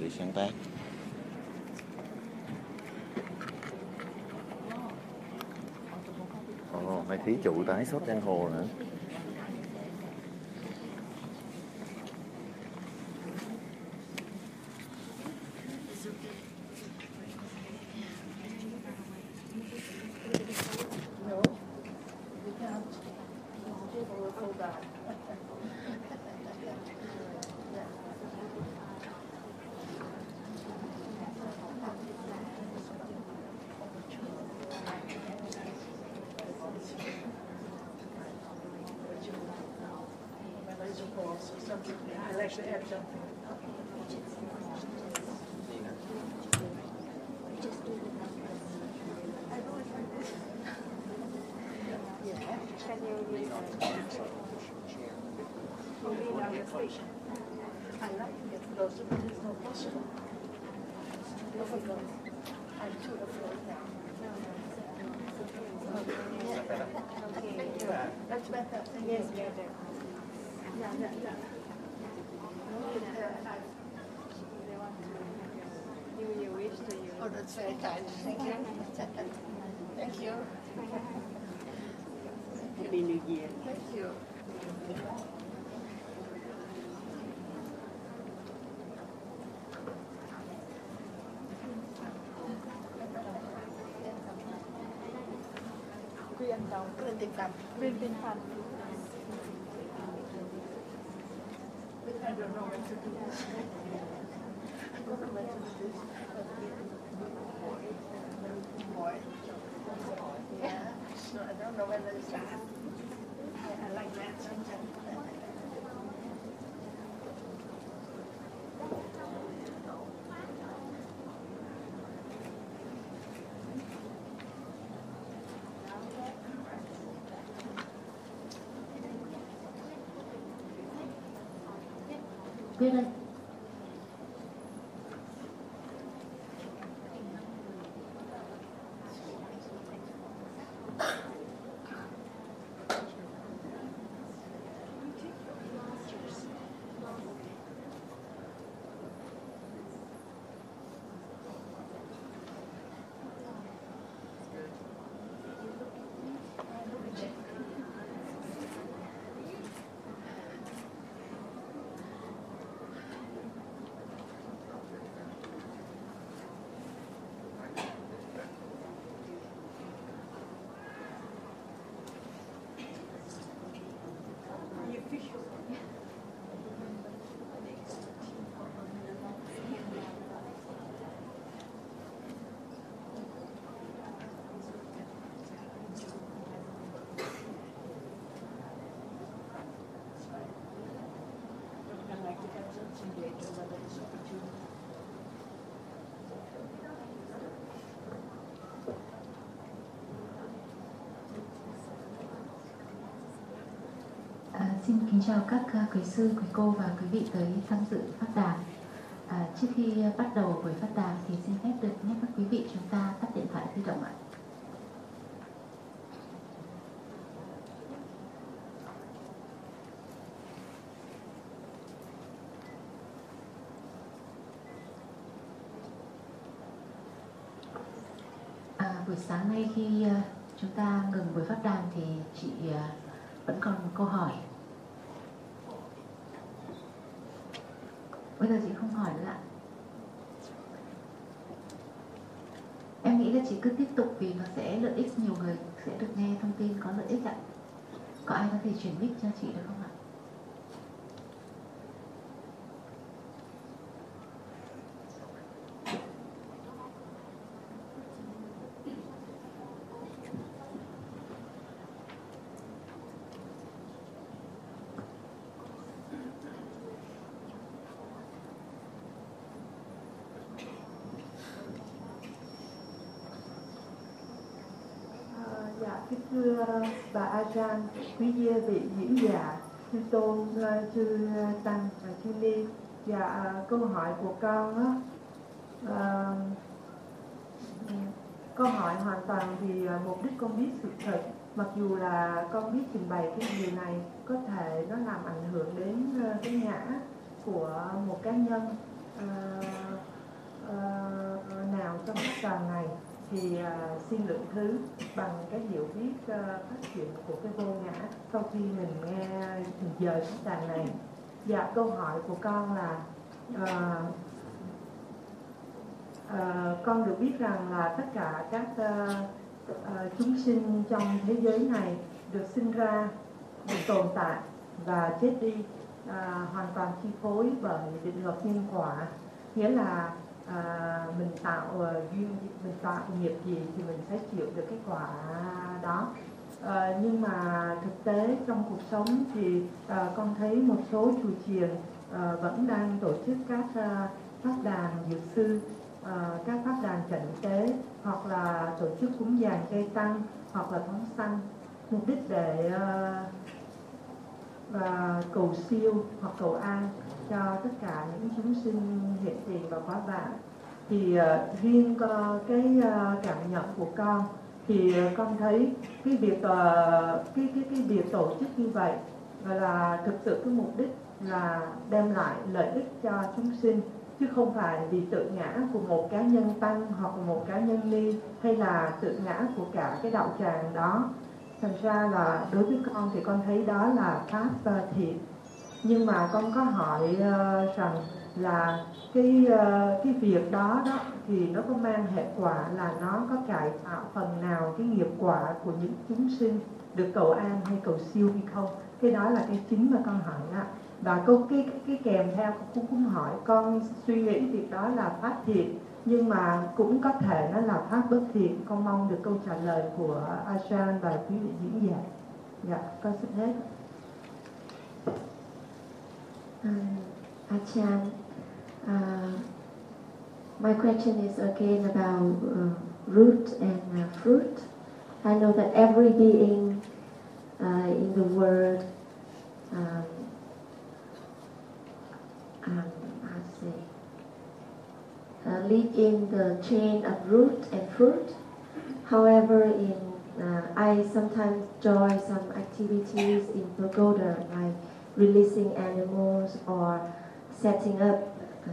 người sáng tác. Hai thí chủ tái xuất giang hồ nữa. Oh, that's very kind. Thank you. Thank you. Happy New Year. Thank you. Quyền tình cảm. Quyền tình cảm. I don't know what to do. I don't know what to do this. Boy. Yeah. So I don't know whether it's that. I like that sometimes. Biết đây. Xin kính chào các quý sư, quý cô và quý vị tới tham dự pháp đàm. Trước khi bắt đầu buổi pháp đàm thì xin phép được nhắc các quý vị chúng ta tắt điện thoại di động ạ. Buổi sáng nay khi chúng ta ngừng buổi pháp đàm thì chị vẫn còn một câu hỏi. Bây giờ chị không hỏi nữa ạ. Em nghĩ là chị cứ tiếp tục vì nó sẽ lợi ích, nhiều người sẽ được nghe thông tin có lợi ích ạ. Có ai có thể chuyển mic cho chị được không ạ? Dạ, kính thưa bà Ajahn, quý vị diễn giả, chư tôn, chư tăng và chư ni. Dạ, câu hỏi của con á, câu hỏi hoàn toàn vì mục đích con biết sự thật. Mặc dù là con biết trình bày cái điều này có thể nó làm ảnh hưởng đến cái ngã của một cá nhân, tòa này thì xin lượng thứ bằng cái hiểu biết phát triển của cái vô ngã sau khi mình nghe giờ pháp đàn này. Dạ, câu hỏi của con là con được biết rằng là tất cả các chúng sinh trong thế giới này được sinh ra, được tồn tại và chết đi hoàn toàn chi phối bởi định luật nhân quả. Nghĩa là mình tạo duyên, mình tạo nghiệp gì thì mình sẽ chịu được cái quả đó. Nhưng mà thực tế trong cuộc sống thì con thấy một số chùa chiền vẫn đang tổ chức các pháp đàn dược sư, các pháp đàn trận tế, hoặc là tổ chức cúng dường chay tăng, hoặc là phóng sanh, mục đích để cầu siêu hoặc cầu an cho tất cả những chúng sinh hiện tiền và quá vãng. Thì riêng cái cảm nhận của con thì con thấy cái việc cái việc tổ chức như vậy là thực sự cái mục đích là đem lại lợi ích cho chúng sinh, chứ không phải vì tự ngã của một cá nhân tăng hoặc một cá nhân ni, hay là tự ngã của cả cái đạo tràng đó. Thành ra là đối với con thì con thấy đó là pháp thiện. Nhưng mà con có hỏi rằng là cái việc đó thì nó có mang hệ quả là nó có cải tạo phần nào cái nghiệp quả của những chúng sinh được cầu an hay cầu siêu hay không? Cái đó là cái chính mà con hỏi đó. Và cái kèm theo cũng hỏi con suy nghĩ việc đó là pháp thiện, nhưng mà cũng có thể nó là pháp bất thiện. Con mong được câu trả lời của Ajahn và quý vị diễn giả. Dạ, con xin hết. Ajahn, my question is again about root and fruit. I know that every being in the world live in the chain of root and fruit. However, I sometimes join some activities in pagoda, like releasing animals or setting up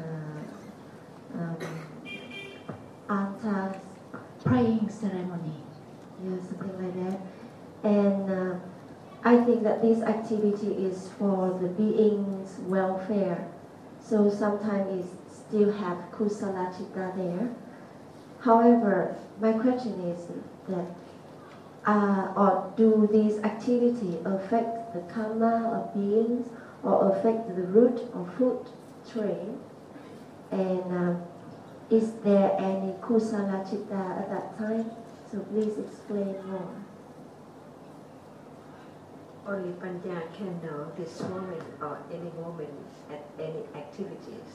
altars, Praying ceremony. yeah, something like that. And I think that this activity is for the being's welfare. So sometimes it still have kusala chitta there. However, my question is that or do these activity affect the karma of beings or affect the root or fruit tree? And is there any kusala chitta at that time? So please explain more. Only Panya can know this moment or any moment at any activities.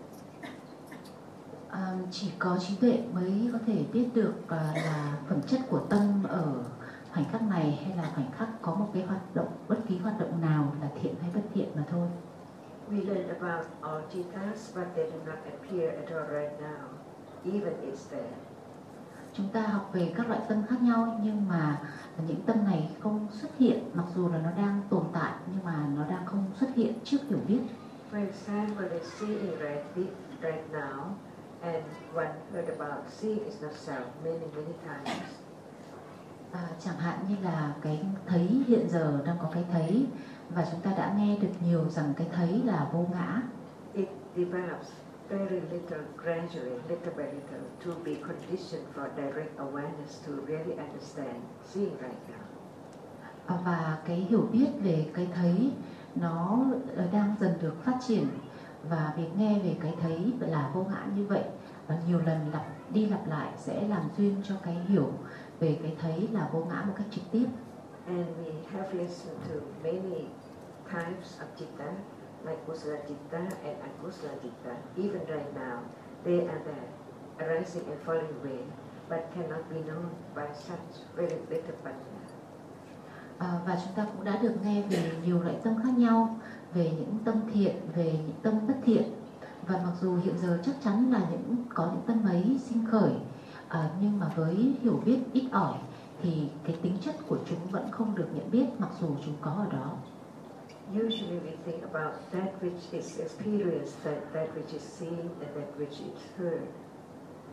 Chỉ có trí tuệ mới có thể biết được là phẩm chất của tâm ở khoảnh khắc này, hay là khoảnh khắc có một cái hoạt động, bất kỳ hoạt động nào là thiện hay bất thiện mà thôi. We learn about all jittas, but they do not appear at all right now, even it's there. Chúng ta học về các loại tâm khác nhau, nhưng mà những tâm này không xuất hiện, mặc dù là nó đang tồn tại, nhưng mà nó đang không xuất hiện trước hiểu biết. For example, they seeing right now, and one heard about seeing is not self many times. Chẳng hạn như là cái thấy hiện giờ đang có cái thấy, và chúng ta đã nghe được nhiều rằng cái thấy là vô ngã. It develops very little, gradually, little by little, to be conditioned for direct awareness to really understand seeing right now. Và cái hiểu biết về cái thấy nó đang dần được phát triển, và việc nghe về cái thấy là vô ngã như vậy và nhiều lần lặp đi lặp lại sẽ làm duyên cho cái hiểu về cái thấy là vô ngã một cách trực tiếp. And we have listened to many types of citta, like kusala citta and akusala citta. Even right now, they are there, arising and falling away, but cannot be known by such very little panya. Và chúng ta cũng đã được nghe về nhiều loại tâm khác nhau, về những tâm thiện, về những tâm bất thiện. Và mặc dù hiện giờ chắc chắn là có những tâm ấy sinh khởi, nhưng mà với hiểu biết ít ỏi thì cái tính chất của chúng vẫn không được nhận biết, mặc dù chúng có ở đó. Usually we think about that which is experienced, that which is seen, and that which is heard.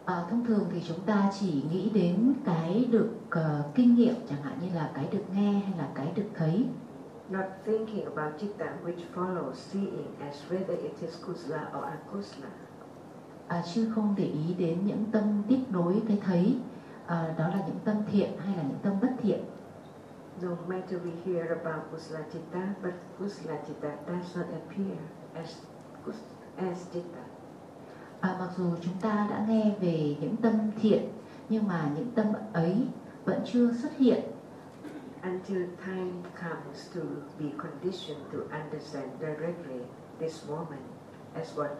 Thông thường thì chúng ta chỉ nghĩ đến cái được kinh nghiệm, chẳng hạn như là cái được nghe hay là cái được thấy. Not thinking about citta which follows seeing as whether it is kusala or akusala. Chứ không để ý đến những tâm tiếp nối cái thấy, đó là những tâm thiện hay là những tâm bất thiện. No matter we hear about kusala citta, but kusala citta does not appear as citta. Mặc dù chúng ta đã nghe về những tâm thiện, nhưng mà những tâm ấy vẫn chưa xuất hiện. Until time comes to be conditioned to understand directly this moment as what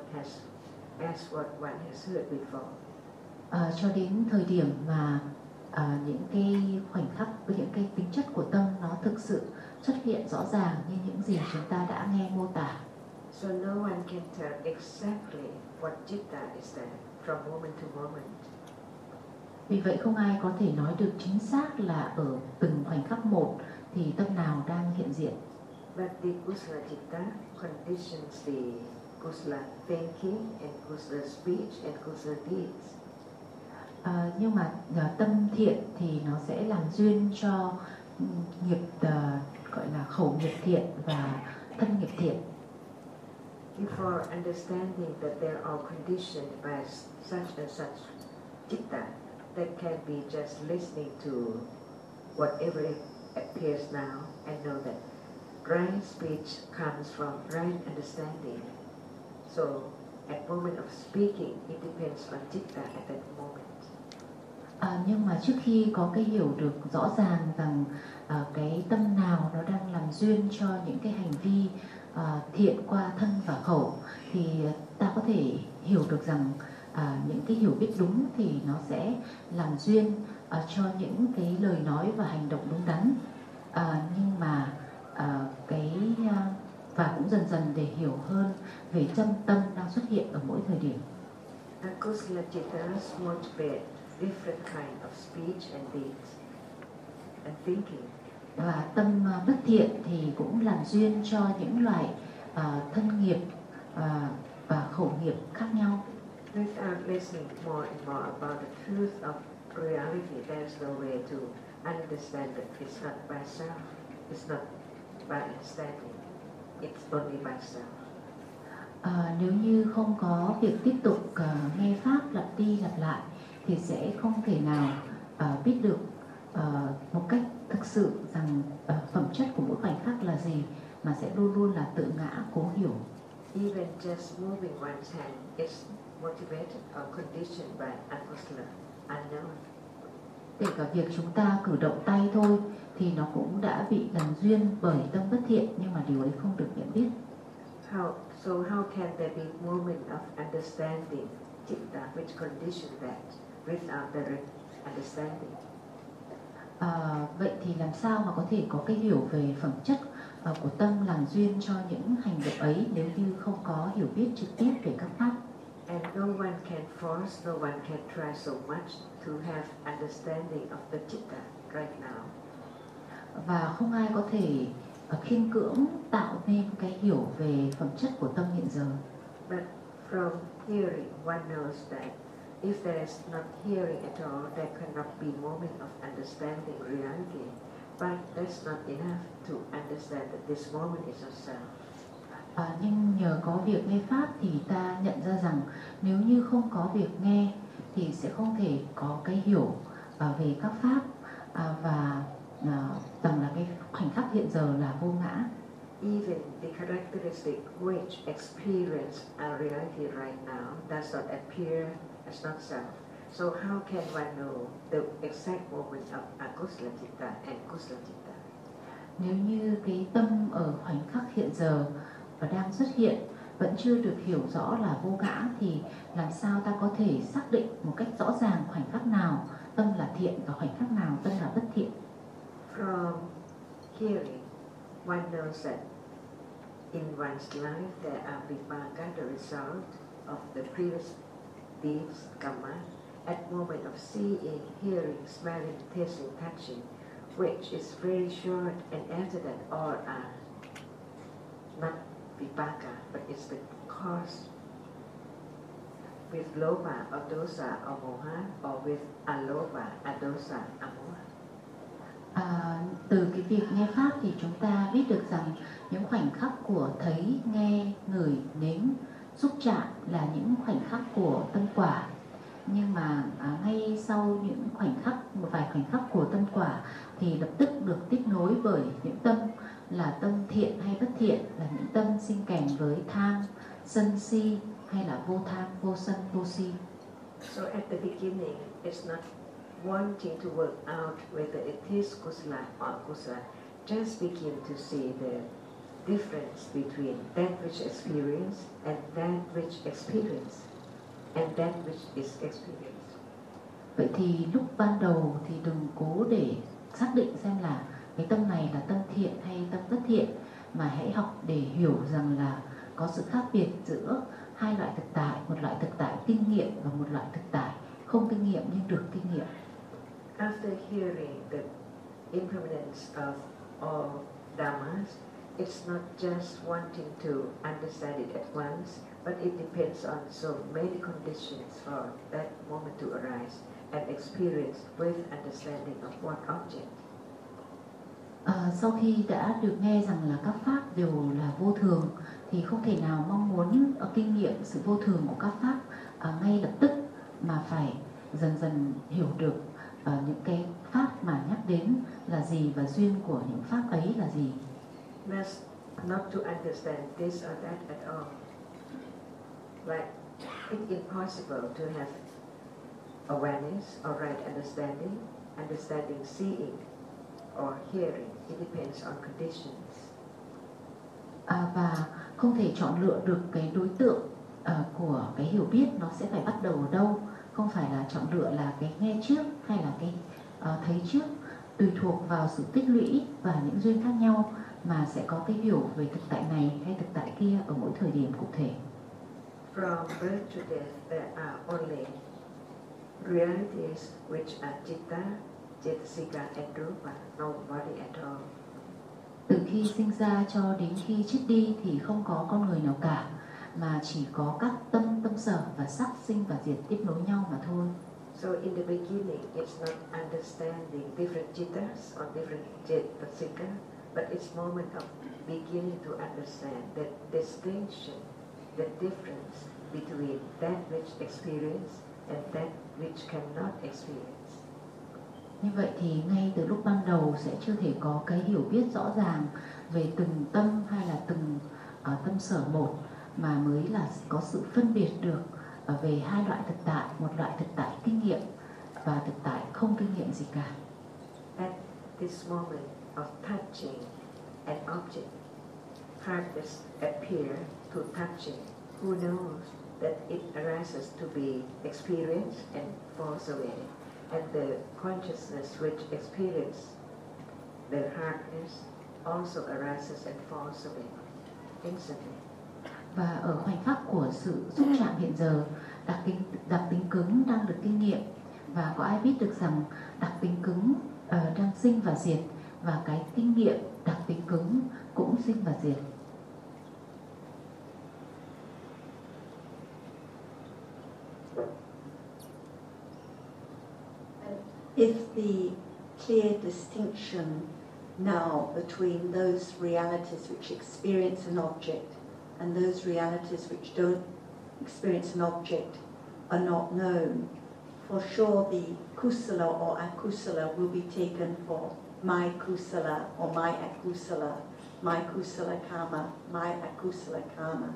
one has heard before. Cho đến thời điểm mà những cái khoảnh khắc với những cái tính chất của tâm nó thực sự xuất hiện rõ ràng như những gì chúng ta đã nghe mô tả. So no one can tell exactly what citta is there from moment to moment. Vì vậy không ai có thể nói được chính xác là ở từng khoảnh khắc một thì tâm nào đang hiện diện. But the kusala citta conditions the kusala thinking and kusala speech and kusala deeds. Nhưng mà tâm thiện thì nó sẽ làm duyên cho nghiệp gọi là khẩu nghiệp thiện và thân nghiệp thiện. Before understanding that they are all conditioned by such and such citta, that can be just listening to whatever appears now and know that right speech comes from right understanding. So at moment of speaking, it depends on citta at that moment. Nhưng mà trước khi có cái hiểu được rõ ràng rằng cái tâm nào nó đang làm duyên cho những cái hành vi thiện qua thân và khẩu, thì ta có thể hiểu được rằng những cái hiểu biết đúng thì nó sẽ làm duyên cho những cái lời nói và hành động đúng đắn. Nhưng mà và cũng dần dần để hiểu hơn về tâm đang xuất hiện ở mỗi thời điểm. Kusala cittas motivate different kind of speech and deeds and thinking. Và tâm bất thiện thì cũng làm duyên cho những loại thân nghiệp và khẩu nghiệp khác nhau. Without listening more and more about the truth of reality, there's no way to understand that it's not by self, it's not by understanding, it's only by self. Nếu như không có việc tiếp tục nghe pháp lặp đi lặp lại thì sẽ không thể nào biết được một cách thực sự rằng phẩm chất của mỗi khoảnh khắc là gì, mà sẽ luôn luôn là tự ngã cố hiểu. Even just moving one's hand is motivated or conditioned by akusala, unknown. Kể cả việc chúng ta cử động tay thôi thì nó cũng đã bị làm duyên bởi tâm bất thiện, nhưng mà điều ấy không được nhận biết. How can there be moment of understanding citta which condition that without direct understanding? Vậy thì làm sao mà có thể có cái hiểu về phẩm chất của tâm làm duyên cho những hành động ấy nếu như không có hiểu biết trực tiếp về các pháp? And no one can force, no one can try so much to have understanding of the citta right now. Và không ai có thể khiên cưỡng tạo nên cái hiểu về phẩm chất của tâm hiện giờ. But from hearing, one knows that if there is not hearing at all, there cannot be moment of understanding reality. But that's not enough to understand that this moment is yourself. Nhưng nhờ có việc nghe pháp thì ta nhận ra rằng nếu như không có việc nghe thì sẽ không thể có cái hiểu về các pháp và rằng là cái khoảnh khắc hiện giờ là vô ngã. Even the characteristic which experience our reality right now does not appear as not self. So how can one know the exact moment of akusala citta and kusala citta? Nếu như cái tâm ở khoảnh khắc hiện giờ và đang xuất hiện vẫn chưa được hiểu rõ là vô ngã thì làm sao ta có thể xác định một cách rõ ràng khoảnh khắc nào tâm là thiện và khoảnh khắc nào tâm là bất thiện? From hearing, one knows that in one's life there are vipaka, the result of the previous deeds, karma, at moment of seeing, hearing, smelling, tasting, touching, which is very short, and after that all are not vipaka, but it's the cause. with loba or dosa or moha, or with aloba, adosa, amoha? Từ cái việc nghe pháp thì chúng ta biết được rằng những khoảnh khắc của thấy, nghe, ngửi, nếm, xúc chạm là những khoảnh khắc của tâm quả. Nhưng mà ngay sau những một vài khoảnh khắc của tâm quả thì lập tức được tiếp nối bởi những tâm là tâm thiện hay bất thiện, là những tâm sinh kèm với tham, sân si hay là vô tham, vô sân, vô si. So at the beginning, it's not wanting to work out whether it is kusala or akusala. Just begin to see the difference between that which experience and that which experience and that which is experienced. Vậy thì lúc ban đầu thì đừng cố để xác định xem là cái tâm này là tâm thiện hay tâm bất thiện, mà hãy học để hiểu rằng là có sự khác biệt giữa hai loại thực tại, một loại thực tại kinh nghiệm và một loại thực tại không kinh nghiệm nhưng được kinh nghiệm. After hearing the impermanence of all dhammas, it's not just wanting to understand it at once, but it depends on so many conditions for that moment to arise and experience with understanding of what object. Sau khi đã được nghe rằng là các pháp đều là vô thường thì không thể nào mong muốn kinh nghiệm sự vô thường của các pháp ngay lập tức, mà phải dần dần hiểu được những cái pháp mà nhắc đến là gì và duyên của những pháp ấy là gì. That's not to understand this or that at all. Like it's impossible to have awareness or right understanding, seeing or hearing. It depends on conditions. Và không thể chọn lựa được cái đối tượng của cái hiểu biết nó sẽ phải bắt đầu ở đâu. Không phải là chọn lựa là cái nghe trước hay là cái thấy trước, tùy thuộc vào sự tích lũy và những duyên khác nhau mà sẽ có cái hiểu về thực tại này hay thực tại kia ở mỗi thời điểm cụ thể. From birth to death, there are only realities which are citta, cetasika, and rupa, no body at all. Từ khi sinh ra cho đến khi chết đi thì không có con người nào cả, mà chỉ có các tâm, tâm sở và sắc sinh và diệt tiếp nối nhau mà thôi. So in the beginning, it's not understanding different cittas or different cetasika, but it's moment of beginning to understand that distinction, the difference between that which experience and that which cannot experience. Như vậy thì ngay từ lúc ban đầu sẽ chưa thể có cái hiểu biết rõ ràng về từng tâm hay là từng tâm sở một, mà mới là có sự phân biệt được về hai loại thực tại, một loại thực tại kinh nghiệm và thực tại không kinh nghiệm gì cả. At this moment of touching an object, practice appear to touching. Who knows that it arises to be experienced and falls away, and the consciousness which experience the hardness also arises and falls away instantly. Và ở khoảnh khắc của sự xúc chạm hiện giờ, đặc tính cứng đang được kinh nghiệm, và có ai biết được rằng đặc tính cứng đang sinh và diệt, và cái kinh nghiệm đặc tính cứng cũng sinh và diệt. If the clear distinction now between those realities which experience an object and those realities which don't experience an object are not known, for sure the kusala or akusala will be taken for my kusala or my akusala, my kusala karma, my akusala karma.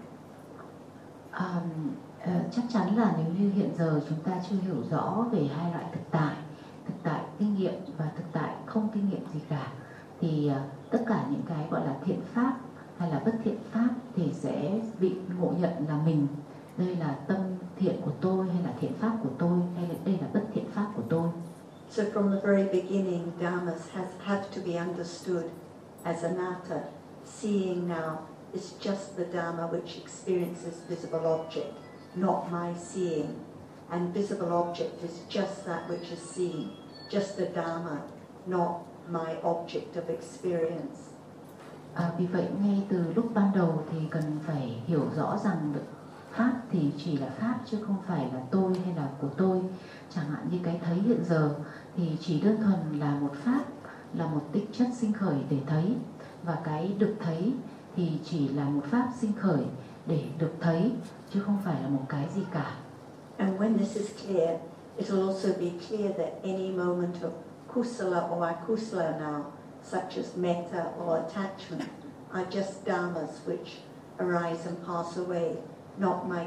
Chắc chắn là nếu như hiện giờ chúng ta chưa hiểu rõ về hai loại thực tại kinh nghiệm và thực tại không kinh nghiệm gì cả, thì tất cả những cái gọi là thiện pháp hay là bất thiện pháp thì sẽ bị ngộ nhận là mình. Đây là tâm thiện của tôi hay là thiện pháp của tôi, hay là đây là bất thiện pháp của tôi. So from the very beginning, dhammas have to be understood as anatta. Seeing now is just the dhamma which experiences visible object, not my seeing. And visible object is just that which is seen, just the dhamma, not my object of experience. Vì vậy ngay từ lúc ban đầu thì cần phải hiểu rõ rằng pháp thì chỉ là pháp chứ không phải là tôi hay là của tôi. Chẳng hạn như cái thấy hiện giờ thì chỉ đơn thuần là một pháp, là một tính chất sinh khởi để thấy, và cái được thấy thì chỉ là một pháp sinh khởi để được thấy chứ không phải là một cái gì cả. And when this is clear, it will also be clear that any moment of kusala or akusala now, such as metta or attachment, are just dharmas which arise and pass away. Not my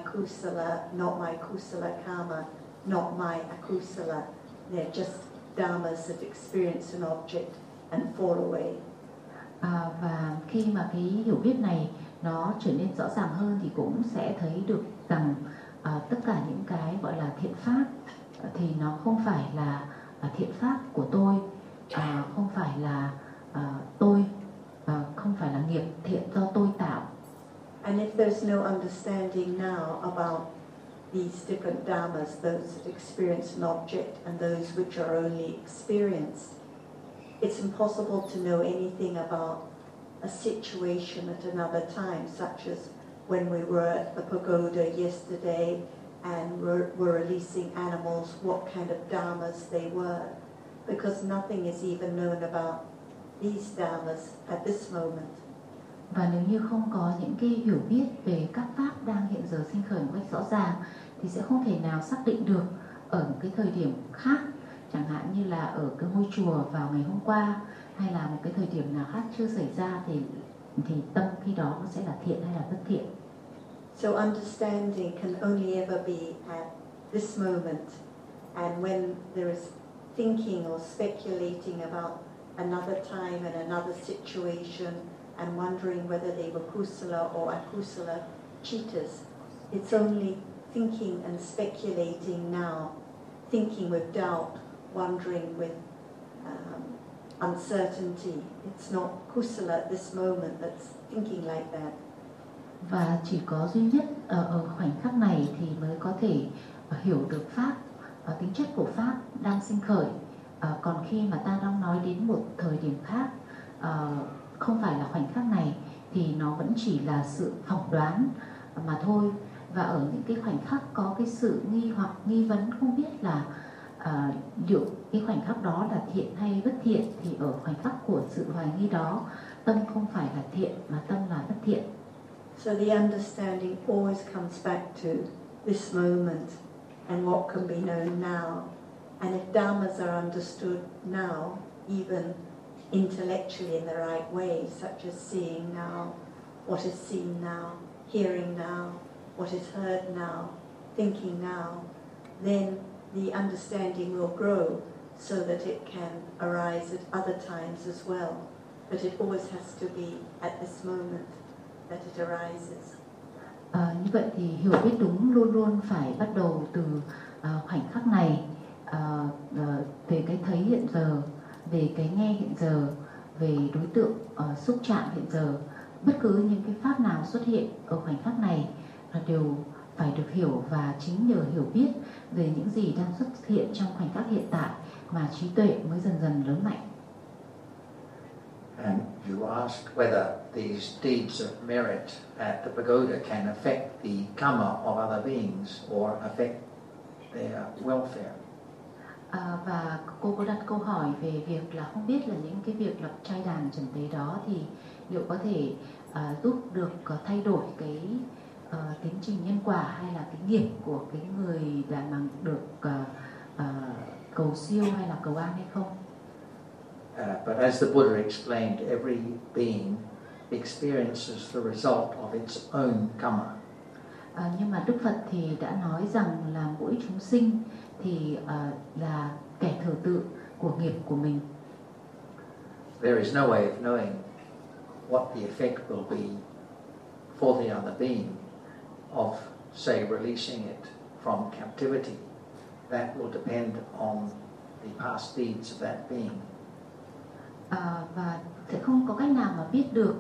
kusala karma, not my akusala. They're just dharmas that experience an object and fall away. Và khi mà cái hiểu biết này nó trở nên rõ ràng hơn thì cũng sẽ thấy được rằng tất cả những cái gọi là thiện pháp thì nó không phải là thiện pháp của tôi, không phải là tôi, không phải là nghiệp thiện do tôi tạo. And if there's no understanding now about these different dharmas, those that experience an object and those which are only experienced, it's impossible to know anything about a situation at another time, such as when we were at the pagoda yesterday and were releasing animals, what kind of dharmas they were, because nothing is even known about these dharmas at this moment. Và nếu như không có những cái hiểu biết về các pháp đang hiện giờ sinh khởi một cách rõ ràng thì sẽ không thể nào xác định được ở một cái thời điểm khác, chẳng hạn như là ở cái ngôi chùa vào ngày hôm qua hay là một cái thời điểm nào khác chưa xảy ra thì tâm khi đó nó sẽ là thiện hay là bất thiện. So understanding can only ever be at this moment, and when there is thinking or speculating about another time and another situation and wondering whether they were kusala or akusala chitas, it's only thinking and speculating now, thinking with doubt, wondering with uncertainty. It's not kusala at this moment that's thinking like that. Và chỉ có duy nhất ở khoảnh khắc này thì mới có thể hiểu được pháp, tính chất của pháp đang sinh khởi. Còn khi mà ta đang nói đến một thời điểm khác, không phải là khoảnh khắc này, thì nó vẫn chỉ là sự phỏng đoán mà thôi. Và ở những cái khoảnh khắc có cái sự nghi hoặc nghi vấn không biết là liệu cái khoảnh khắc đó là thiện hay bất thiện, thì ở khoảnh khắc của sự hoài nghi đó, tâm không phải là thiện mà tâm là bất thiện. So the understanding always comes back to this moment and what can be known now. And if dharmas are understood now, even intellectually in the right way, such as seeing now, what is seen now, hearing now, what is heard now, thinking now, then the understanding will grow so that it can arise at other times as well. But it always has to be at this moment that it arises. Như vậy thì hiểu biết đúng luôn luôn phải bắt đầu từ khoảnh khắc này, về cái thấy hiện giờ, về cái nghe hiện giờ, về đối tượng xúc chạm hiện giờ. Bất cứ những cái pháp nào xuất hiện ở khoảnh khắc này là đều phải được hiểu, và chính nhờ hiểu biết về những gì đang xuất hiện trong khoảnh khắc hiện tại mà trí tuệ mới dần dần lớn mạnh. And you asked whether these deeds of merit at the pagoda can affect the karma of other beings or affect their welfare. Và cô có đặt câu hỏi về việc là không biết là những cái việc lập trai đàn trần tế đó thì liệu có thể giúp được thay đổi cái tiến trình nhân quả hay là cái nghiệp của cái người mà được cầu siêu hay là cầu an hay không? But as the Buddha explained, every being experiences the result of its own karma. Nhưng mà Đức Phật thì đã nói rằng là mỗi chúng sinh thì là kẻ thờ tự của nghiệp của mình. There is no way of knowing what the effect will be for the other being of, say, releasing it from captivity. That will depend on the past deeds of that being. Và sẽ không có cách nào mà biết được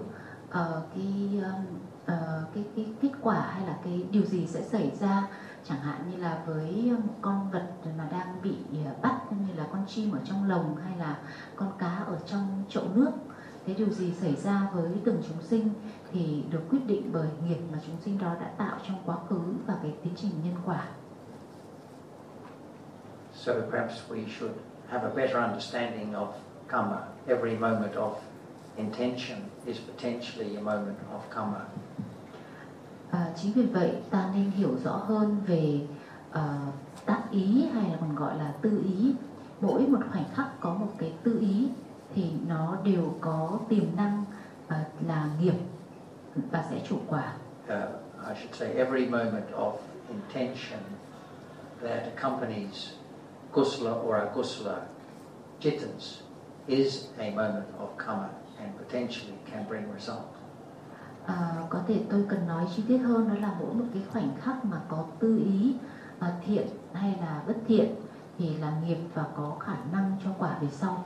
cái kết quả hay là cái điều gì sẽ xảy ra, chẳng hạn như là với một con vật mà đang bị bắt, như là con chim ở trong lồng hay là con cá ở trong chậu nước, cái điều gì xảy ra với từng chúng sinh thì được quyết định bởi nghiệp mà chúng sinh đó đã tạo trong quá khứ và cái tiến trình nhân quả. So perhaps we should have a better understanding of karma. Every moment of intention is potentially a moment of karma. Chính vì vậy ta nên hiểu rõ hơn về tác ý hay là còn gọi là tư ý. Mỗi một khoảnh khắc có một cái tư ý thì nó đều có tiềm năng là nghiệp và sẽ trụ quả. I should say every moment of intention that accompanies kusala or akusala chittans is a moment of karma and potentially can bring result. Có thể tôi cần nói chi tiết hơn, đó là mỗi một cái khoảnh khắc mà có tư ý thiện hay là bất thiện thì là nghiệp và có khả năng cho quả về sau.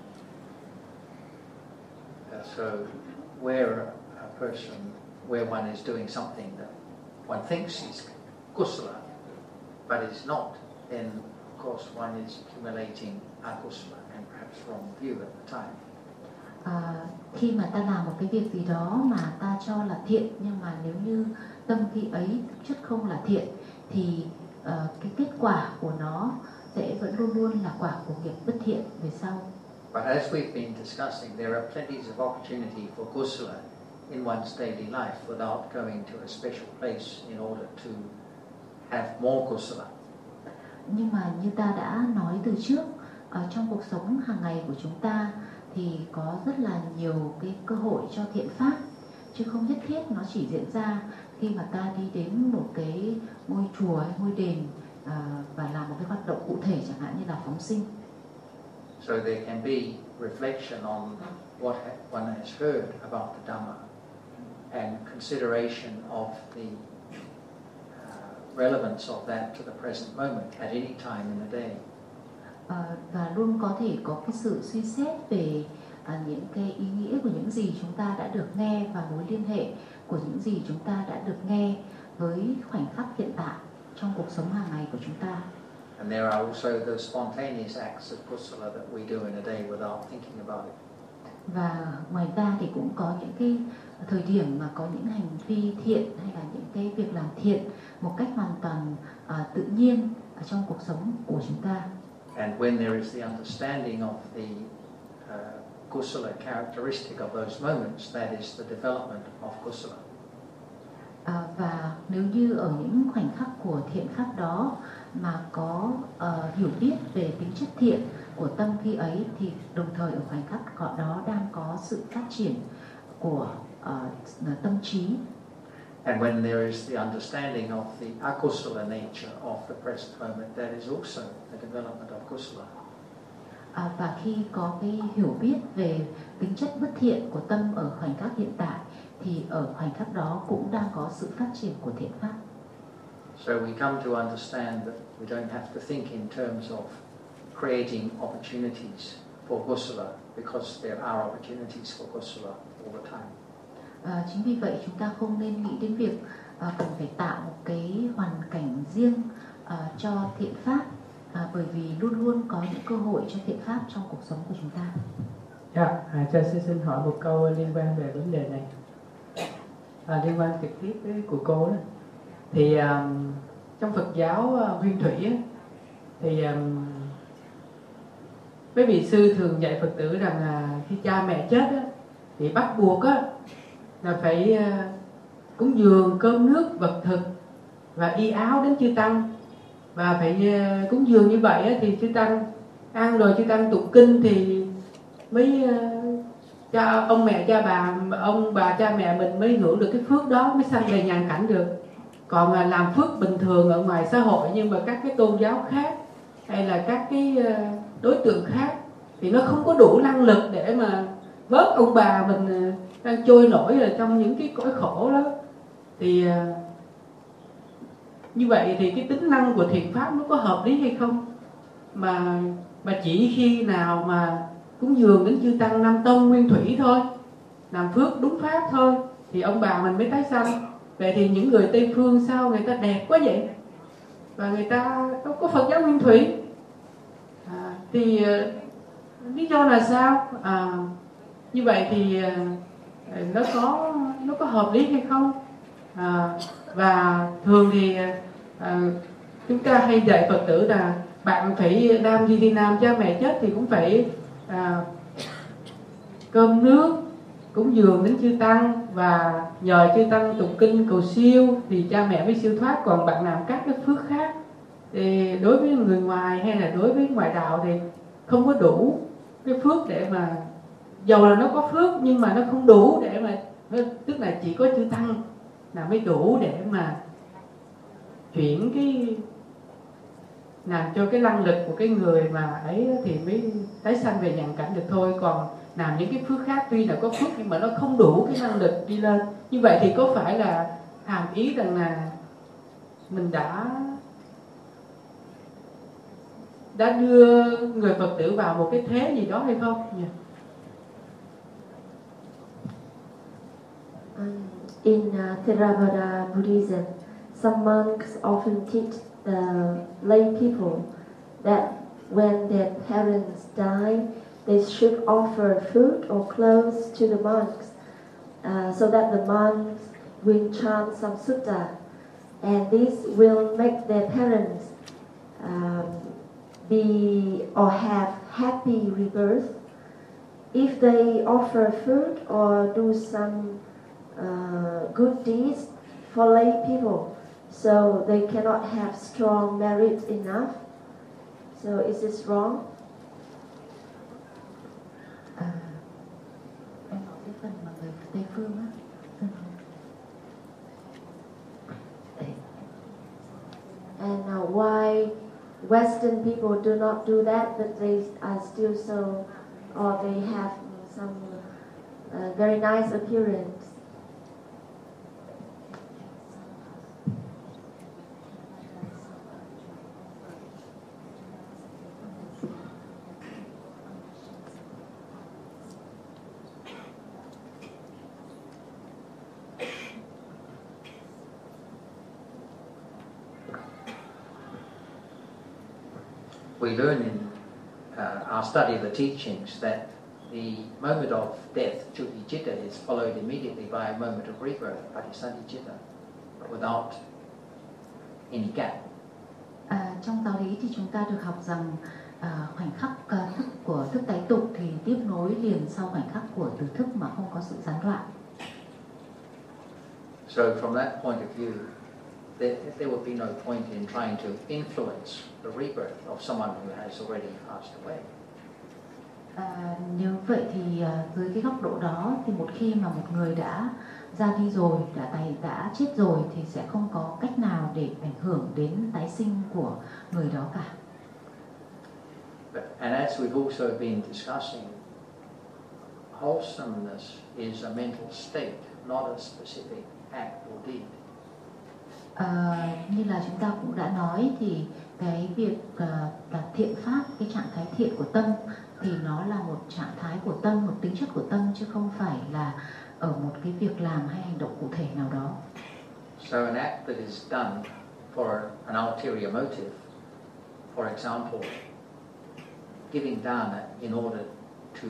So where one is doing something that one thinks is kusala but is not, then of course one is accumulating akusala and perhaps wrong view at the time. Khi mà ta làm một cái việc gì đó mà ta cho là thiện, nhưng mà nếu như tâm khi ấy thực chất không là thiện thì cái kết quả của nó sẽ vẫn luôn luôn là quả của nghiệp bất thiện về sau. But as we've been discussing, there are plenties of opportunity for kusala in one's daily life without going to a special place in order to have more kusala. Nhưng mà như ta đã nói từ trước, trong cuộc sống hàng ngày của chúng ta thì có rất là nhiều cái cơ hội cho thiện pháp, chứ không nhất thiết nó chỉ diễn ra khi mà ta đi đến một cái ngôi chùa hay ngôi đền và làm một cái hoạt động cụ thể, chẳng hạn như là phóng sinh. So there can be reflection on what one has heard about the Dhamma and consideration of the relevance of that to the present moment at any time in the day. Và luôn có thể có cái sự suy xét về những cái ý nghĩa của những gì chúng ta đã được nghe và mối liên hệ của những gì chúng ta đã được nghe với khoảnh khắc hiện tại trong cuộc sống hàng ngày của chúng ta. And there are also the spontaneous acts of kusala that we do in a day without thinking about it. Và ngoài ra thì cũng có những cái thời điểm mà có những hành vi thiện hay là những cái việc làm thiện một cách hoàn toàn tự nhiên trong cuộc sống của chúng ta. And when there is the understanding of the kusala characteristic of those moments, that is the development of kusala. Và nếu như ở những khoảnh khắc của thiện pháp đó mà có hiểu biết về tính chất thiện của tâm khi ấy, thì đồng thời ở khoảnh khắc đó đang có sự phát triển của tâm trí. And when there is the understanding of the akusala nature of the present moment, that is also the development of kusala. Và khi có cái hiểu biết về tính chất bất thiện của tâm ở khoảnh khắc hiện tại, thì ở khoảnh khắc đó cũng đang có sự phát triển của thiện pháp. So we come to understand that we don't have to think in terms of creating opportunities for kusala, because there are opportunities for kusala all the time. Chính vì vậy chúng ta không nên nghĩ đến việc cần phải tạo một cái hoàn cảnh riêng cho thiện pháp, bởi vì luôn luôn có những cơ hội cho thiện pháp trong cuộc sống của chúng ta. Cho xin hỏi một câu liên quan về vấn đề này, liên quan trực tiếp với của cô đó. Thì trong Phật giáo Nguyên Thủy á, thì mấy vị sư thường dạy Phật tử rằng là khi cha mẹ chết á, thì bắt buộc á, là phải cúng dường cơm nước vật thực và y áo đến chư tăng, và phải cúng dường như vậy á, thì chư tăng ăn rồi chư tăng tụng kinh thì mới ông bà cha mẹ mình mới hưởng được cái phước đó, mới sanh về nhàn cảnh được. Còn làm phước bình thường ở ngoài xã hội, nhưng mà các cái tôn giáo khác hay là các cái đối tượng khác thì nó không có đủ năng lực để mà vớt ông bà mình đang trôi nổi ở trong những cái cõi khổ đó. Thì như vậy thì cái tính năng của thiện pháp nó có hợp lý hay không? Mà chỉ khi nào mà cúng dường đến chư tăng Nam Tông Nguyên Thủy thôi, làm phước đúng pháp thôi, thì ông bà mình mới tái sanh. Vậy thì những người Tây Phương sao người ta đẹp quá vậy? Và người ta đâu có Phật giáo Nguyên Thủy. Thì lý do là sao? Như vậy thì nó có hợp lý hay không? Và thường thì chúng ta hay dạy Phật tử là bạn phải nam di đi nam, cha mẹ chết thì cũng phải cơm nước cúng dường đến chư tăng và nhờ chư tăng tụng kinh cầu siêu thì cha mẹ mới siêu thoát. Còn bạn làm các cái phước khác thì đối với người ngoài hay là đối với ngoại đạo thì không có đủ cái phước để mà, dầu là nó có phước nhưng mà nó không đủ để mà, tức là chỉ có chư tăng là mới đủ để mà chuyển cái, làm cho cái năng lực của cái người mà ấy thì mới tái sanh về nhàn cảnh được thôi. Còn làm những cái phước khác tuy là có phước nhưng mà nó không đủ cái năng lực đi lên. Như vậy thì có phải là hàm ý rằng là mình đã đưa người Phật tử vào một cái thế gì đó hay không? In Theravada Buddhism, some monks often teach the lay people that when their parents die, they should offer food or clothes to the monks so that the monks will chant some sutta, and this will make their parents be or have happy rebirth. If they offer food or do some good deeds for lay people, so they cannot have strong merit enough. So is this wrong? Em nói cái phần mà người Tây phương á. And why Western people do not do that, but they are still so, or they have some very nice appearance? We learn in our study of the teachings that the moment of death, Chuti-citta, is followed immediately by a moment of rebirth, Patisandhi-citta, without any gap. Trong giáo lý thì chúng ta được học rằng khoảnh khắc thức của thức tái tục thì tiếp nối liền sau khoảnh khắc của tử thức mà không có sự gián đoạn. So from that point of view, there would be no point in trying to influence the rebirth of someone who has already passed away. Nếu vậy thì dưới cái góc độ đó thì một khi mà một người đã ra đi rồi, đã chết rồi thì sẽ không có cách nào để ảnh hưởng đến tái sinh của người đó cả. And as we've also been discussing, wholesomeness is a mental state, not a specific act or deed. Như là chúng ta cũng đã nói thì cái việc là thiện pháp, cái trạng thái thiện của tâm thì nó là một trạng thái của tâm, một tính chất của tâm chứ không phải là ở một cái việc làm hay hành động cụ thể nào đó. So an act that is done for an ulterior motive, for example, giving dana in order to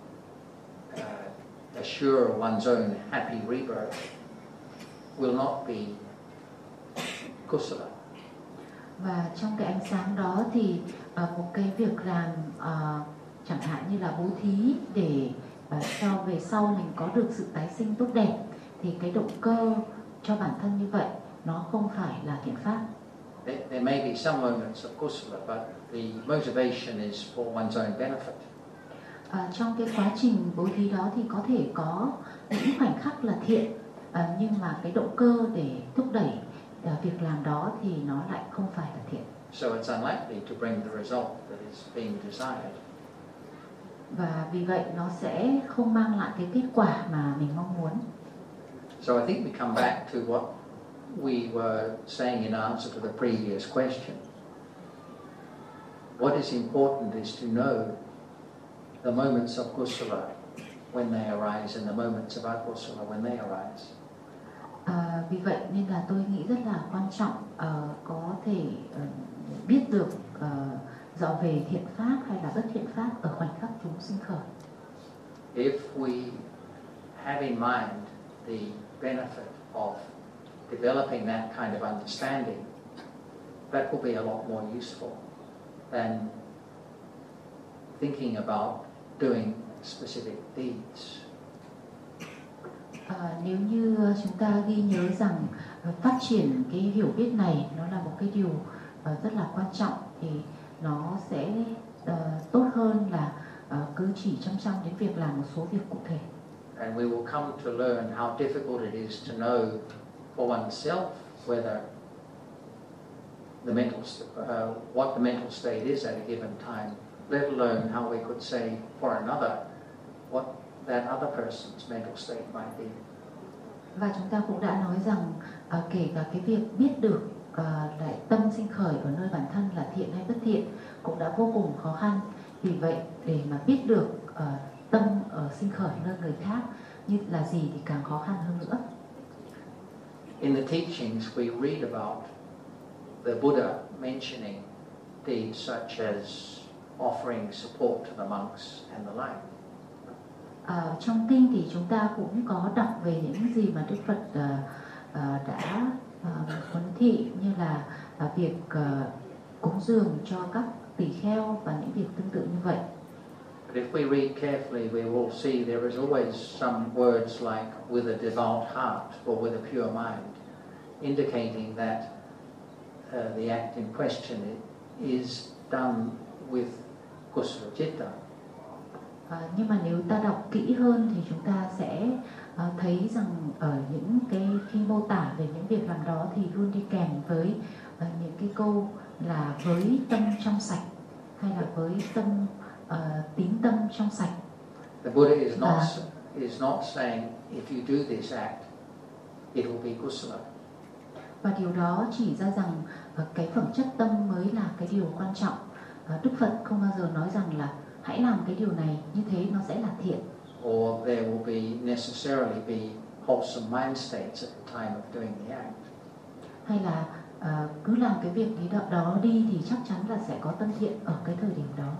assure one's own happy rebirth will not be kusala. Và trong cái ánh sáng đó thì một cái việc làm chẳng hạn như là bố thí để cho về sau mình có được sự tái sinh tốt đẹp thì cái động cơ cho bản thân như vậy nó không phải là thiện pháp. There may be some moments of kusala, but the motivation is for one's own benefit. Trong cái quá trình bố thí đó thì có thể có những khoảnh khắc là thiện, nhưng mà cái động cơ để thúc đẩy việc làm đó thì nó lại không phải là thiện. So it's unlikely to bring the result that is being desired. Và vì vậy nó sẽ không mang lại cái kết quả mà mình mong muốn. So I think we come back to what we were saying in answer to the previous question. What is important is to know the moments of kusala when they arise and the moments of akusala when they arise. Vì vậy nên là tôi nghĩ rất là quan trọng có thể biết được rõ về thiện pháp hay là bất thiện pháp ở khoảnh khắc chúng sinh khởi. if we have in mind the benefit of developing that kind of understanding, that will be a lot more useful than thinking about doing specific deeds. Nếu như chúng ta ghi nhớ rằng phát triển cái hiểu biết này nó là một cái điều rất là quan trọng, thì nó sẽ tốt hơn là cứ chỉ chăm đến việc làm một số việc cụ thể. And we will come to learn how difficult it is to know for oneself whether the what the mental state is at a given time, let alone how we could say for another what that other person's mental state might be. Và chúng ta cũng đã nói rằng kể cả cái việc biết được lại tâm sinh khởi ở nơi bản thân là thiện hay bất thiện cũng đã vô cùng khó khăn. Vì vậy để mà biết được tâm ở sinh khởi nơi người khác như là gì thì càng khó khăn hơn nữa. In the teachings we read about the Buddha mentioning deeds such as offering support to the monks and the like. Trong kinh thì chúng ta cũng có đọc về những gì mà Đức Phật đã huấn thị, như là việc cúng dường cho các tỳ kheo và những việc tương tự như vậy. But if we read carefully, we will see there is always some words like with a devout heart or with a pure mind, indicating that the act in question is done with kusala citta. Nhưng mà nếu ta đọc kỹ hơn thì chúng ta sẽ thấy rằng ở những cái khi mô tả về những việc làm đó thì luôn đi kèm với những cái câu là với tâm trong sạch hay là với tâm tín tâm trong sạch. The Buddha is not saying if you do this act, it will be kusala. Và điều đó chỉ ra rằng cái phẩm chất tâm mới là cái điều quan trọng. Đức Phật không bao giờ nói rằng là hãy làm cái điều này, như thế nó sẽ là thiện. Or there will be necessarily be wholesome mind states at the time of doing the act. Hay là cứ làm cái việc đó đi thì chắc chắn là sẽ có tâm thiện ở cái thời điểm đó.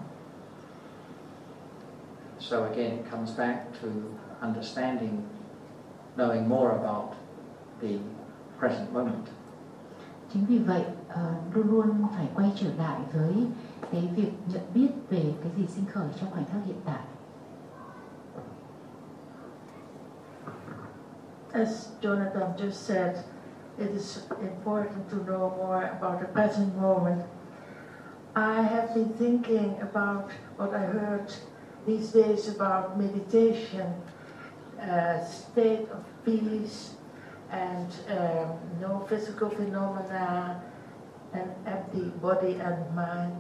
So again, it comes back to understanding, knowing more about the present moment. Chính vì vậy luôn luôn phải quay trở lại với cái việc nhận biết về cái gì sinh khởi trong khoảnh khắc hiện tại. As Jonathan just said, it is important to know more about the present moment. I have been thinking about what I heard these days about meditation, state of peace, and no physical phenomena, and empty body and mind.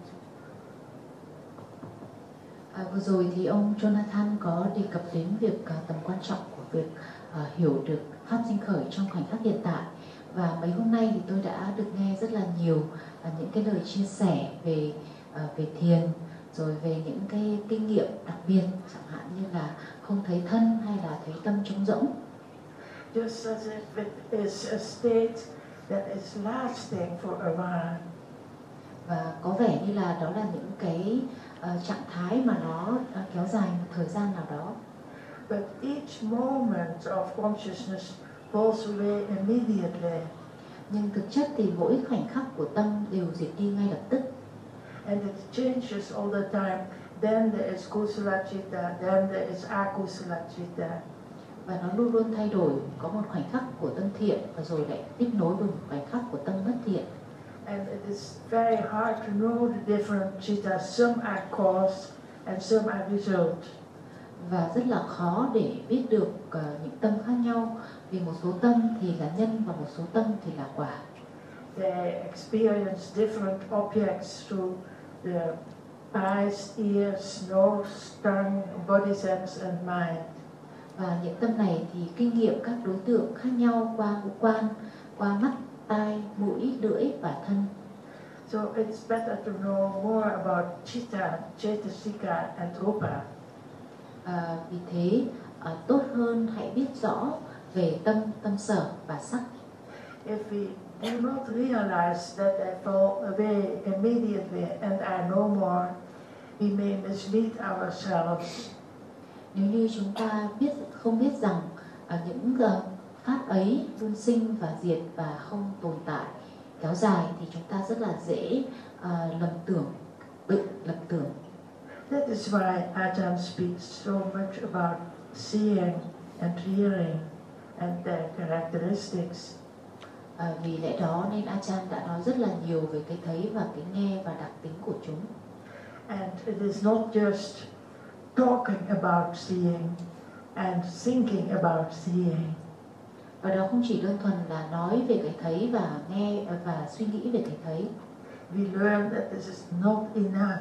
Vừa rồi thì ông Jonathan có đề cập đến việc tầm quan trọng của việc hiểu được pháp sinh khởi trong khoảnh khắc hiện tại. Và mấy hôm nay thì tôi đã được nghe rất là nhiều những cái lời chia sẻ về thiền, rồi về những cái kinh nghiệm đặc biệt, chẳng hạn như là không thấy thân hay là thấy tâm trống rỗng. Just as if it is a state that is lasting for a while. Và có vẻ như là đó là những cái trạng thái mà nó kéo dài một thời gian nào đó. But each moment of consciousness falls away immediately. Nhưng thực chất thì mỗi khoảnh khắc của tâm đều diệt đi ngay lập tức. And it changes all the time. Then there is kusala citta, then there is akusala citta. Và nó luôn luôn thay đổi, có một khoảnh khắc của tâm thiện và rồi lại tiếp nối với một khoảnh khắc của tâm bất thiện. And it is very hard to know the different cittas. Some are cause and some are result. Và rất là khó để biết được những tâm khác nhau, vì một số tâm thì là nhân và một số tâm thì là quả. They experience different objects through the eyes, ears, nose, tongue, body sense and mind. Và những tâm này thì kinh nghiệm các đối tượng khác nhau qua ngũ quan, qua mắt, tai, mũi, lưỡi và thân. So it's better to know more about citta, cetasika and rupa. Vì thế tốt hơn hãy biết rõ về tâm, tâm sở và sắc. If we do not realize that they fall away immediately and are no more, we may mislead ourselves. Nếu như chúng ta không biết rằng những pháp ấy luôn sinh và diệt và không tồn tại kéo dài thì chúng ta rất là dễ tự lầm tưởng. That is why Ajahn speaks so much about seeing and hearing and their characteristics. Vì lẽ đó nên Ajahn đã nói rất là nhiều về cái thấy và cái nghe và đặc tính của chúng. And it is not just talking about seeing and thinking about seeing. Và đó không chỉ đơn thuần là nói về cái thấy và nghe và suy nghĩ về cái thấy. We learn that this is not enough.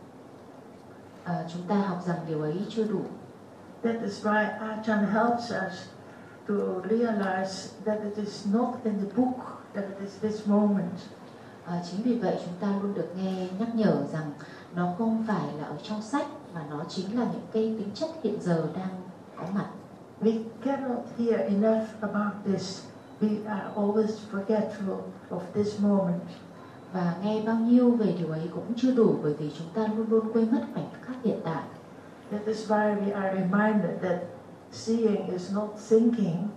Chúng ta học rằng điều ấy chưa đủ. That is why Ajahn helps us to realize that it is not in the book, that it is this moment. Chính vì vậy chúng ta luôn được nghe nhắc nhở rằng nó không phải là ở trong sách mà nó chính là những cái tính chất hiện giờ đang có mặt. We cannot hear enough about this. We are always forgetful of this moment. Và nghe bao nhiêu về điều ấy cũng chưa đủ, bởi vì chúng ta luôn luôn quên mất khoảnh khắc hiện tại. That is why we are reminded that seeing is not thinking.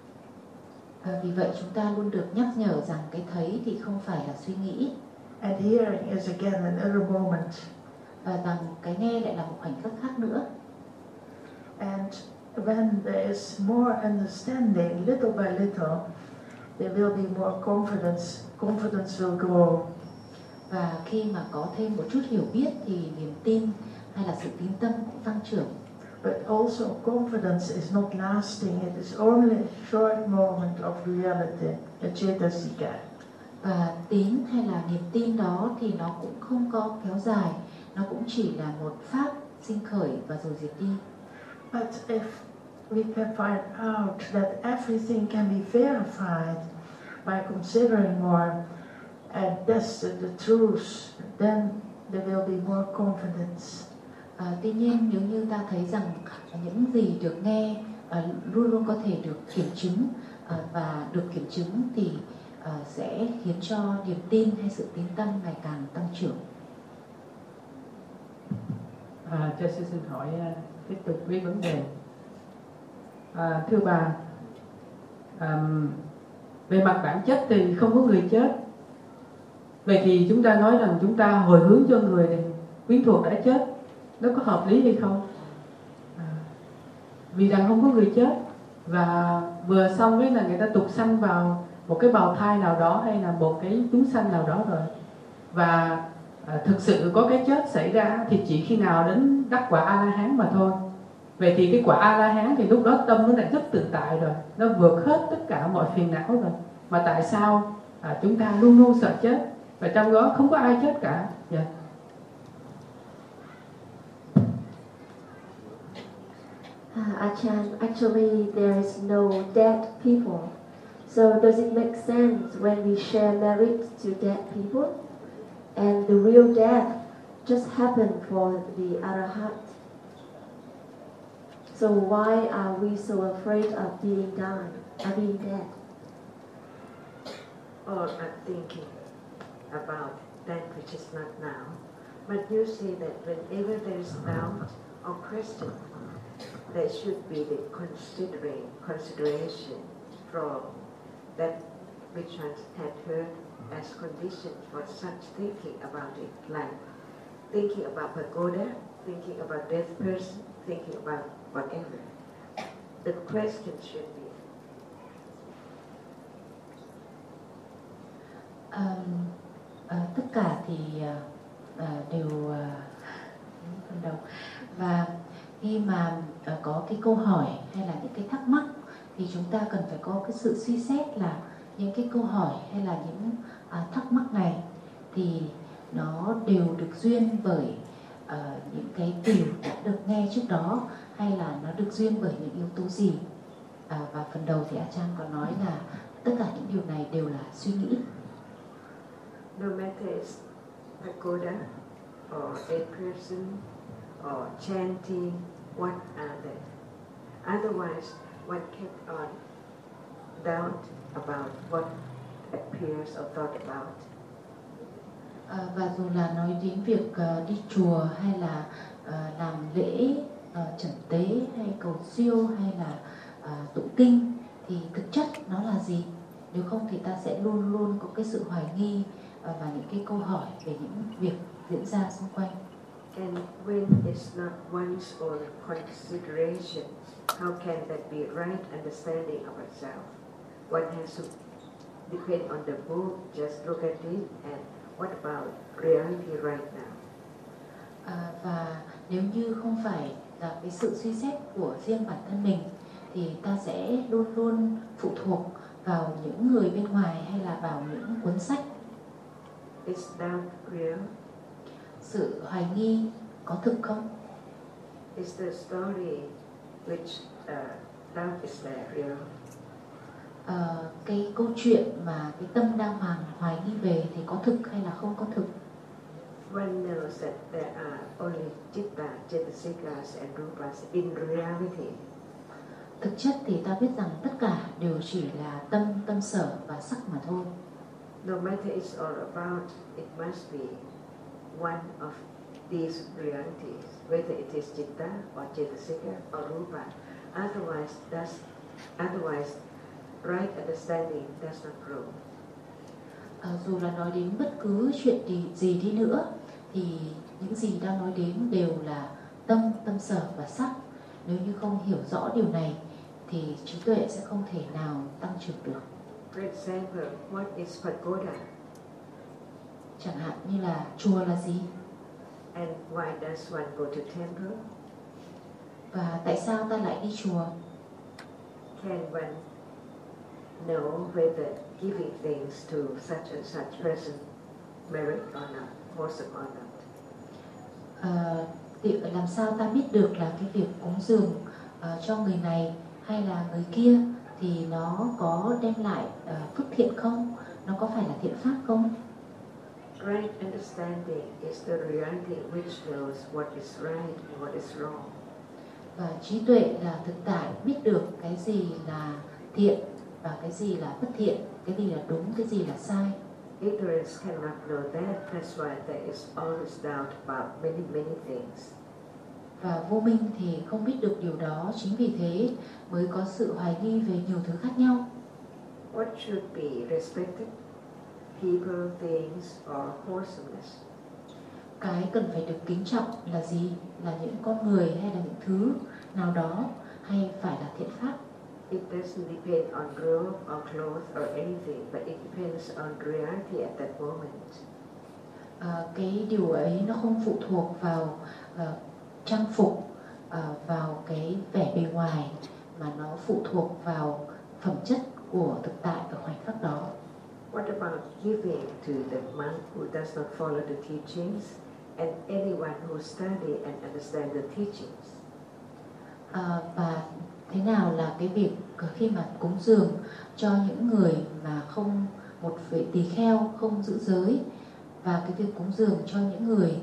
Vì vậy chúng ta luôn được nhắc nhở rằng cái thấy thì không phải là suy nghĩ. And hearing is again another moment. Và rằng cái nghe lại là một khoảnh khắc khác nữa. And when there is more understanding, little by little, there will be more confidence. Confidence will grow. Và khi mà có thêm một chút hiểu biết thì niềm tin hay là sự tín tâm cũng tăng trưởng. But also confidence is not lasting. It is only a short moment of reality, a cetasika. Và tín hay là niềm tin đó thì nó cũng không có kéo dài, nó cũng chỉ là một pháp sinh khởi và rồi diệt đi. But if we can find out that everything can be verified by considering more and that's the truth, then there will be more confidence. Tuy nhiên nếu như ta thấy rằng những gì được nghe luôn luôn có thể được kiểm chứng và được kiểm chứng thì sẽ khiến cho niềm tin hay sự tín tâm ngày càng tăng trưởng. Cho sư xin hỏi tiếp tục với vấn đề. Thưa bà, về mặt bản chất thì không có người chết. Vậy thì chúng ta nói rằng chúng ta hồi hướng cho người quyến thuộc đã chết, nó có hợp lý hay không? Vì rằng không có người chết và vừa xong với là người ta tục sanh vào một cái bào thai nào đó hay là một cái chúng sanh nào đó rồi, và thực sự có cái chết xảy ra thì chỉ khi nào đến đắc quả A-la-hán mà thôi. Vậy thì cái quả A-la-hán thì lúc đó tâm nó lại rất tự tại rồi, nó vượt hết tất cả mọi phiền não rồi. Mà tại sao chúng ta luôn luôn sợ chết, và trong đó không có ai chết cả? Yeah. Ajahn, actually there is no dead people. So does it make sense when we share merit to dead people? And the real death just happened for the Arahant. So why are we so afraid of being dead? Or I'm thinking about that which is not now. But you say that whenever there is doubt or question, there should be the consideration from that which one had heard as conditions for such thinking about it, like thinking about pagoda, thinking about dead person, thinking about whatever. The question should be. Tất cả thì đều phần đầu. Và khi mà có cái câu hỏi hay là những cái thắc mắc thì chúng ta cần phải có cái sự suy xét là những cái câu hỏi hay là những thắc mắc này thì nó đều được duyên bởi những cái điều đã được nghe trước đó, hay là nó được duyên bởi những yếu tố gì. Và phần đầu thì Ajahn có nói là tất cả những điều này đều là suy nghĩ. No matter it's pagoda or a person or chanting, what are they? Otherwise, one kept on doubt about what appears or thought about. Và dù là nói đến việc đi chùa hay là làm lễ trần tế hay cầu siêu hay là tụng kinh thì thực chất nó là gì? Nếu không thì ta sẽ luôn luôn có cái sự hoài nghi và những cái câu hỏi về những việc diễn ra xung quanh. And when it's not one's own consideration, how can that be right understanding of ourselves? One has to depend on the book, just look at it, and what about reality right now? Và nếu như không phải là cái sự suy xét của riêng bản thân mình thì ta sẽ luôn luôn phụ thuộc vào những người bên ngoài hay là vào những cuốn sách. Is doubt real? Sự hoài nghi có thực không? Is the story which doubt is there real? Cái câu chuyện mà cái tâm đang hoài nghi về thì có thực hay là không có thực? One knows that there are only citta, cetasikas and rupas in reality. Thực chất thì ta biết rằng tất cả đều chỉ là tâm, tâm sở và sắc mà thôi. No matter it's all about, it must be one of these realities, whether it is citta or cetasika or rupa. Otherwise, right understanding does not grow. Dù là nói đến bất cứ chuyện gì đi nữa thì những gì đang nói đến đều là tâm, tâm sở và sắc. Nếu như không hiểu rõ điều này thì trí tuệ sẽ không thể nào tăng trưởng được. For example, what is pagoda? Chẳng hạn như là chùa là gì? And why does one go to temple? Và tại sao ta lại đi chùa? Can one know whether giving things to such and such person merit or not, wholesome or not? Làm sao ta biết được là cái việc cúng dường cho người này hay là người kia thì nó có đem lại phước thiện không? Nó có phải là thiện pháp không? Right understanding is the reality which knows what is right and what is wrong. Và trí tuệ là thực tại biết được cái gì là thiện và cái gì là bất thiện, cái gì là đúng, cái gì là sai. Ignorance cannot know that. That's why there is always doubt about many things. Và vô minh thì không biết được điều đó, chính vì thế mới có sự hoài nghi về nhiều thứ khác nhau. What should be respected? People, things, or wholesomeness? Cái cần phải được kính trọng là gì? Là những con người hay là những thứ nào đó hay phải là thiện pháp? It doesn't depend on robe or clothes or anything, but it depends on reality at that moment. Cái điều ấy nó không phụ thuộc vào trang phục, vào cái vẻ bề ngoài, mà nó phụ thuộc vào phẩm chất của thực tại ở khoảnh khắc đó. What about giving to the monk who does not follow the teachings and anyone who study and understand the teachings? Và thế nào là cái việc khi mà cúng dường cho những người mà không, một vị tỳ kheo không giữ giới, và cái việc cúng dường cho những người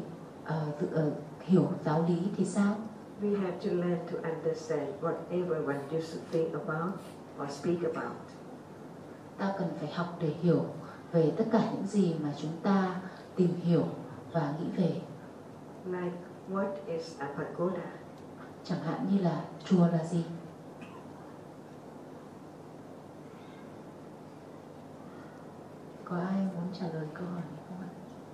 hiểu giáo lý thì sao? We have to learn to understand whatever one used to think about or speak about. Ta cần phải học để hiểu về tất cả những gì mà chúng ta tìm hiểu và nghĩ về. Like what is a pagoda? Chẳng hạn như là chùa là gì? Có ai muốn trả lời câu hỏi này không ạ?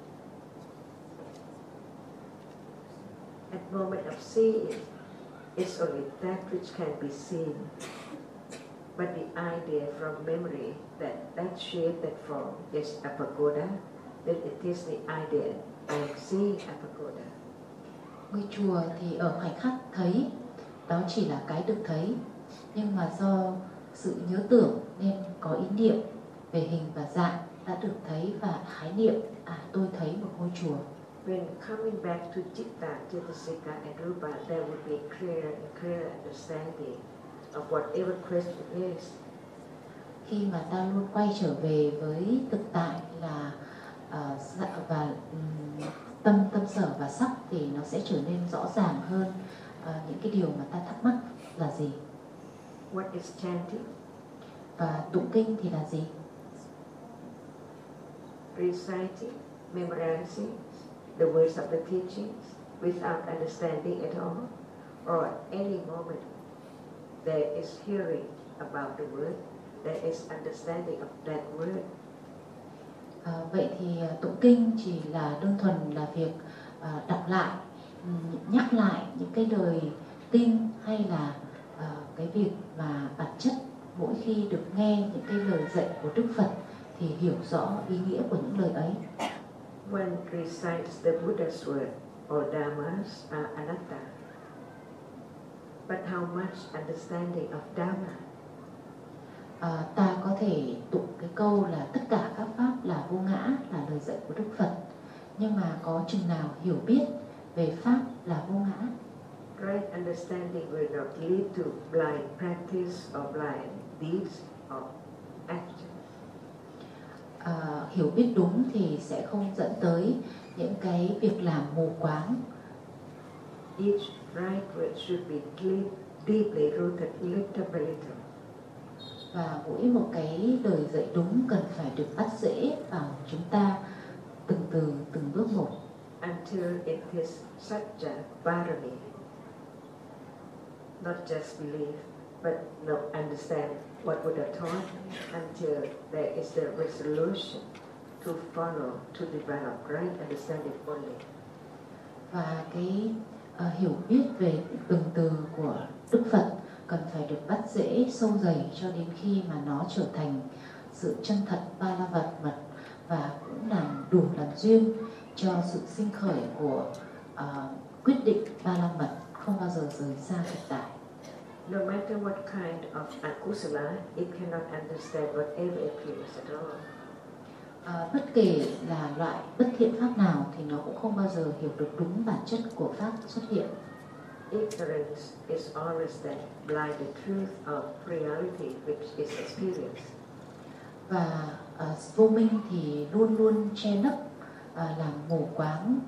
At moment of seeing, it's only that which can be seen. But the idea from memory that shape, that form is a pagoda, then it is the idea I see a pagoda. Ngôi chùa thì ở khoảnh khắc thấy, đó chỉ là cái được thấy, nhưng mà do sự nhớ tưởng nên có ý niệm về hình và dạng đã được thấy và khái niệm tôi thấy một ngôi chùa. When coming back to citta, cetasika and rupa, there would be clear understanding of whatever question is. Khi mà ta luôn quay trở về với thực tại là tâm, tâm sở và sắc thì nó sẽ trở nên rõ ràng hơn những cái điều mà ta thắc mắc là gì. What is chanting? Và tụng kinh thì là gì? Reciting, memorizing the words of the teachings without understanding at all, or any moment there is hearing about the word, there is understanding of that word. Vậy thì tụng kinh chỉ là đơn thuần là việc đọc lại, nhắc lại những cái lời kinh, hay là cái việc mà bản chất mỗi khi được nghe những cái lời dạy của Đức Phật thì hiểu rõ ý nghĩa của những lời ấy. One recites the Buddha's word or dhammas are anatta. But how much understanding of dhamma? Ta có thể tụng cái câu là tất cả các pháp là vô ngã, là lời dạy của Đức Phật, nhưng mà có chừng nào hiểu biết về pháp là vô ngã? Right understanding will not lead to blind practice or blind deeds or action. Hiểu biết đúng thì sẽ không dẫn tới những cái việc làm mù quáng. Each right word should be deeply rooted little by little. Và mỗi một cái lời dạy đúng cần phải được bắt rễ vào chúng ta từng bước một. Until it is satya parami. Not just believe, but understand what Buddha taught, until there is the resolution to follow, to develop right understanding only. Và cái hiểu biết về từng từ của Đức Phật cần phải được bắt rễ sâu dày cho đến khi mà nó trở thành sự chân thật ba la mật, và cũng đủ làm duyên cho sự sinh khởi của quyết định ba la mật, không bao giờ rời xa thực tại. No matter what kind of akusala, it cannot understand whatever appears at all. Bất kể là loại bất thiện pháp nào thì nó cũng không bao giờ hiểu được đúng bản chất của pháp xuất hiện. Ignorance is always that blinded truth of reality which is experience. Và vô minh thì luôn luôn che lấp, làm mù quáng,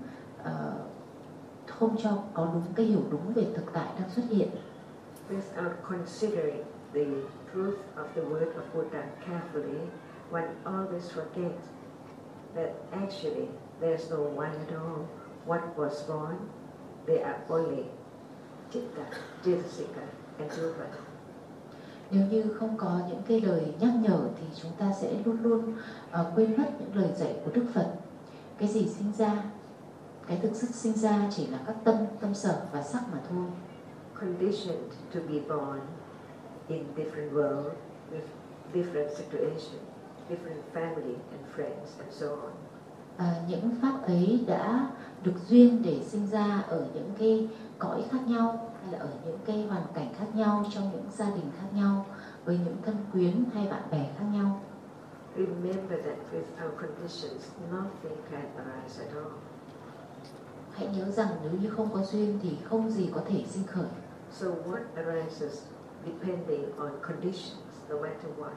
không cho có đúng cái hiểu đúng về thực tại đang xuất hiện. Without considering the truth of the word of Buddha carefully, one always forgets that actually there's no one at all. What was born, they are only Chitta, Cetasika and Rupa. Nếu như không có những cái lời nhắc nhở thì chúng ta sẽ luôn luôn quên mất những lời dạy của Đức Phật. Cái gì sinh ra, cái thực sự sinh ra chỉ là các tâm sở và sắc mà thôi. Conditioned to be born in different world with different situation, different family and friends and so on. Những pháp ấy đã được duyên để sinh ra ở những cái cõi khác nhau, hay là ở những cái hoàn cảnh khác nhau, trong những gia đình khác nhau, với những thân quyến hay bạn bè khác nhau. Remember that without conditions, nothing can arise at all. Hãy nhớ rằng nếu như không có duyên thì không gì có thể sinh khởi. So what arises depending on conditions, no matter what.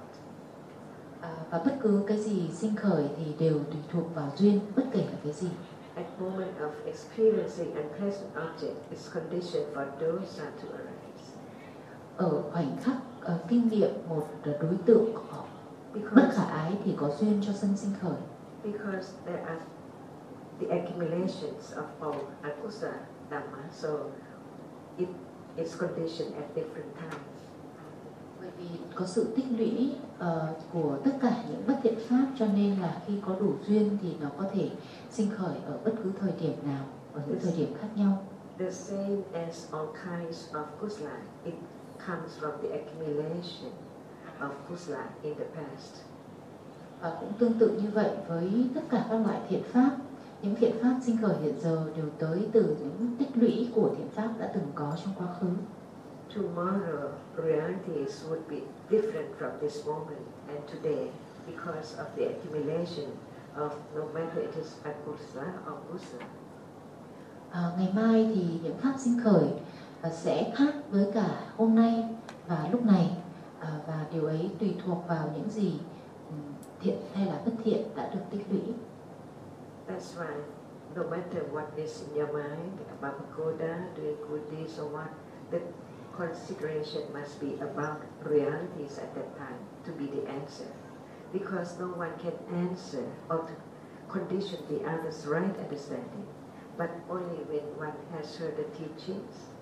Và bất cứ cái gì sinh khởi thì đều tùy thuộc vào duyên, bất kể là cái gì. At moment of experiencing unpleasant object, is conditioned for dosa to arise. Ở khoảnh khắc kinh nghiệm một đối tượng bất khả ái thì có duyên cho sân sinh khởi. Because there are the accumulations of all akusa dhamma, so it is conditioned at different times. Bởi vì có sự tích lũy của tất cả những bất thiện pháp, cho nên là khi có đủ duyên thì nó có thể sinh khởi ở bất cứ thời điểm nào, ở những thời điểm khác nhau. The same as all kinds of kusala, it comes from the accumulation of kusala in the past. Và cũng tương tự như vậy với tất cả các loại thiện pháp, những thiện pháp sinh khởi hiện giờ đều tới từ những tích lũy của thiện pháp đã từng có trong quá khứ. Tomorrow, realities would be different from this moment and today because of the accumulation of no matter it is akusala or kusala. Ngày mai thì những pháp sinh khởi sẽ khác với cả hôm nay và lúc này, và điều ấy tùy thuộc vào những gì thiện hay là bất thiện đã được tích lũy. That's why no matter what is in your mind about Pagoda, doing good deeds or what, the consideration must be about realities at that time to be the answer. Because no one can answer or to condition the other's right understanding, but only when one has heard the teachings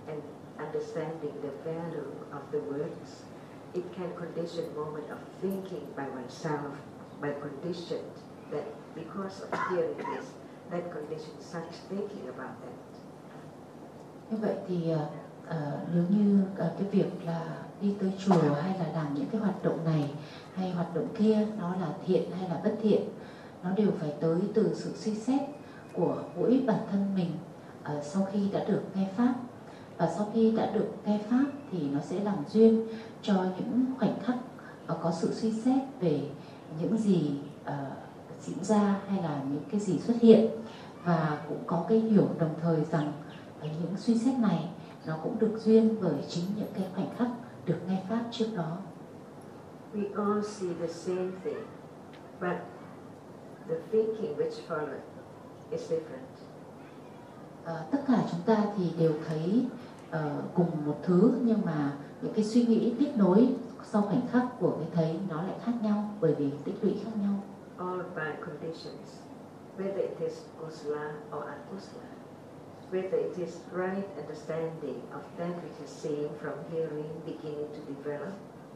and understanding the value of the words, it can condition moment of thinking by oneself, by conditioned that because of hearing this, that condition such thinking about that. Như vậy thì nếu như cái việc là đi tới chùa hay là làm những cái hoạt động này hay hoạt động kia, nó là thiện hay là bất thiện, nó đều phải tới từ sự suy xét của mỗi bản thân mình sau khi đã được nghe pháp. Và sau khi đã được nghe pháp thì nó sẽ làm duyên cho những khoảnh khắc có sự suy xét về những gì diễn ra hay là những cái gì xuất hiện, và cũng có cái hiểu đồng thời rằng những suy xét này nó cũng được duyên bởi chính những cái khoảnh khắc được nghe pháp trước đó. We all see the same thing, but the thinking which followed is different. Tất cả chúng ta thì đều thấy cùng một thứ, nhưng mà những cái suy nghĩ tiếp nối sau khoảnh khắc của cái thấy nó lại khác nhau bởi vì tích lũy khác nhau. All by conditions, whether it is kusala or akusala, whether it is right understanding of that which is seen from hearing beginning to develop.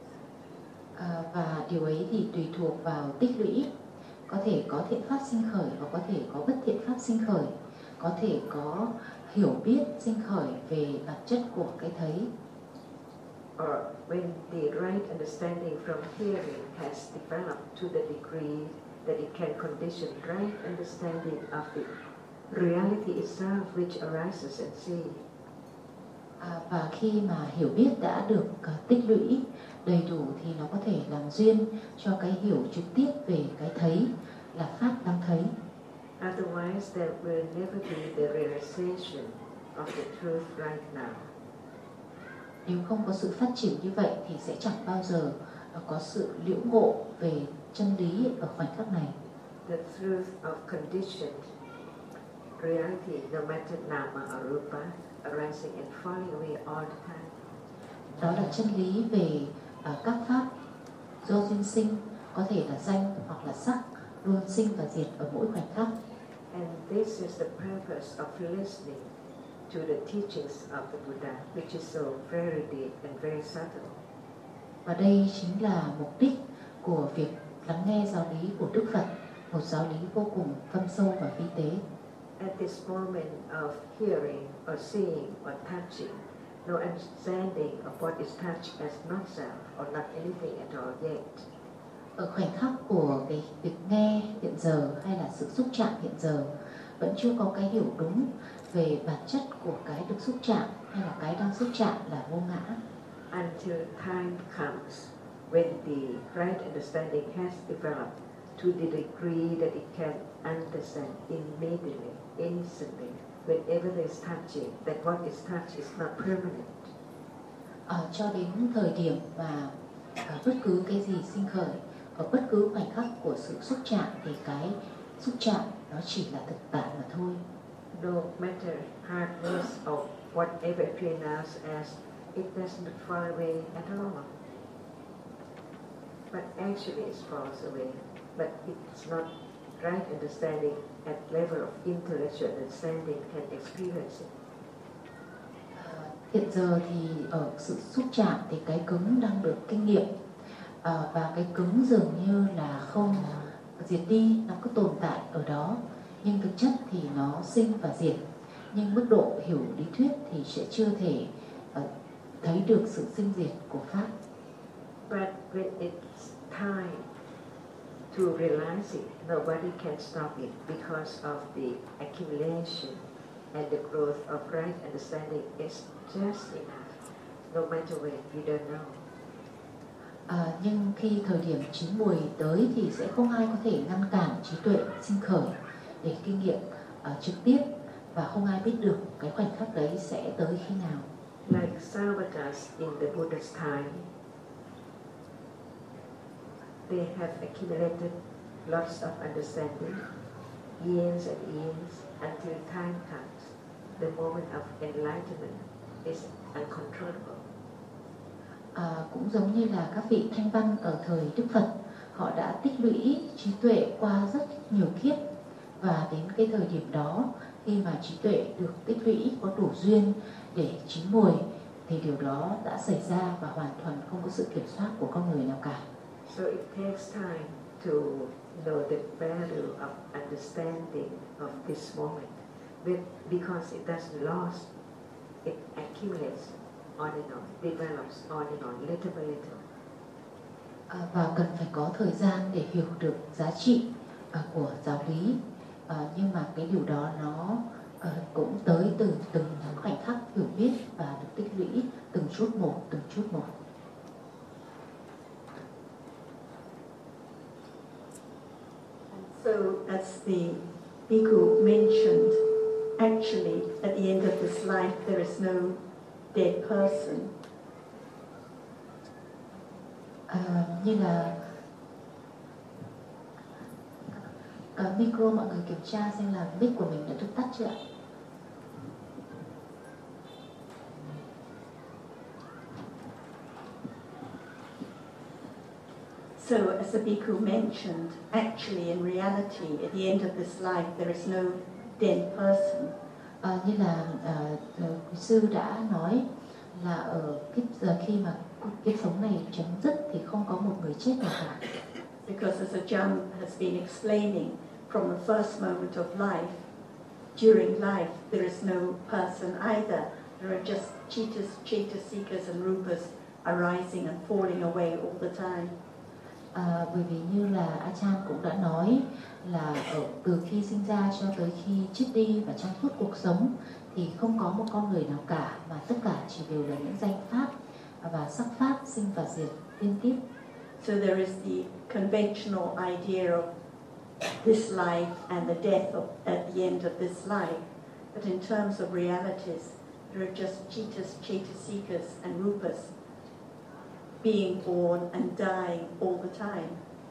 Và điều ấy thì tùy thuộc vào tích lũy. Có thể có thiện pháp sinh khởi và có thể có bất thiện pháp sinh khởi. Có thể có hiểu biết sinh khởi về bản chất của cái thấy. Or when the right understanding from hearing has developed to the degree that it can condition right understanding of the reality itself which arises and see. Và khi mà hiểu biết đã được tích lũy đầy đủ thì nó có thể làm duyên cho cái hiểu trực tiếp về cái thấy là pháp đang thấy. Otherwise there will never be the realization of the truth right now. Nếu không có sự phát triển như vậy thì sẽ chẳng bao giờ có sự liễu ngộ về chân lý ở khoảnh khắc này. The truth of conditioned reality, no matter nama or rupa, arising and falling away all the time. Đó là chân lý về các pháp do duyên sinh, có thể là danh hoặc là sắc, luôn sinh và diệt ở mỗi khoảnh khắc. And this is the purpose of listening to the teachings of the Buddha, which is so very deep and very subtle. Và đây chính là mục đích của việc lắng nghe giáo lý của Đức Phật, một giáo lý vô cùng thâm sâu và vi tế. At this moment of hearing or seeing or touching, no understanding of what is touched as not self or not anything at all yet. Ở khoảnh khắc của cái việc nghe hiện giờ hay là sự xúc chạm hiện giờ, vẫn chưa có cái hiểu đúng về bản chất của cái được xúc chạm hay là cái đang xúc chạm là vô ngã. Until time comes when the right understanding has developed to the degree that it can understand immediately, instantly, whenever there is touching, that what is touched is not permanent. Cho đến thời điểm mà bất cứ cái gì sinh khởi, ở bất cứ khoảnh khắc của sự xúc chạm thì cái xúc chạm nó chỉ là thực tại mà thôi. No matter hardness or whatever pronounced as, it doesn't fall away at all. But actually it falls away. But it's not right understanding at level of intellectual understanding can experience it. Hiện giờ thì ở sự xúc chạm thì cái cứng đang được kinh nghiệm, và cái cứng dường như là không diệt đi, nó cứ tồn tại ở đó, nhưng thực chất thì nó sinh và diệt. Nhưng mức độ hiểu lý thuyết thì sẽ chưa thể thấy được sự sinh diệt của pháp. But when it's time to realize it, nobody can stop it because of the accumulation and the growth of right understanding is just enough. No matter when, you don't know. Nhưng khi thời điểm chín mùi tới thì sẽ không ai có thể ngăn cản trí tuệ sinh khởi để kinh nghiệm trực tiếp, và không ai biết được cái khoảnh khắc đấy sẽ tới khi nào. Like Sarvatas in the Buddha's time, they have accumulated lots of understanding, years and years, until time comes. The moment of enlightenment is uncontrollable. Cũng giống như là các vị thanh văn ở thời Đức Phật, họ đã tích lũy trí tuệ qua rất nhiều kiếp, và đến cái thời điểm đó khi mà trí tuệ được tích lũy có đủ duyên để chín mùi thì điều đó đã xảy ra và hoàn toàn không có sự kiểm soát của con người nào cả. So it takes time to know the value of understanding of this moment, because it doesn't lose, it accumulates on and on, develops on and on, little by little. Và cần phải có thời gian để hiểu được giá trị của giáo lý, nhưng mà cái điều đó nó cũng tới từ từng khoảnh khắc hiểu biết và được tích lũy từng chút một. So, as the Bhikkhu mentioned, actually, at the end of this life, there is no dead person. Như là micro, mọi người kiểm tra xem là mic của mình đã được tắt chưa ạ? So, as the Bhikkhu mentioned, actually, in reality, at the end of this life, there is no dead person. Như là quý sư đã nói là ở khi mà kiếp sống này chấm dứt thì không có một người chết nào cả. Because as Ajahn has been explaining, from the first moment of life, during life, there is no person either. There are just Cetasikas and Rupas arising and falling away all the time. Bởi vì như là Ajahn cũng đã nói là từ khi sinh ra cho tới khi chết đi và trong suốt cuộc sống thì không có một con người nào cả, mà tất cả chỉ đều là những danh pháp và sắc pháp sinh và diệt liên tiếp. So there is the conventional idea of this life and the death at the end of this life, but in terms of realities, there are just Cetasikas and Rupas being born and dying all the time.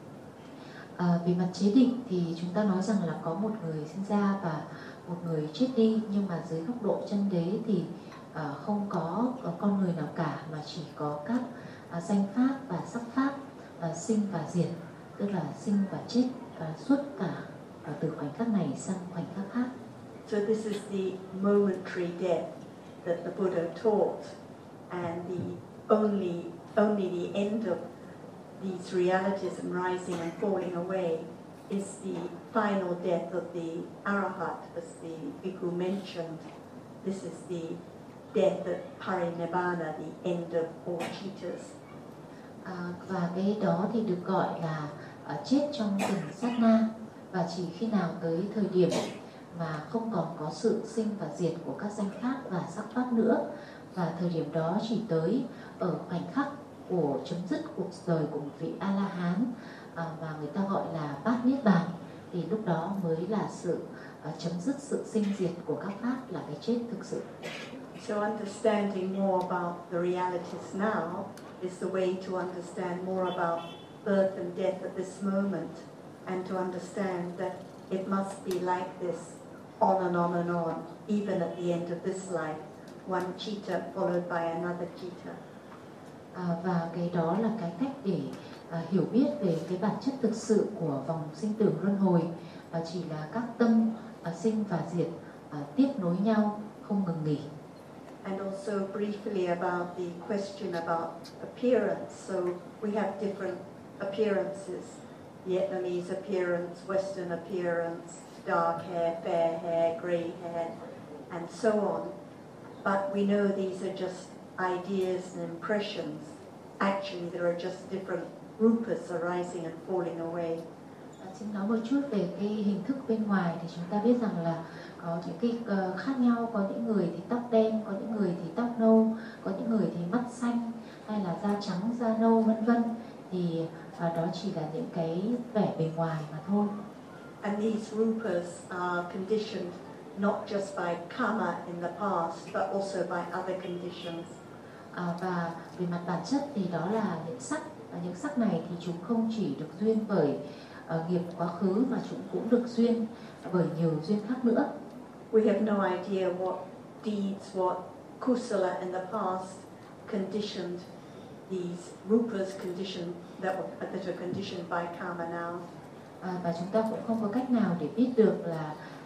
Về mặt chế định thì chúng ta nói rằng là có một người sinh ra và một người chết đi, nhưng mà dưới góc độ chân đế thì không có con người nào cả, mà chỉ có các danh pháp và sắc pháp sinh và diệt, tức là sinh và chết suốt cả từ khoảnh khắc này sang khoảnh khắc khác. So this is the momentary death that the Buddha taught, and only the end of these realities and rising and falling away is the final death of the Arahat, as the Bhikkhu mentioned. This is the death at Parinibbana, the end of all cheetahs. Và cái đó thì được gọi là chết trong từng sát na, và chỉ khi nào tới thời điểm mà không còn có sự sinh và diệt của các danh pháp và sắc pháp nữa, và thời điểm đó chỉ tới ở khoảnh khắc của chấm dứt cuộc đời của một vị A-la-hán mà người ta gọi là bát niết bàn, thì lúc đó mới là sự chấm dứt sự sinh diệt của các pháp, là cái chết thực sự. So understanding more about the realities now is the way to understand more about birth and death at this moment, and to understand that it must be like this on and on and on, even at the end of this life, one cheetah followed by another cheetah. Và cái đó là cái cách để hiểu biết về cái bản chất thực sự của vòng sinh tử luân hồi, chỉ là các tâm sinh và diệt tiếp nối nhau không ngừng nghỉ. And also briefly about the question about appearance. So we have different appearances: Vietnamese appearance, Western appearance, dark hair, fair hair, grey hair, and so on. But we know these are just ideas and impressions. Actually, there are just different rupas arising and falling away. Xin nói một chút về cái hình thức bên ngoài thì chúng ta biết rằng là có những cái khác nhau, có những người thì tóc đen, có những người thì tóc nâu, có những người thì mắt xanh hay là da trắng, da nâu vân vân, thì đó chỉ là những cái vẻ bề ngoài mà thôi. And these rupas are conditioned not just by karma in the past, but also by other conditions. Và về mặt bản chất thì đó là những sắc, và những sắc này thì chúng không chỉ được duyên bởi nghiệp quá khứ, mà chúng cũng được duyên bởi nhiều duyên khác nữa. We have no idea what deeds, what kusala in the past conditioned these rupas that are conditioned by karma now. Và chúng ta cũng không có cách nào để biết được là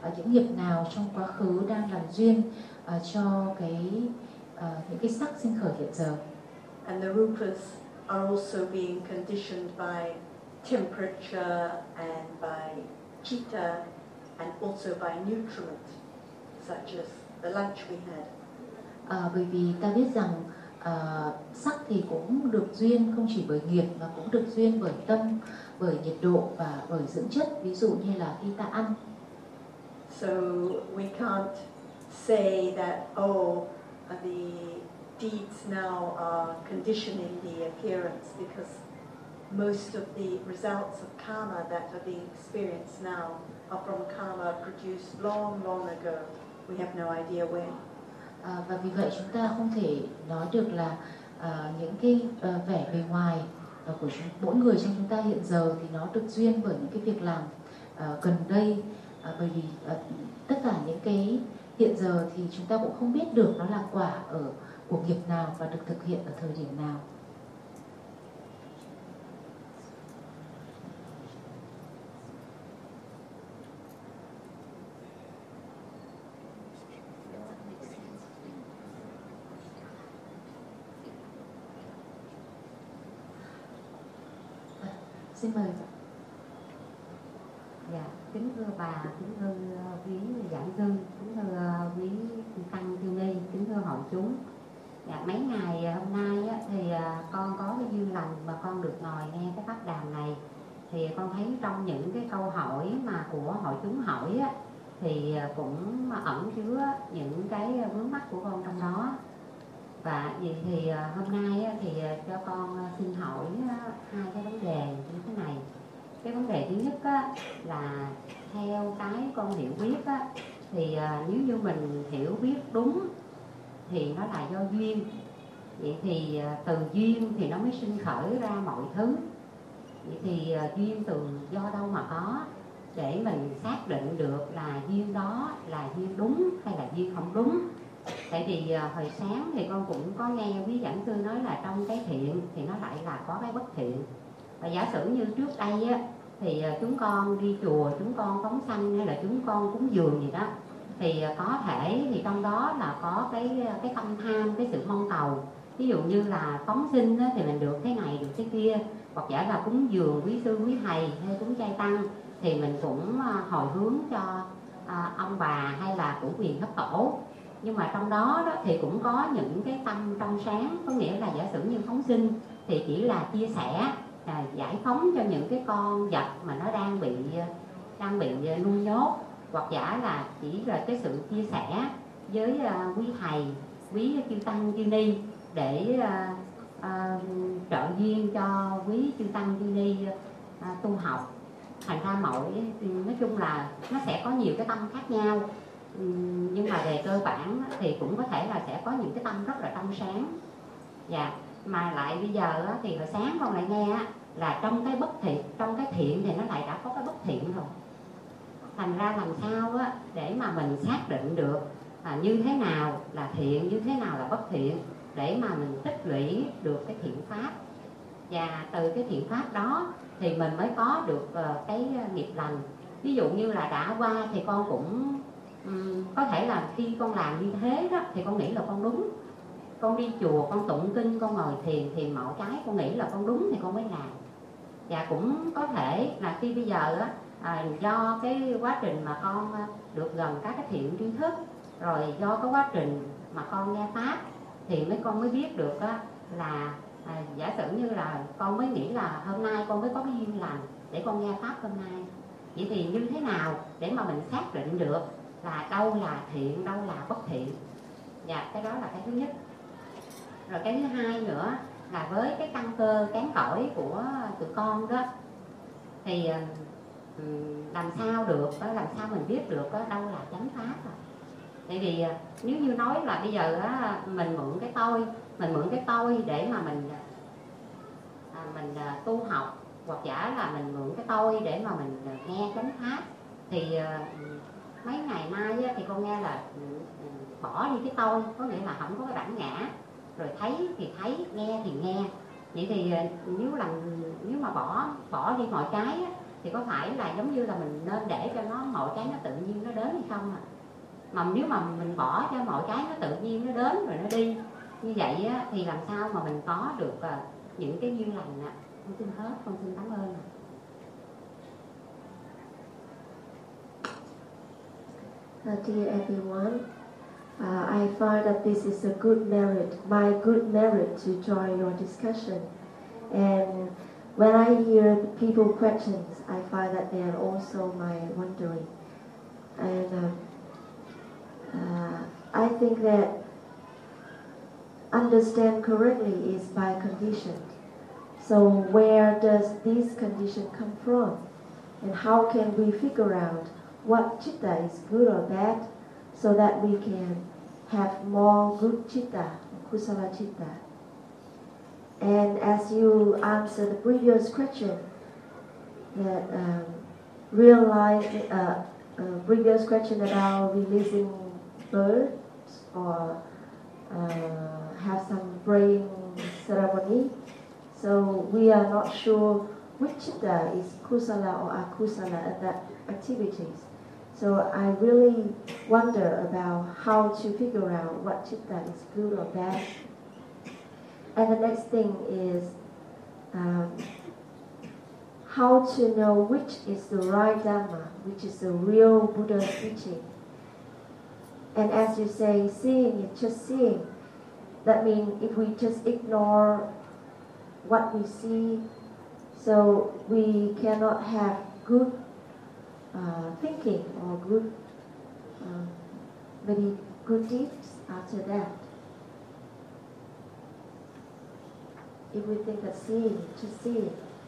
những nghiệp nào trong quá khứ đang làm duyên cho những cái sắc sinh khởi hiện giờ. And the rupas are also being conditioned by temperature and by chitta and also by nutriment, such as the lunch we had. Bởi vì ta biết rằng sắc thì cũng được duyên không chỉ bởi nghiệp mà cũng được duyên bởi tâm, bởi nhiệt độ và bởi dưỡng chất, ví dụ như là khi ta ăn. So we can't say that the deeds now are conditioning the appearance, because most of the results of karma that are being experienced now are from karma produced long, long ago. We have no idea when. Và vì vậy chúng ta không thể nói được là những cái vẻ bề ngoài của mỗi người trong chúng ta hiện giờ thì nó được duyên bởi những cái việc làm gần đây, bởi vì tất cả những cái hiện giờ thì chúng ta cũng không biết được nó là quả của nghiệp nào và được thực hiện ở thời điểm nào. Xin mời. Dạ, kính thưa bà, kính thưa quý giảng sư, kính thưa quý tăng chư ni, kính thưa hội chúng. Dạ, mấy ngày hôm nay á, thì con có cái duyên lành mà con được ngồi nghe cái pháp đàm này. Thì con thấy trong những cái câu hỏi mà của hội chúng hỏi á, thì cũng ẩn chứa những cái vướng mắc của con trong đó. Và vậy thì hôm nay á, thì cho con xin hỏi hai cái vấn đề như thế này. Cái vấn đề thứ nhất á, là theo cái con hiểu biết á, thì nếu như mình hiểu biết đúng thì nó là do duyên. Vậy thì từ duyên thì nó mới sinh khởi ra mọi thứ. Vậy thì duyên từ do đâu mà có, để mình xác định được là duyên đó là duyên đúng hay là duyên không đúng. Tại vì hồi sáng thì con cũng có nghe quý giảng sư nói là trong cái thiện thì nó lại là có cái bất thiện. Và giả sử như trước đây á, thì chúng con đi chùa, chúng con phóng sanh hay là chúng con cúng dường gì đó, thì có thể thì trong đó là có cái tâm tham, cái sự mong cầu. Ví dụ như là phóng sinh á, thì mình được cái này được cái kia, hoặc giả là cúng dường quý sư quý thầy hay cúng chay tăng thì mình cũng hồi hướng cho ông bà hay là của quyền thất tổ. Nhưng mà trong đó thì cũng có những cái tâm trong sáng, có nghĩa là giả sử như phóng sinh thì chỉ là chia sẻ, giải phóng cho những cái con vật mà nó đang bị nuôi nhốt, hoặc giả là chỉ là cái sự chia sẻ với quý thầy, quý chư tăng chư ni để trợ duyên cho quý chư tăng chư ni tu học. Thành ra nói chung là nó sẽ có nhiều cái tâm khác nhau, nhưng mà về cơ bản thì cũng có thể là sẽ có những cái tâm rất là trong sáng. Dạ, mà lại bây giờ thì hồi sáng con lại nghe là trong cái bất thiện, trong cái thiện thì nó lại đã có cái bất thiện rồi. Thành ra làm sao để mà mình xác định được như thế nào là thiện, như thế nào là bất thiện, để mà mình tích lũy được cái thiện pháp. Và từ cái thiện pháp đó thì mình mới có được cái nghiệp lành. Ví dụ như là đã qua thì con cũng có thể là khi con làm như thế đó thì con nghĩ là con đúng. Con đi chùa, con tụng kinh, con ngồi thiền thì mọi cái con nghĩ là con đúng thì con mới làm. Và cũng có thể là khi bây giờ do cái quá trình mà con được gần các cái thiện tri thức, rồi do cái quá trình mà con nghe pháp thì con mới biết được là giả sử như là con mới nghĩ là hôm nay con mới có cái duyên lành để con nghe pháp hôm nay. Vậy thì như thế nào để mà mình xác định được là đâu là thiện, đâu là bất thiện? Dạ, cái đó là cái thứ nhất. Rồi cái thứ hai nữa là với cái căn cơ kém cỏi của tụi con đó, thì làm sao được, làm sao mình biết được đâu là chánh pháp à? Tại vì nếu như nói là bây giờ mình mượn cái tôi để mà mình tu học, hoặc giả là mình mượn cái tôi để mà mình nghe chánh pháp, thì mấy ngày nay thì con nghe là bỏ đi cái tôi, có nghĩa là không có cái bản ngã, rồi thấy thì thấy, nghe thì nghe. Vậy thì nếu mà bỏ đi mọi cái thì có phải là giống như là mình nên để cho nó mọi cái nó tự nhiên nó đến hay không à? Mà nếu mà mình bỏ cho mọi cái nó tự nhiên nó đến rồi nó đi như vậy á, thì làm sao mà mình có được những cái duyên lành ạ? Con xin hết, con xin cảm ơn. Dear everyone, I find that this is a good merit, my good merit to join your discussion. And when I hear people questions, I find that they are also my wondering. And I think that understand correctly is by condition. So where does this condition come from? And how can we figure out what chitta is good or bad so that we can have more good chitta, kusala chitta? And as you answer the previous question, that previous question about releasing birds or have some praying ceremony, so we are not sure which chitta is kusala or akusala at that activities. So I really wonder about how to figure out what chitta is good or bad. And the next thing is how to know which is the right Dhamma, which is the real Buddha teaching. And as you say, seeing is just seeing. That means if we just ignore what we see, so we cannot have good thinking or good, maybe good deeds after that. If we think that seeing, just seeing.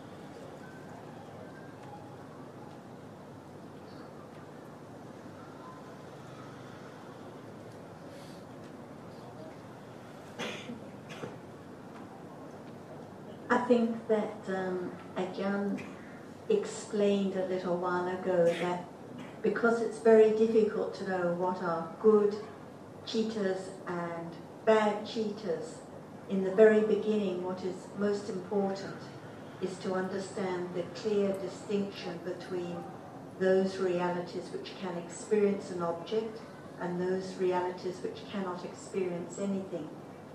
I think that Ajahn explained a little while ago that because it's very difficult to know what are good cheetahs and bad cheetahs, in the very beginning what is most important is to understand the clear distinction between those realities which can experience an object and those realities which cannot experience anything.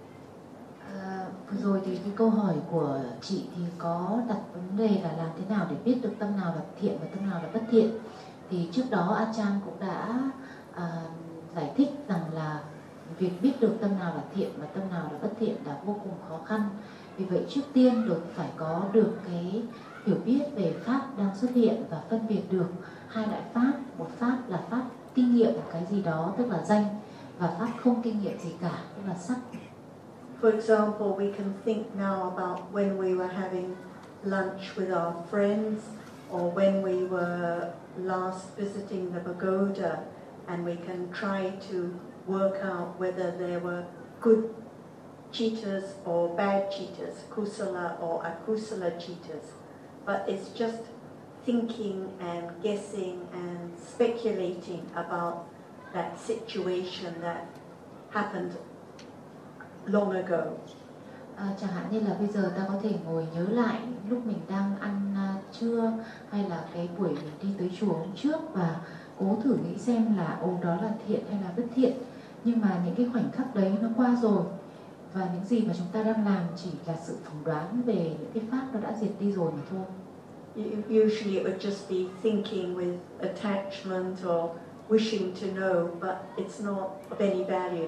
Vừa rồi thì cái câu hỏi của chị thì có đặt vấn đề là làm thế nào để biết được tâm nào là thiện và tâm nào là bất thiện. Thì trước đó Ajahn cũng đã giải thích rằng là việc biết được tâm nào là thiện và tâm nào là bất thiện là vô cùng khó khăn. Vì vậy trước tiên được phải có được cái hiểu biết về pháp đang xuất hiện và phân biệt được hai loại pháp. Một pháp là pháp kinh nghiệm một cái gì đó tức là danh, và pháp không kinh nghiệm gì cả tức là sắc. For example, we can think now about when we were having lunch with our friends or when we were last visiting the pagoda, and we can try to work out whether there were good cheetahs or bad cheetahs, kusala or akusala cheetahs. But it's just thinking and guessing and speculating about that situation that happened long ago. Chẳng hạn như là bây giờ ta có thể ngồi nhớ lại lúc mình đang ăn trưa hay là cái buổi mình đi tới chùa hôm trước và cố thử nghĩ xem là đó là thiện hay là bất thiện. Nhưng mà những cái khoảnh khắc đấy nó qua rồi và những gì mà chúng ta đang làm chỉ là sự phỏng đoán về những cái pháp nó đã diệt đi rồi mà thôi. Usually it would just be thinking with attachment or wishing to know, but it's not of any value.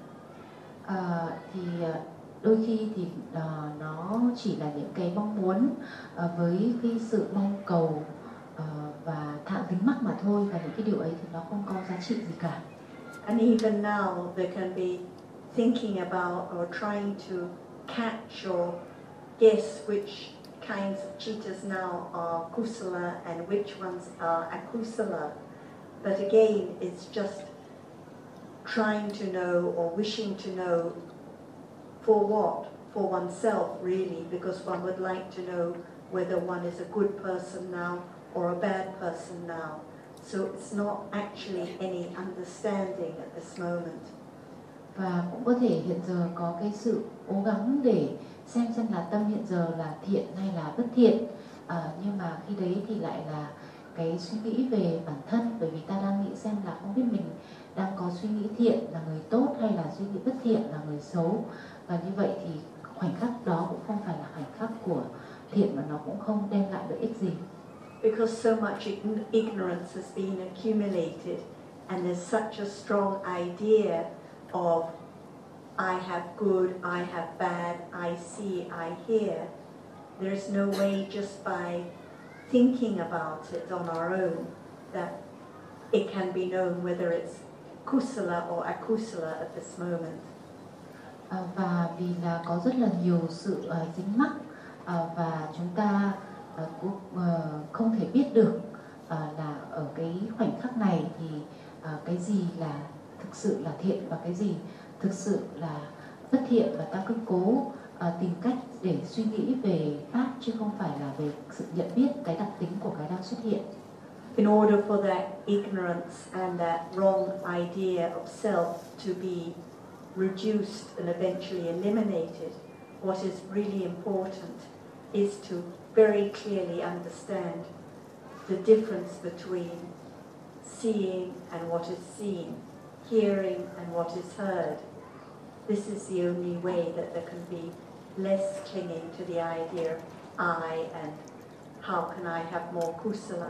Đôi khi thì nó chỉ là những cái mong muốn với cái sự mong cầu và dính mắc mà thôi, và những cái điều ấy thì nó không có giá trị gì cả. And even now there can be thinking about or trying to catch or guess which kinds of cheetahs now are kusala and which ones are akusala. But again, it's just trying to know or wishing to know for what? For oneself, really, because one would like to know whether one is a good person now or a bad person now. So it's not actually any understanding at this moment. Và cũng có thể hiện giờ có cái sự cố gắng để xem là tâm hiện giờ là thiện hay là bất thiện, Nhưng mà khi đấy thì lại là cái suy nghĩ về bản thân, bởi vì ta đang nghĩ xem là không biết mình đang có suy nghĩ thiện là người tốt hay là suy nghĩ bất thiện là người xấu, và như vậy thì khoảnh khắc đó cũng không phải là khoảnh khắc của thiện, mà nó cũng không đem lại lợi ích gì. Because so much ignorance has been accumulated, and there's such a strong idea of I have good, I have bad, I see, I hear. There's no way just by thinking about it on our own that it can be known whether it's kusala or akusala at this moment. Và vì là có rất là nhiều sự dính mắc, và chúng ta cũng không thể biết được là ở cái khoảnh khắc này thì cái gì là thực sự là thiện và cái gì thực sự là bất thiện, và ta cứ cố tìm cách để suy nghĩ về pháp chứ không phải là về sự nhận biết cái đặc tính của cái đang xuất hiện. In order for that ignorance and that wrong idea of self to be reduced and eventually eliminated, what is really important is to very clearly understand the difference between seeing and what is seen, hearing and what is heard. This is the only way that there can be less clinging to the idea of I and how can I have more kusala.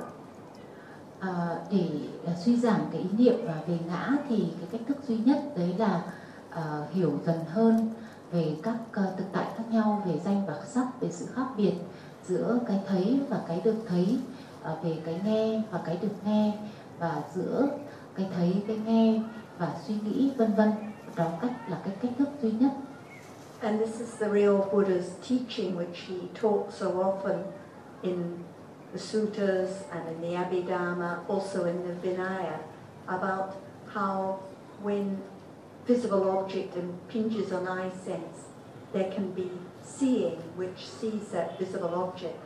Để suy giảm cái ý niệm về ngã thì cái cách thức duy nhất đấy là hiểu dần hơn về các thực tại khác nhau, về danh và sắc, về sự khác biệt giữa cái thấy và cái được thấy, về cái nghe và cái được nghe, và giữa cái thấy, cái nghe và suy nghĩ, vân vân. Đó là cái cách thức duy nhất. And this is the real Buddha's teaching, which he taught so often in the suttas and in the Abhidhamma, also in the Vinaya, about how when visible object impinges on eye sense, there can be seeing which sees that visible object.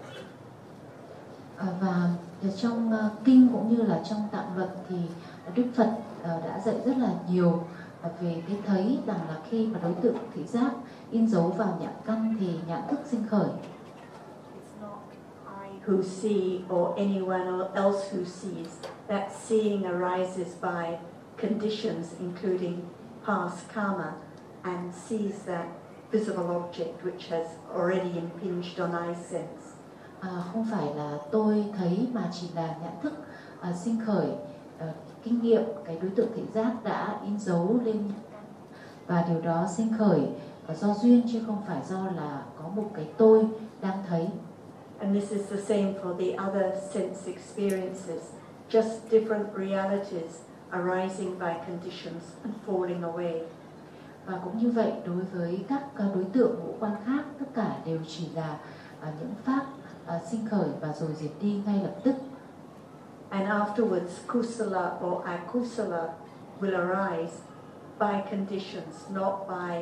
Và trong kinh cũng như là trong tạng vật thì Đức Phật đã dạy rất là nhiều về cái thấy, rằng là khi mà đối tượng thị giác in dấu vào nhãn căn thì nhãn thức sinh khởi. It's not I who see or anyone else who sees. That seeing arises by conditions including past karma and sees that visible object which has already impinged on eye sense. Không phải là tôi thấy mà chỉ là nhãn thức sinh khởi kinh nghiệm cái đối tượng thị giác đã in dấu lên, và điều đó sinh khởi do duyên chứ không phải do là có một cái tôi đang thấy. And this is the same for the other sense experiences, just different realities arising by conditions and falling away. Và cũng như vậy đối với các đối tượng ngũ quan khác, tất cả đều chỉ là những pháp sinh khởi và rồi diệt đi ngay lập tức. And afterwards, kusala or akusala will arise by conditions, not by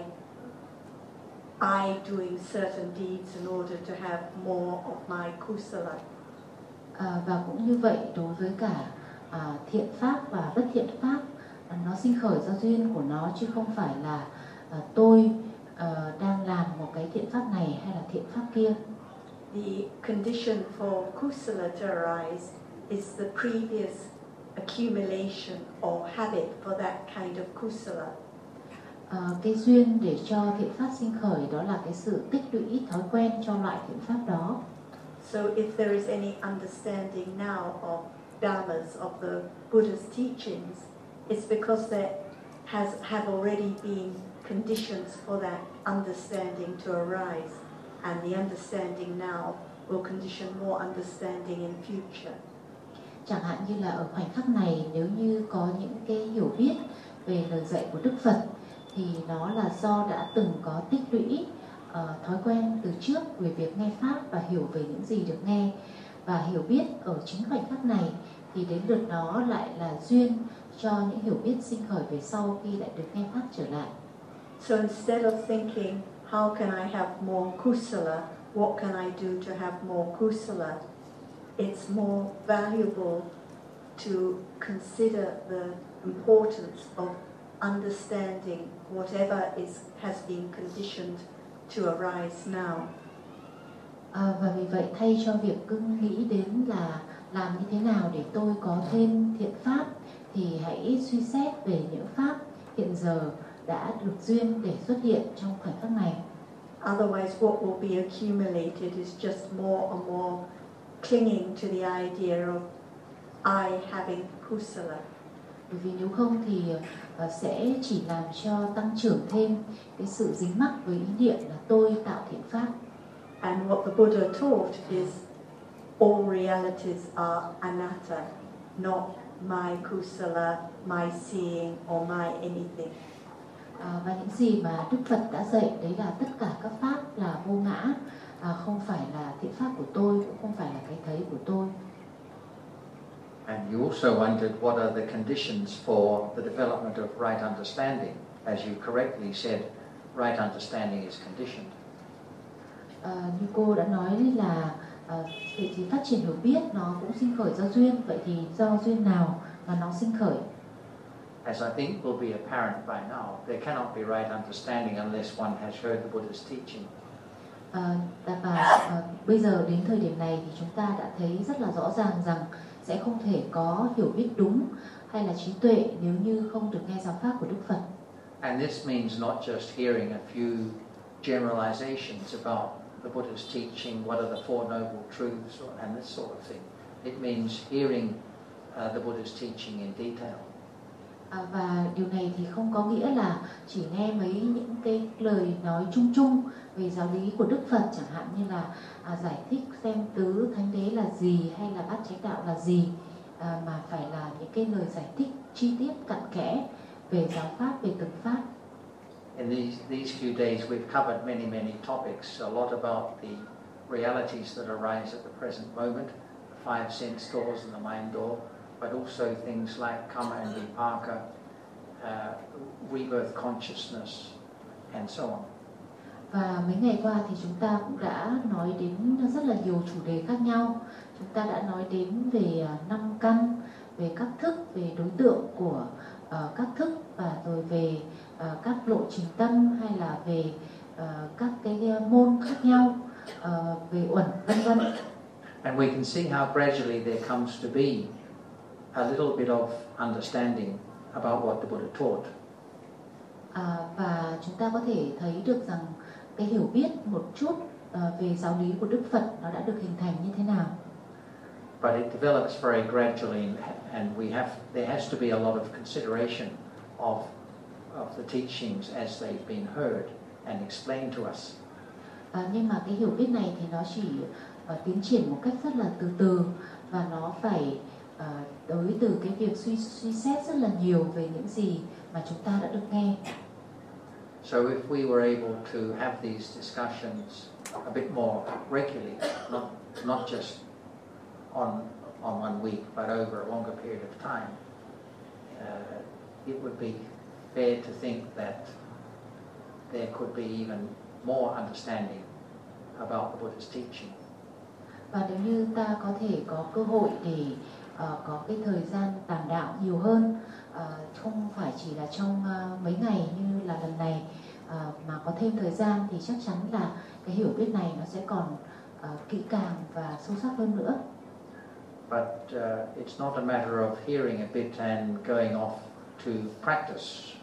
I doing certain deeds in order to have more of my kusala. Và cũng như vậy đối với cả thiện pháp và bất thiện pháp, nó sinh khởi do duyên của nó chứ không phải là tôi đang làm một cái thiện pháp này hay là thiện pháp kia. The condition for kusala to arise is the previous accumulation or habit for that kind of kusala. Cái duyên để cho thiện pháp sinh khởi đó là cái sự tích lũy thói quen cho loại thiện pháp đó. So if there is any understanding now of dhammas, of the Buddha's teachings, it's because there have already been conditions for that understanding to arise, and the understanding now will condition more understanding in future. Chẳng hạn như là ở khoảnh khắc này, nếu như có những cái hiểu biết về lời dạy của Đức Phật thì nó là do đã từng có tích lũy thói quen từ trước về việc nghe pháp và hiểu về những gì được nghe, và hiểu biết ở chính khoảnh khắc này thì đến lượt nó lại là duyên cho những hiểu biết sinh khởi về sau khi lại được nghe pháp trở lại. So instead of thinking how can I have more kusala, what can I do to have more kusala, it's more valuable to consider the importance of understanding whatever has been conditioned to arise now. Và vì vậy thay cho việc cứ nghĩ đến là làm như thế nào để tôi có thêm thiện pháp, thì hãy suy xét về những pháp hiện giờ đã được duyên để xuất hiện trong khoảnh khắc này. Otherwise, what will be accumulated is just more and more clinging to the idea of I having kusala. Bởi vì nếu không thì sẽ chỉ làm cho tăng trưởng thêm cái sự dính mắc với ý niệm là tôi tạo thiện pháp. And what the Buddha taught is all realities are anatta, not my kusala, my seeing or my anything. Và những gì mà Đức Phật đã dạy đấy là tất cả các pháp là vô ngã, không phải là thiện pháp của tôi, cũng không phải là cái thấy của tôi. And you also wondered what are the conditions for the development of right understanding. As you correctly said, right understanding is conditioned. Như cô đã nói là vậy thì phát triển hiểu biết nó cũng sinh khởi do duyên. Vậy thì do duyên nào mà nó sinh khởi? As I think will be apparent by now, there cannot be right understanding unless one has heard the Buddha's teaching. Bây giờ đến thời điểm này thì chúng ta đã thấy rất là rõ ràng rằng sẽ không thể có hiểu biết đúng hay là trí tuệ nếu như không được nghe giáo pháp của Đức Phật. And this means not just hearing a few generalizations about the Buddha's teaching, what are the Four Noble Truths, and this sort of thing. It means hearing the Buddha's teaching in detail. Và điều này thì không có nghĩa là chỉ nghe mấy những cái lời nói chung chung về giáo lý của Đức Phật, chẳng hạn như là giải thích xem tứ thánh đế là gì hay là bát chánh đạo là gì, mà phải là những cái lời giải thích chi tiết cặn kẽ về giáo pháp, về từng pháp. In these few days we've covered many topics, a lot about the realities that arise at the present moment, the five sense doors and the mind door, but also things like karma and vipaka, rebirth consciousness, and so on. Và mấy ngày qua thì chúng ta cũng đã nói đến rất là nhiều chủ đề khác nhau. Chúng ta đã nói đến về năm căn, về các thức, về đối tượng của các thức, và rồi về các lộ trình tâm, hay là về các cái môn khác nhau, về uẩn, vân vân. And we can see how gradually there comes to be a little bit of understanding about what the Buddha taught. Và chúng ta có thể thấy được rằng cái hiểu biết một chút về giáo lý của Đức Phật nó đã được hình thành như thế nào. But it develops very gradually, and there has to be a lot of consideration of the teachings as they've been heard and explained to us. Nhưng mà cái hiểu biết này thì nó chỉ tiến triển một cách rất là từ từ, và nó phải tới từ cái việc suy xét rất là nhiều về những gì mà chúng ta đã được nghe. So if we were able to have these discussions a bit more regularly, not just on one week, but over a longer period of time, it would be fair to think that there could be even more understanding about the Buddha's teaching. Và nếu như ta có thể có cơ hội để có cái thời gian đàm đạo nhiều hơn, không phải chỉ là trong mấy ngày như là lần này, mà có thêm thời gian, thì chắc chắn là cái hiểu biết này nó sẽ còn kỹ càng và sâu sắc hơn nữa. But it's not a matter of hearing a bit and going off to practice.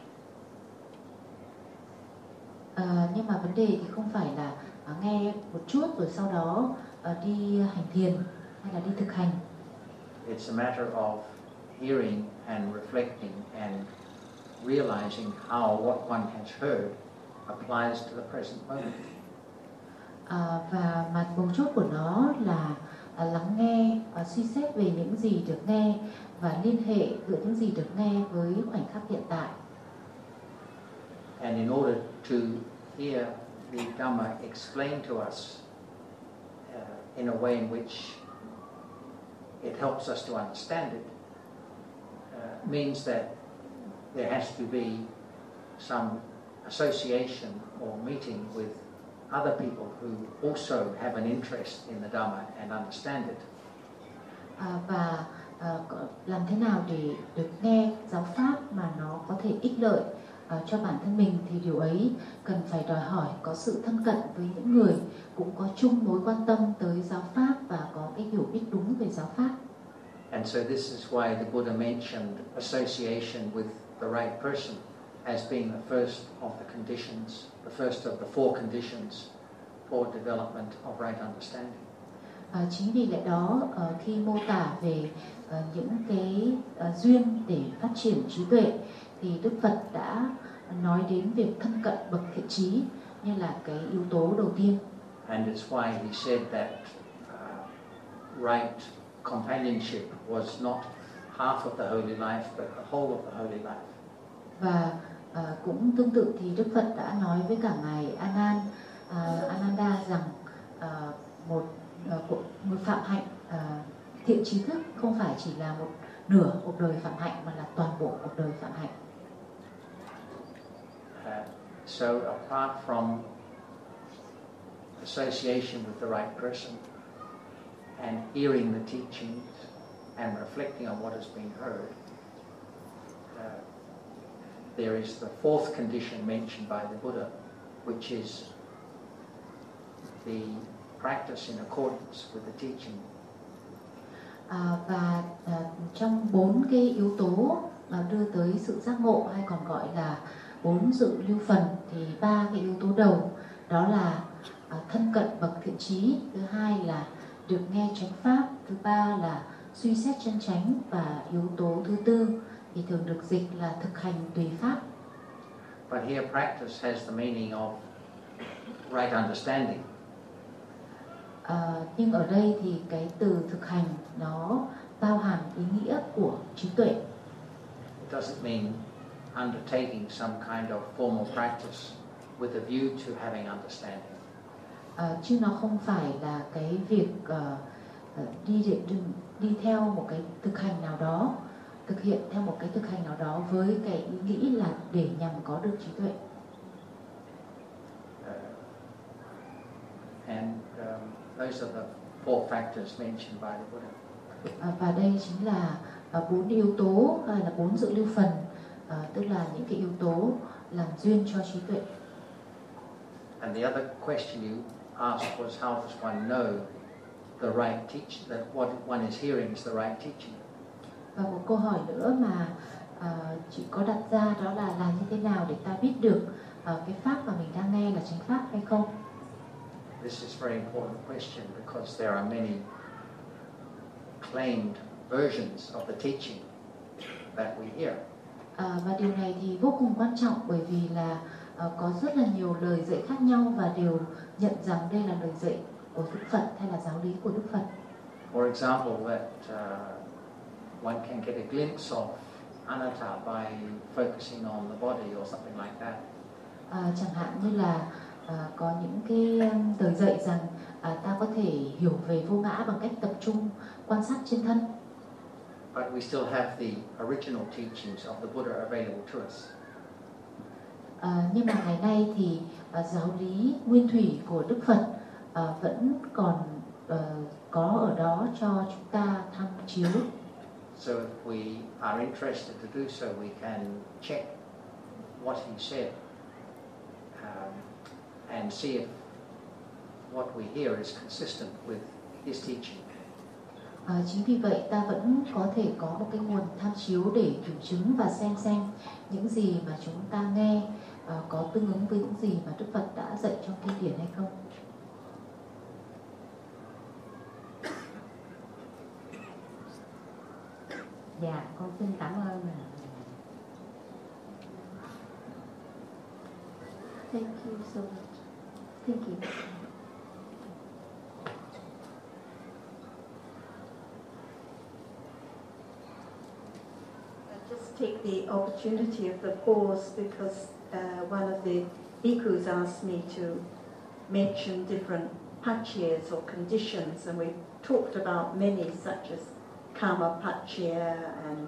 Nhưng mà vấn đề thì không phải là nghe một chút rồi sau đó đi hành thiền hay là đi thực hành. It's a matter of hearing and reflecting and realizing how what one has heard applies to the present moment. Và mặt mấu chốt của nó là lắng nghe, suy xét về những gì được nghe và liên hệ giữa những gì được nghe với khoảnh khắc hiện tại. And in order to hear the Dhamma explained to us in a way in which it helps us to understand it, means that there has to be some association or meeting with other people who also have an interest in the Dhamma and understand it. Và làm thế nào để được nghe giáo pháp mà nó có thể ích lợi cho bản thân mình thì điều ấy cần phải đòi hỏi có sự thân cận với những người cũng có chung mối quan tâm tới giáo pháp và có cái hiểu biết đúng về giáo pháp. And so this is why the Buddha mentioned association with the right person as being the first of the conditions, the first of the four conditions for development of right understanding. Chính vì lẽ đó khi mô tả về những cái duyên để phát triển trí tuệ thì Đức Phật đã nói đến việc thân cận bậc thiện trí như là cái yếu tố đầu tiên. And it's why he said that right companionship was not half of the holy life but the whole of the holy life. Và cũng tương tự thì Đức Phật đã nói với cả ngài Ananda rằng một phạm hạnh thiện trí thức không phải chỉ là một nửa cuộc đời phạm hạnh mà là toàn bộ cuộc đời phạm hạnh. So apart from association with the right person and hearing the teachings and reflecting on what has been heard, there is the fourth condition mentioned by the Buddha, which is the practice in accordance with the teaching. Và trong 4 cái yếu tố mà đưa tới sự giác ngộ hay còn gọi là 4 dự lưu phần thì 3 cái yếu tố đầu đó là thân cận bậc thiện trí, thứ hai là được nghe chánh pháp, thứ ba là suy xét chân chánh và yếu tố thứ tư thì thường được dịch là thực hành tùy pháp. But here practice has the meaning of right understanding. Nhưng ở đây thì cái từ thực hành nó bao hàm ý nghĩa của trí tuệ. It doesn't mean undertaking some kind of formal practice with a view to having understanding. Chứ nó không phải là cái việc đi theo một cái thực hành nào đó, thực hiện theo một cái thực hành nào đó với cái ý nghĩ là để nhằm có được trí tuệ. Those are the four factors mentioned by the Buddha. Và đây chính là 4 yếu tố hay là 4 dự lưu phần, tức là những cái yếu tố làm duyên cho trí tuệ. And the other question you asked was how does one know the right teaching, that what one is hearing is the right teaching? Và một câu hỏi nữa mà chị có đặt ra đó là làm như thế nào để ta biết được cái pháp mà mình đang nghe là chánh pháp hay không? This is a very important question because there are many claimed versions of the teaching that we hear. Và điều này thì vô cùng quan trọng bởi vì là có rất là nhiều lời dạy khác nhau và đều nhận rằng đây là lời dạy của Đức Phật hay là giáo lý của Đức Phật. For example, that one can get a glimpse of anatta by focusing on the body or something like that. Chẳng hạn như là có những cái lời dạy rằng ta có thể hiểu về vô ngã bằng cách tập trung quan sát trên thân. But we still have the original teachings of the Buddha available to us. Nhưng mà ngày nay thì giáo lý nguyên thủy của Đức Phật vẫn còn có ở đó cho chúng ta tham chiếu. So if we are interested to do so, we can check what he said and see if what we hear is consistent with his teaching. Chính vì vậy ta vẫn có thể có một cái nguồn tham chiếu để kiểm chứng và xem những gì mà chúng ta nghe có tương ứng với những gì mà Đức Phật đã dạy trong kinh điển hay không. Dạ, con xin cảm ơn. Thank you so much. Thank you. Just take the opportunity of the pause because one of the bhikkhus asked me to mention different pacciyas or conditions, and we talked about many such as Kama Paccaya and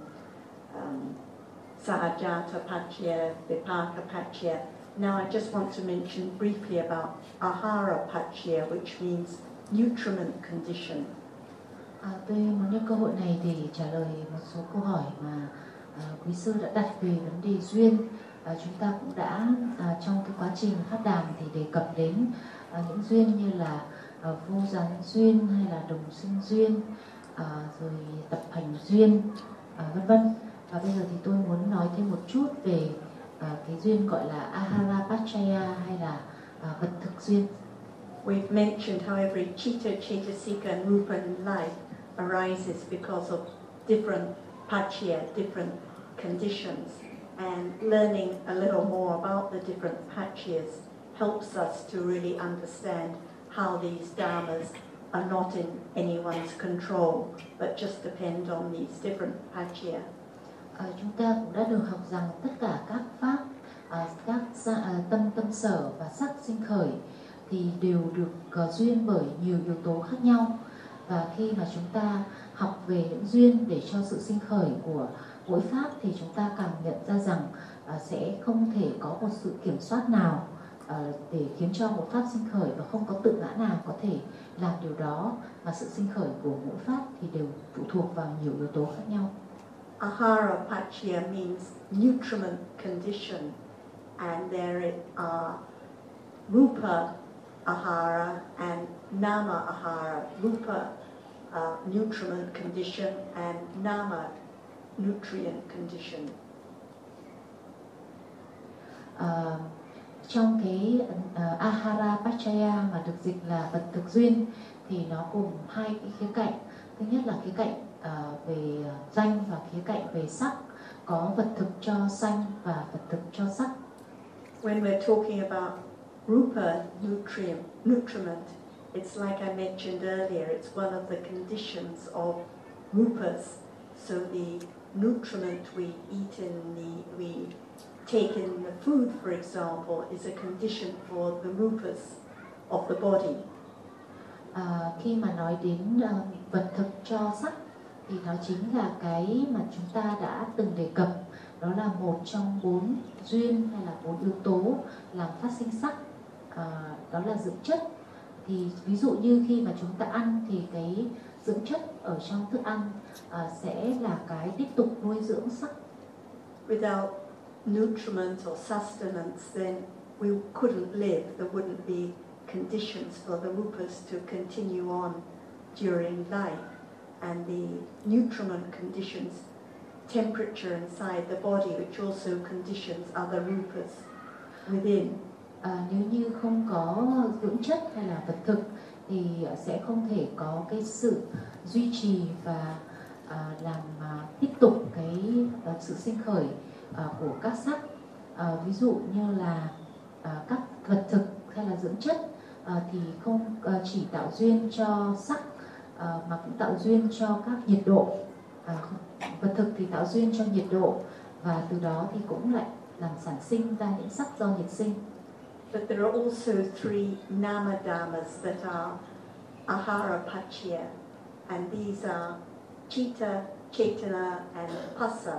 Sahajata Paccaya, Vipaka Paccaya. Now I just want to mention briefly about Ahara Paccaya, which means nutriment condition. Tôi muốn nhân cơ hội này để trả lời một số câu hỏi mà quý sư đã đặt về vấn đề duyên Chúng ta cũng đã trong cái quá trình pháp đàm thì đề cập đến những duyên như là vô gián duyên hay là đồng sinh duyên, rồi tập hành duyên, vân vân. Và bây giờ thì tôi muốn nói thêm một chút về cái duyên gọi là Ahara Pachaya hay là vật thực duyên. We've mentioned how every chitta, cetasika and rupa in life arises because of different pachya, different conditions, and learning a little more about the different pachyas helps us to really understand how these dharmas are not in anyone's control, but just depend on these different pachya. Chúng ta cũng đã được học rằng tất cả các pháp, các tâm sở và sắc sinh khởi thì đều được duyên bởi nhiều yếu tố khác nhau. Và khi mà chúng ta học về những duyên để cho sự sinh khởi của mỗi pháp thì chúng ta càng nhận ra rằng sẽ không thể có một sự kiểm soát nào để khiến cho một pháp sinh khởi, và không có tự ngã nào có thể làm điều đó, mà sự sinh khởi của mỗi pháp thì đều phụ thuộc vào nhiều yếu tố khác nhau. Ahara Pachya means nutriment condition, and there are Rupa Ahara and Nama Ahara. Rupa nutriment condition and Nama nutrient condition. Trong cái Ahara Pachaya mà được dịch là vật thực duyên thì nó gồm hai cái khía cạnh. Thứ nhất là khía cạnh về danh và khía cạnh về sắc, có vật thực cho sanh và vật thực cho sắc. When we're talking about rupa nutriment, it's like I mentioned earlier, it's one of the conditions of rupas. So the nutriment we eat we take in the food, for example, is a condition for the rupas of the body. Khi mà nói đến vật thực cho sắc thì nó chính là cái mà chúng ta đã từng đề cập, đó là một trong 4 duyên hay là 4 yếu tố làm phát sinh sắc, đó là dưỡng chất. Thì ví dụ như khi mà chúng ta ăn thì cái dưỡng chất ở trong thức ăn sẽ là cái tiếp tục nuôi dưỡng sắc. Without nutriment or sustenance, then we couldn't live. There wouldn't be conditions for the rupas to continue on during life, and the nutriment conditions temperature inside the body, which also conditions other rupas within. Nếu như không có dưỡng chất hay là vật thực thì sẽ không thể có cái sự duy trì và làm tiếp tục cái sự sinh khởi của các sắc. Ví dụ như là các vật thực hay là dưỡng chất thì không chỉ tạo duyên cho sắc mà cũng tạo duyên cho các nhiệt độ. Vật thực thì tạo duyên cho nhiệt độ, và từ đó thì cũng lại làm sản sinh ra những sắc do nhiệt sinh. But there are also 3 nama dharmas that are Ahara Pachya, and these are Chitta, Cetana and Phassa.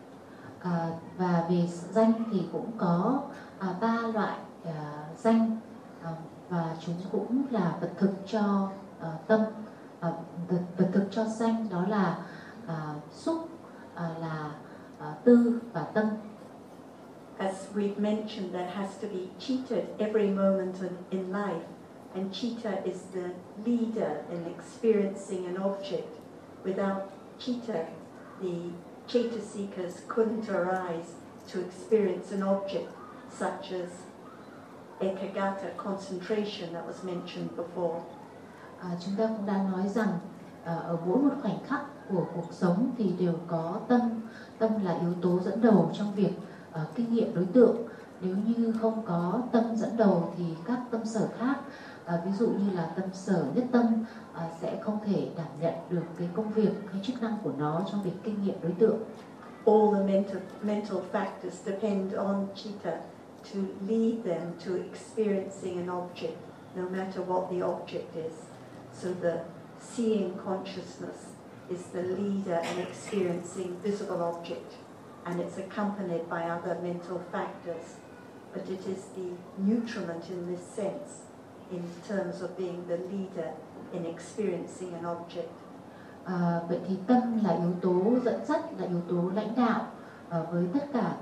Và về danh thì cũng có 3 loại danh, và chúng cũng là vật thực cho tâm, vật thực cho sanh, đó là xúc, là tư và tâm. As we've mentioned, there has to be chitta at every moment in life, and chitta is the leader in experiencing an object. Without chitta, the cetasikas couldn't arise to experience an object, such as ekagata, concentration, that was mentioned before. Chúng ta cũng đã nói rằng ở mỗi một khoảnh khắc của cuộc sống thì đều có tâm. Tâm là yếu tố dẫn đầu trong việc kinh nghiệm đối tượng. Nếu như không có tâm dẫn đầu thì các tâm sở khác, ví dụ như là tâm sở nhất tâm, sẽ không thể đảm nhận được cái công việc hay chức năng của nó trong việc kinh nghiệm đối tượng. All the mental factors depend on chitta to lead them to experiencing an object, no matter what the object is. So the seeing consciousness is the leader in experiencing visible object, and it's accompanied by other mental factors. But it is the nutriment in this sense, in terms of being the leader in experiencing an object. Vậy thì tâm là yếu tố dẫn dắt, là yếu tố lãnh đạo với tất cả các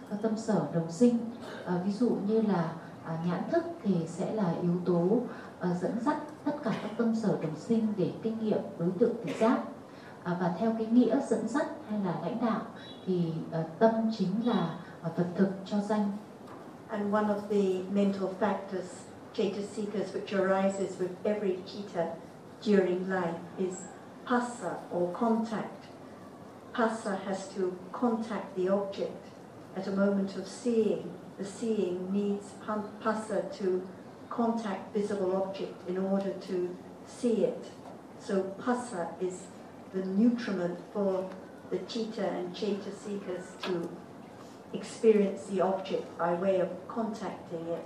các tâm sở đồng sinh. Ví dụ như là nhãn thức thì sẽ là yếu tố dẫn dắt tất cả các tâm sở đồng sinh để kinh nghiệm đối tượng thị giác. Và theo cái nghĩa dẫn dắt hay là lãnh đạo thì tâm chính là vật thực cho danh. And one of the mental factors, Chaitasikas, which arises with every citta during life is phassa or contact. Phassa has to contact the object at a moment of seeing. The seeing needs phassa to contact visible object in order to see it. So phassa is the nutriment for the citta and Chaitasikas to experience the object by way of contacting it.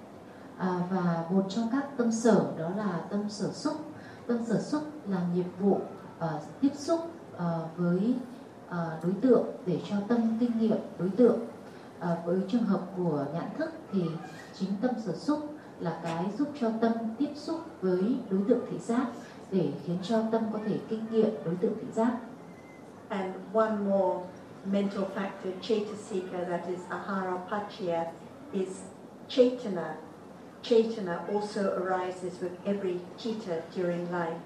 Và một trong các tâm sở đó là tâm sở xúc. Tâm sở xúc là nhiệm vụ tiếp xúc với đối tượng để cho tâm kinh nghiệm đối tượng. Với trường hợp của nhãn thức thì chính tâm sở xúc là cái giúp cho tâm tiếp xúc với đối tượng thị giác để khiến cho tâm có thể kinh nghiệm đối tượng thị giác. And one more mental factor, Chaitasika, that is ahara pachya, is chaitana. Chaitana also arises with every citta during life.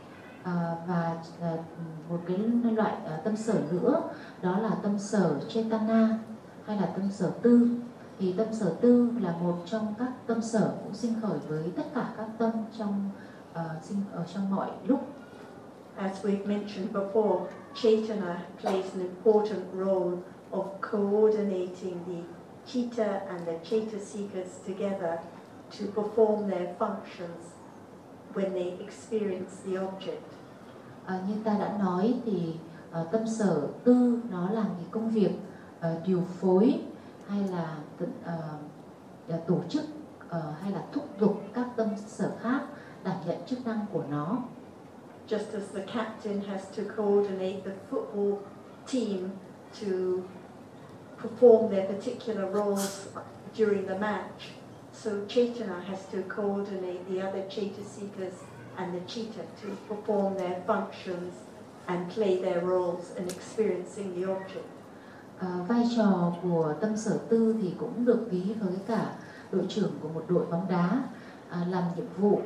Và một cái loại tâm sở nữa đó là tâm sở Chetana hay là tâm sở tư. Thì tâm sở tư là một trong các tâm sở cũng sinh khởi với tất cả các tâm trong trong mọi lúc. As we've mentioned before, Chaitana plays an important role of coordinating the citta and the Chaitasikas together to perform their functions when they experience the object. Như ta đã nói thì tâm sở tư nó làm cái công việc điều phối hay là tổ chức hay là thúc giục các tâm sở khác đảm nhận chức năng của nó. Just as the captain has to coordinate the football team to perform their particular roles during the match, so Chaitana has to coordinate the other Chaitasikas and the citta to perform their functions and play their roles in experiencing the object. Vai trò của tâm sở tư thì cũng được ví với cả đội trưởng của một đội bóng đá, làm nhiệm vụ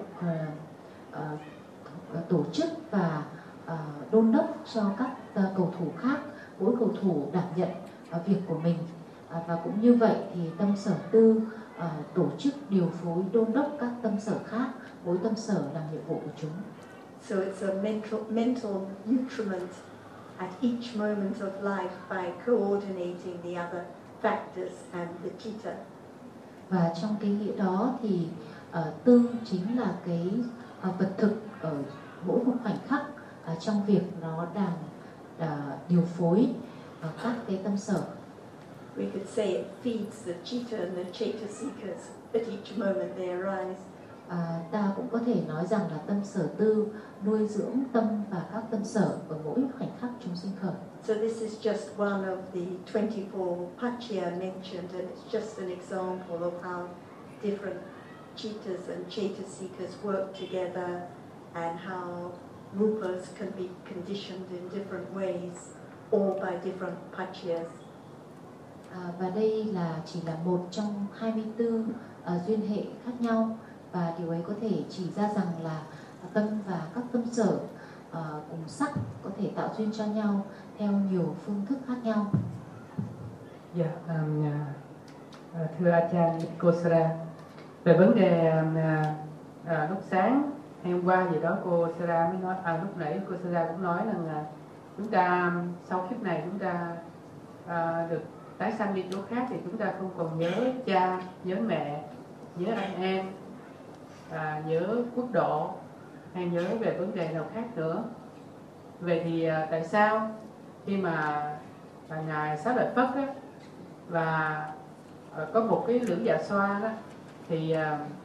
tổ chức và đôn đốc cho các cầu thủ khác, mỗi cầu thủ đảm nhận việc của mình. Và cũng như vậy thì tâm sở tư tổ chức điều phối đôn đốc các tâm sở khác, mỗi tâm sở làm nhiệm vụ của chúng. So it's a mental nutriment at each moment of life by coordinating the other factors and the citta. Và trong cái nghĩa đó thì tư chính là cái vật thực ở mỗi một khoảnh khắc trong việc nó đang điều phối các cái tâm sở. We could say it feeds the citta and the Chaitasikas at each moment they arise. Ta cũng có thể nói rằng là tâm sở tư nuôi dưỡng tâm và các tâm sở ở mỗi khoảnh khắc chúng sinh khởi. So this is just one of the 24 pachya mentioned, and it's just an example of how different cittas and chaitasikas work together and how rupas can be conditioned in different ways or by different pachyas. Và đây là chỉ là một trong 24 duyên hệ khác nhau, và điều ấy có thể chỉ ra rằng là tâm và các tâm sở cùng sắc có thể tạo duyên cho nhau theo nhiều phương thức khác nhau. Dạ, thưa Achan Kosara, về vấn đề lúc sáng hay hôm qua gì đó cô Sara mới nói, lúc nãy cô Sara cũng nói rằng là chúng ta sau kiếp này chúng ta được tái sanh đi chỗ khác thì chúng ta không còn nhớ cha, nhớ mẹ, nhớ anh em, nhớ quốc độ hay nhớ về vấn đề nào khác nữa. Vậy thì tại sao khi mà ngài Xá Lợi Phất á, và có một cái lưỡng dạ xoa đó thì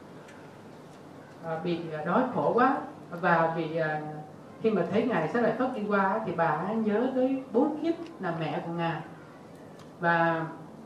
bị đói khổ quá, và vì khi mà thấy ngài Xá Lợi Phất đi qua thì bà nhớ tới 4 kiếp là mẹ của ngài, và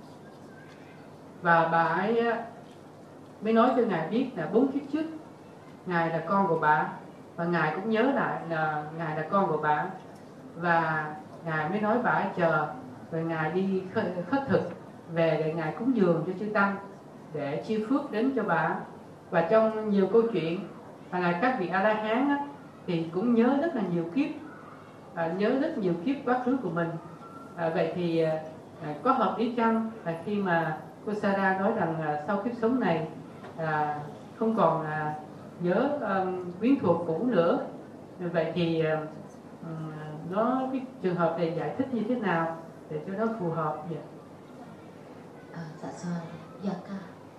bà ấy mới nói cho ngài biết là 4 kiếp trước ngài là con của bà, và ngài cũng nhớ lại là ngài là con của bà, và ngài mới nói bà ấy chờ rồi ngài đi khất thực về để ngài cúng dường cho chư tăng để chia phước đến cho bà. Và trong nhiều câu chuyện ngài các vị A La Hán á, thì cũng nhớ rất là nhiều kiếp, nhớ rất nhiều kiếp quá khứ của mình. Vậy thì có hợp lý chăng là khi mà cô Sarah nói rằng sau kiếp sống này không còn nhớ quyến thuộc cũ nữa. Vậy thì cái trường hợp này giải thích như thế nào để cho nó phù hợp vậy? Dạ rồi, Yaka.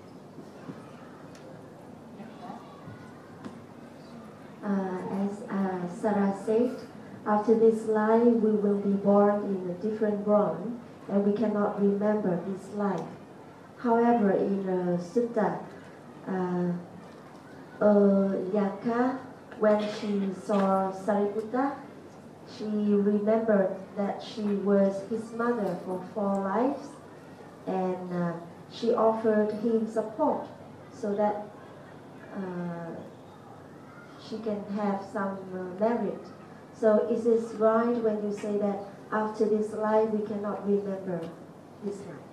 As Sarah said, after this life we will be born in a different world and we cannot remember this life. However, in the sutta, Yaka, when she saw Sariputta, she remembered that she was his mother for 4 lives, and she offered him support so that she can have some merit. So is it right when you say that after this life we cannot remember this life?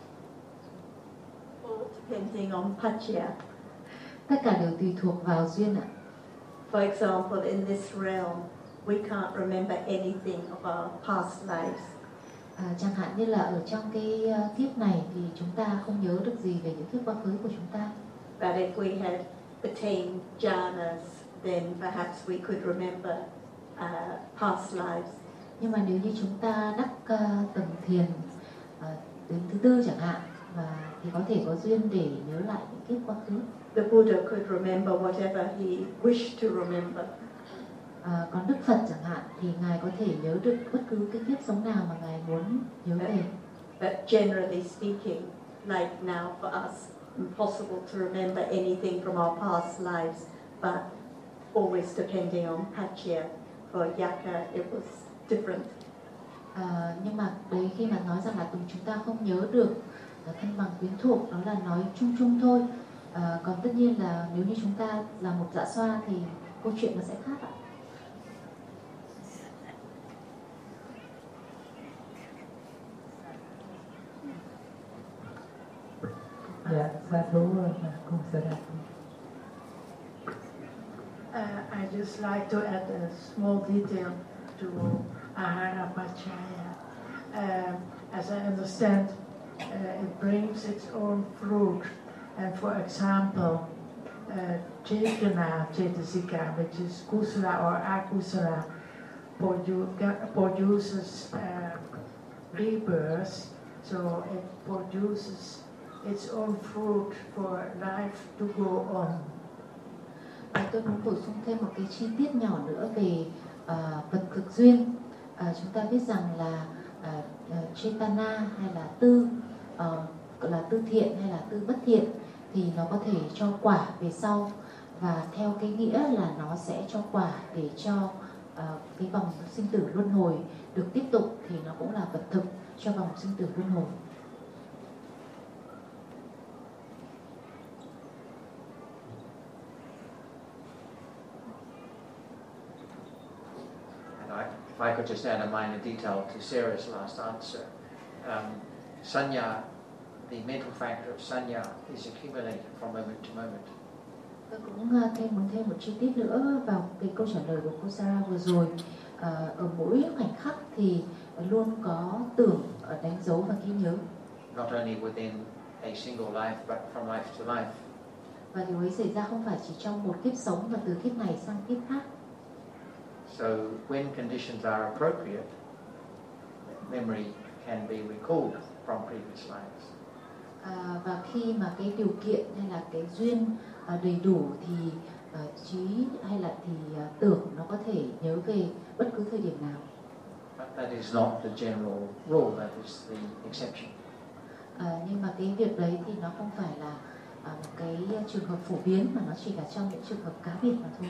All depending on Pachya. Tất cả đều tùy thuộc vào duyên ạ. For example, in this realm, we can't remember anything of our past lives. Chẳng hạn như là ở trong cái kiếp này thì chúng ta không nhớ được gì về những kiếp quá khứ của chúng ta. But if we had attained jhanas, then perhaps we could remember past lives. Nhưng mà nếu như chúng ta đắc tầng thiền đến thứ 4 chẳng hạn, thì có thể có duyên để nhớ lại những kiếp quá khứ. The Buddha could remember whatever he wished to remember. Còn Đức Phật chẳng hạn thì ngài có thể nhớ được bất cứ cái kiếp sống nào mà ngài muốn nhớ về. But generally speaking, like now for us, impossible to remember anything from our past lives, but always depending on Pachya. For Yaka, it was different. Nhưng mà đấy, khi mà nói rằng là chúng ta không nhớ được thân bằng quyến thuộc, đó là nói chung chung thôi. Còn tất nhiên là nếu như chúng ta là một dạ xoa thì câu chuyện nó sẽ khác ạ. Dạ, sa thú cô Sarah. I just like to add a small detail to Ahara Pachaya. As I understand, it brings its own fruit. And for example, Chetana, Chetasika, which is Kusala or Akusala, produces rebirth, so it produces its own fruit for life to go on. Tôi muốn bổ sung thêm một cái chi tiết nhỏ nữa về vật thực duyên. Chúng ta biết rằng là Chetana hay là tư, là tư thiện hay là tư bất thiện thì nó có thể cho quả về sau, và theo cái nghĩa là nó sẽ cho quả để cho cái vòng sinh tử luân hồi được tiếp tục, thì nó cũng là vật thực cho vòng sinh tử luân hồi. If I could just add a minor detail to Sarah's last answer. Sanya, the mental factor of sanya is accumulated from moment to moment. Tôi cũng muốn thêm một chi tiết nữa vào cái câu trả lời của cô Sarah vừa rồi. Ở mỗi khoảnh khắc thì luôn có tưởng đánh dấu và ghi nhớ. Not only within a single life, but from life to life. Và điều ấy xảy ra không phải chỉ trong một kiếp sống và từ kiếp này sang kiếp khác. So when conditions are appropriate, memory can be recalled from previous lives. Và khi mà cái điều kiện hay là cái duyên đầy đủ thì trí hay là thì tưởng nó có thể nhớ về bất cứ thời điểm nào. But that is not the general rule, that is the exception. Nhưng mà cái việc đấy thì nó không phải là một cái trường hợp phổ biến, mà nó chỉ là trong những trường hợp cá biệt mà thôi.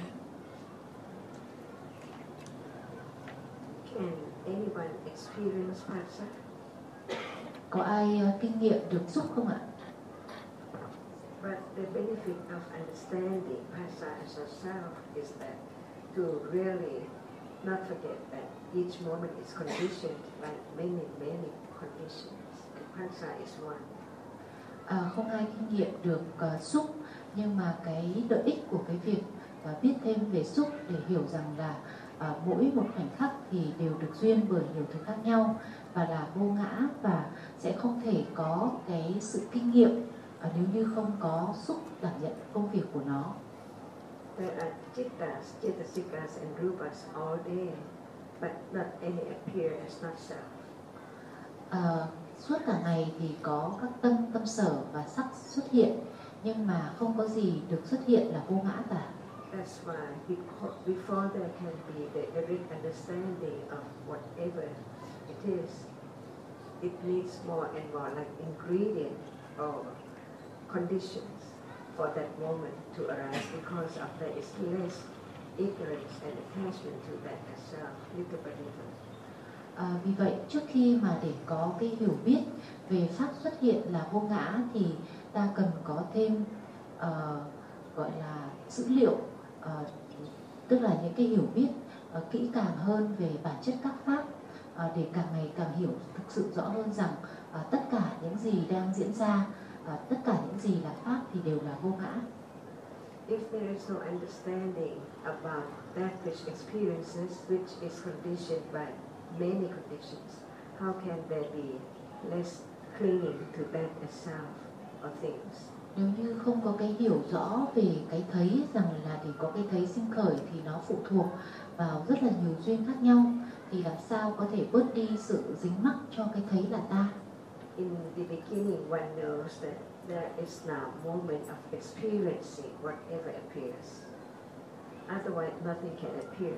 Can anyone experience Phassa? Có ai kinh nghiệm được xúc không ạ? But the benefit of understanding Phassa as a self is that to really not forget that each moment is conditioned like many conditions. Phassa is one. Không ai kinh nghiệm được xúc, nhưng mà cái lợi ích của cái việc biết thêm về xúc để hiểu rằng là mỗi một khoảnh khắc thì đều được duyên bởi nhiều thứ khác nhau và là vô ngã, và sẽ không thể có cái sự kinh nghiệm nếu như không có xúc đảm nhận công việc của nó. There are chittas, cetasikas and rupas all there, but not any appear as not self. Suốt cả ngày thì có các tâm sở và sắc xuất hiện, nhưng mà không có gì được xuất hiện là vô ngã cả. That's why before there can be the direct understanding of whatever it is, it needs more and more like ingredient or conditions for that moment to arise, because of there is less ignorance and attachment to that as self, little by little. Vì vậy trước khi mà để có cái hiểu biết về pháp xuất hiện là vô ngã thì ta cần có thêm gọi là dữ liệu, tức là những cái hiểu biết kỹ càng hơn về bản chất các pháp, để càng ngày càng hiểu thực sự rõ hơn rằng tất cả những gì đang diễn ra, tất cả những gì là pháp thì đều là vô ngã. If there is no understanding about that which experiences, which is conditioned by many conditions, how can there be less clinging to that as self or things? Nếu như không có cái hiểu rõ về cái thấy, rằng là để có cái thấy sinh khởi thì nó phụ thuộc vào rất là nhiều duyên khác nhau, thì làm sao có thể bớt đi sự dính mắc cho cái thấy là ta. In the beginning, one knows that there is now moment of experiencing whatever appears. Otherwise, nothing can appear.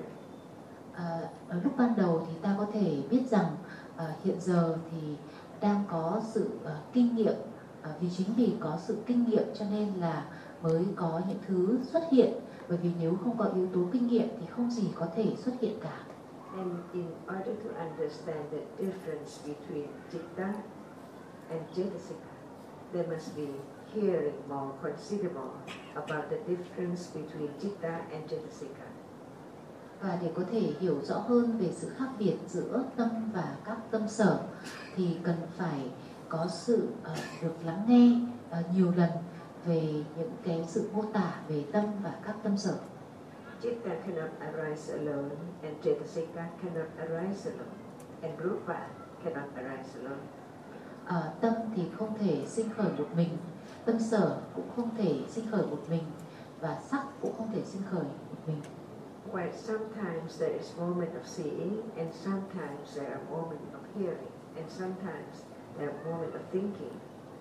Ở lúc ban đầu thì ta có thể biết rằng hiện giờ thì đang có sự kinh nghiệm, vì chính vì có sự kinh nghiệm cho nên là mới có những thứ xuất hiện, bởi vì nếu không có yếu tố kinh nghiệm thì không gì có thể xuất hiện cả. And in order to understand the difference between citta and cetasika, there must be hearing more considerable about the difference between citta and cetasika. Và để có thể hiểu rõ hơn về sự khác biệt giữa tâm và các tâm sở thì cần phải có sự được lắng nghe nhiều lần về những cái sự mô tả về tâm và các tâm sở. Citta cannot arise alone, and cetasika cannot arise alone, and rupa cannot arise alone. Tâm thì không thể sinh khởi một mình, tâm sở cũng không thể sinh khởi một mình, và sắc cũng không thể sinh khởi một mình. While sometimes there is moment of seeing, and sometimes there are moment of hearing, and sometimes there are moment of thinking.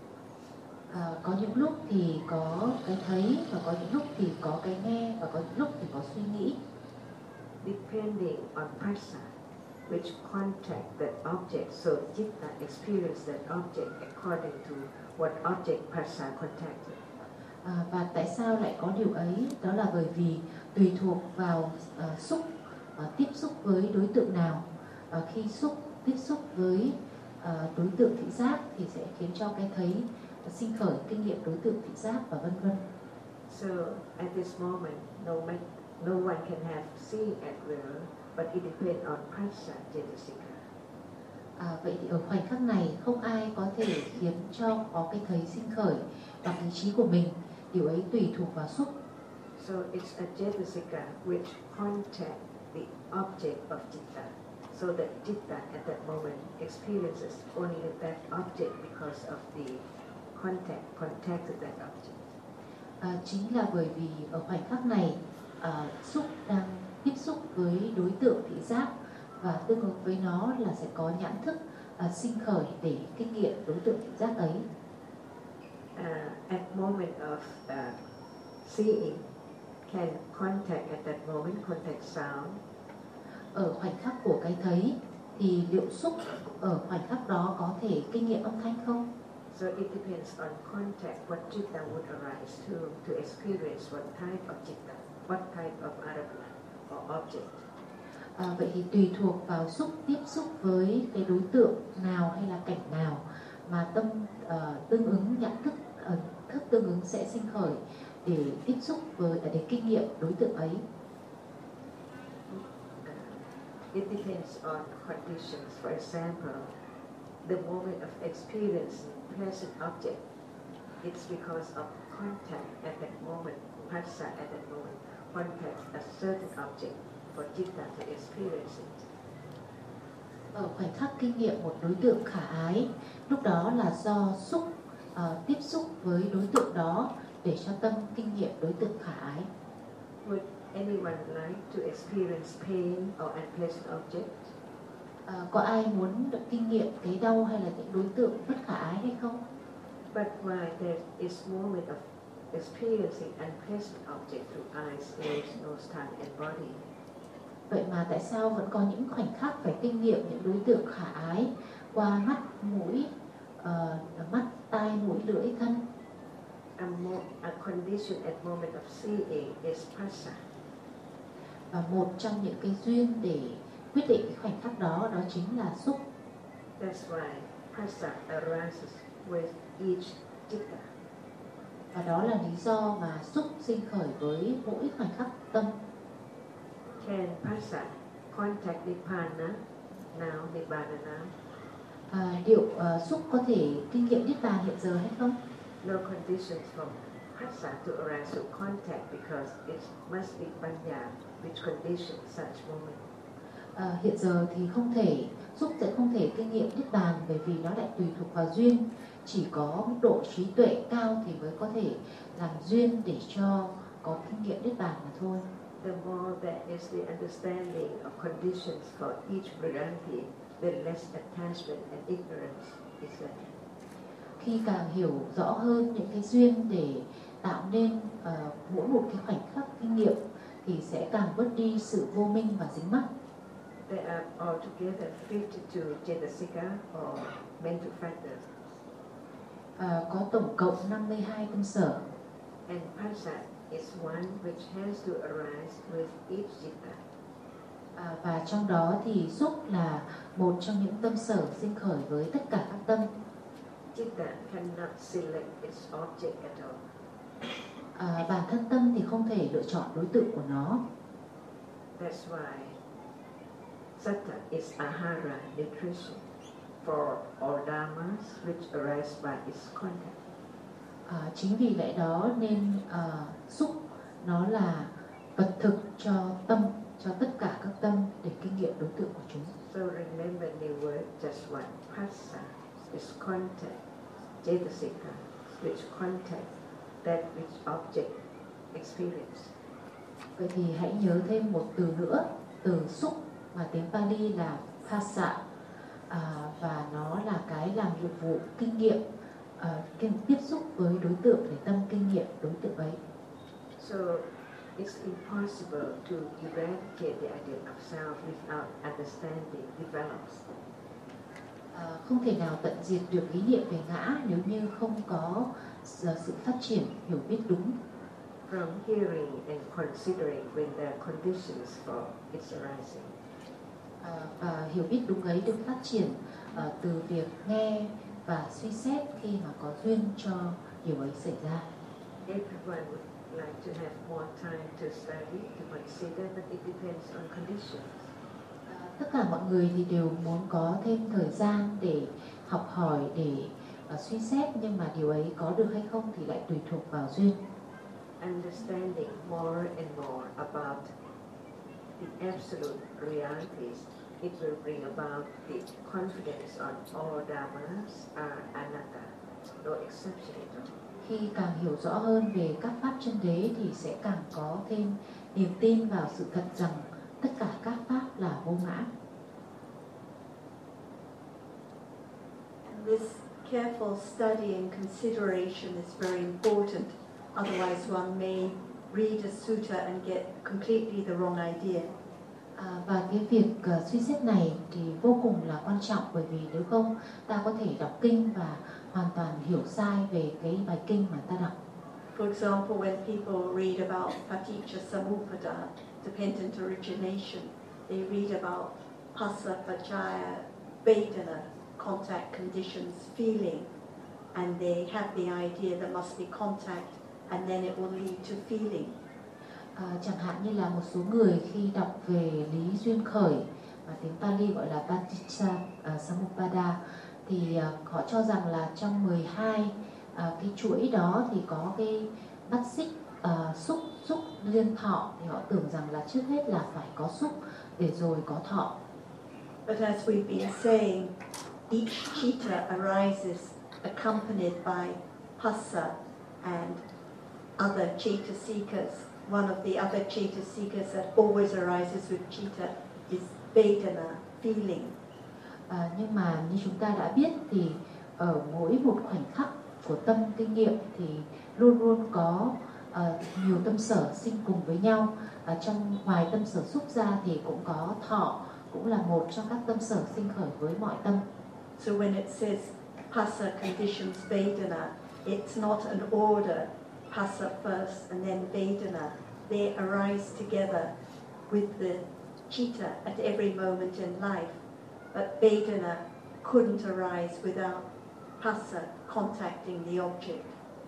Có những lúc thì có cái thấy, và có những lúc thì có cái nghe, và có những lúc thì có suy nghĩ. Depending on phassa, which contact that object, so citta experience that object according to what object phassa contacted. Và tại sao lại có điều ấy? Đó là bởi vì tùy thuộc vào xúc, tiếp xúc với đối tượng nào. Khi tiếp xúc với đối tượng thị giác thì sẽ khiến cho cái thấy sinh khởi kinh nghiệm đối tượng thị giác và vân vân. So at this moment, no one can have seeing at will, but it depends on phassa cetasika. Vậy thì ở khoảnh khắc này không ai có thể khiến cho có cái thấy sinh khởi bằng ý chí của mình. Điều ấy tùy thuộc vào xúc. So it's a cetasika which contact the object of citta, so that citta at that moment experiences only that object because of the contact with that object. Chính là bởi vì ở khoảnh khắc này xúc đang tiếp xúc với đối tượng thị giác, và tương ứng với nó là sẽ có nhãn thức sinh khởi để kinh nghiệm đối tượng thị giác ấy. At moment of seeing, can contact at that moment, contact sound. Ở khoảnh khắc của cái thấy thì liệu xúc ở khoảnh khắc đó có thể kinh nghiệm âm thanh không? So it depends on contact, what citta would arise to experience what type of citta, what type of arabha or object. Vậy thì tùy thuộc vào xúc tiếp xúc với cái đối tượng nào hay là cảnh nào mà tâm tương ứng nhãn thức, thức tương ứng sẽ sinh khởi để tiếp xúc với, để kinh nghiệm đối tượng ấy. It depends on conditions. For example, the moment of experience present object, it's because of contact at that moment, phassa at that moment, contact a certain object for citta to experience it. Ở khoảnh khắc kinh nghiệm một đối tượng khả ái, lúc đó là do xúc tiếp xúc với đối tượng đó để cho tâm kinh nghiệm đối tượng khả ái. Would anyone like to experience pain or unpleasant object? Có ai muốn được kinh nghiệm cái đau hay là những đối tượng bất khả ái hay không? But why there is moment of experiencing unpleasant object through eyes, ears, nose, tongue and body? Vậy mà tại sao vẫn có những khoảnh khắc phải kinh nghiệm những đối tượng khả ái qua mắt, mũi, mắt, tai, mũi, lưỡi, thân? A condition at moment of seeing is phassa. Và một trong những cái duyên để quyết định cái khoảnh khắc đó, đó chính là xúc. That's why phassa arises with each citta. Và đó là lý do mà xúc sinh khởi với mỗi khoảnh khắc tâm. Can phassa contact nibbana now, nibbana now? Liệu xúc có thể kinh nghiệm niết bàn hiện giờ hay không? No conditions for phassa to arise to contact because it must be panya which conditions such moment. Hiện giờ thì không thể, xúc sẽ không thể kinh nghiệm niết bàn bởi vì nó lại tùy thuộc vào duyên. Chỉ có mức độ trí tuệ cao thì mới có thể làm duyên để cho có kinh nghiệm niết bàn mà thôi. The more there is the understanding of conditions for each variety, the less attachment and ignorance is there. Khi càng hiểu rõ hơn những cái duyên để tạo nên mỗi một cái khoảnh khắc kinh nghiệm thì sẽ càng bớt đi sự vô minh và dính mắc. There are altogether 52 cetasika or mental factors. Có tổng cộng 52 tâm sở. And phassa is one which has to arise with each citta. Và trong đó thì xúc là một trong những tâm sở sinh khởi với tất cả các tâm. Citta cannot select its object at all. Bản thân tâm thì không thể lựa chọn đối tượng của nó. That's why satta is ahara, nutrition, for all dhammas which arise by its contact. Chính vì lẽ đó nên xúc nó là vật thực cho tâm, cho tất cả các tâm để kinh nghiệm đối tượng của chúng. So remember the word just one. Phassa is contact, cetasika, which contact that which object experience. Vậy thì hãy nhớ thêm một từ nữa, từ xúc mà tiếng Pali là phassa, và nó là cái làm nhiệm vụ kinh nghiệm, tiếp xúc với đối tượng để tâm kinh nghiệm đối tượng ấy. So it's impossible to eradicate the idea of self without understanding develops. Không thể nào tận diệt được ý niệm về ngã nếu như không có sự phát triển hiểu biết đúng. From hearing and considering when there are conditions for its arising. Và hiểu biết đúng ấy được phát triển từ việc nghe và suy xét khi mà có duyên cho điều ấy xảy ra. Everyone would like to have more time to study, to consider, but it depends on conditions. Tất cả mọi người thì đều muốn có thêm thời gian để học hỏi, để suy xét, nhưng mà điều ấy có được hay không thì lại tùy thuộc vào duyên. Understanding more and more about the absolute realities, it will bring about the confidence on all dhammas are anatta, no exception at all. Khi càng hiểu rõ hơn về các pháp chân đế thì sẽ càng có thêm niềm tin vào sự thật rằng tất cả các pháp là vô ngã. And this careful study and consideration is very important. Otherwise one may read a sutta and get completely the wrong idea. Và cái việc suy xét này thì vô cùng là quan trọng, bởi vì nếu không ta có thể đọc kinh và hoàn toàn hiểu sai về cái bài kinh mà ta đọc. For example, when people read about Paticca dependent origination, they read about Phassa, Paccaya, Vedana, contact, conditions, feeling, and they have the idea there must be contact and then it will lead to feeling. Chẳng hạn như là một số người khi đọc về lý duyên khởi mà tiếng Pali gọi là Paticca Samuppada, thì họ cho rằng là trong 12 cái chuỗi đó thì có cái mắt xích xúc duyên thọ, thì họ tưởng rằng là trước hết là phải có xúc để rồi có thọ. But as we've been saying, each citta arises accompanied by phassa and other citta seekers. One of the other citta seekers that always arises with citta is Vedana, feeling. Nhưng mà như chúng ta đã biết thì ở mỗi một khoảnh khắc của tâm kinh nghiệm thì luôn luôn có nhiều tâm sở sinh cùng với nhau. Trong ngoài tâm sở xúc ra thì cũng có thọ, cũng là một trong các tâm sở sinh khởi với mọi tâm. So when it says phassa conditions Vedana, it's not an order, phassa first and then Vedana. They arise together with the citta at every moment in life. But Vedana couldn't arise without phassa contacting the object.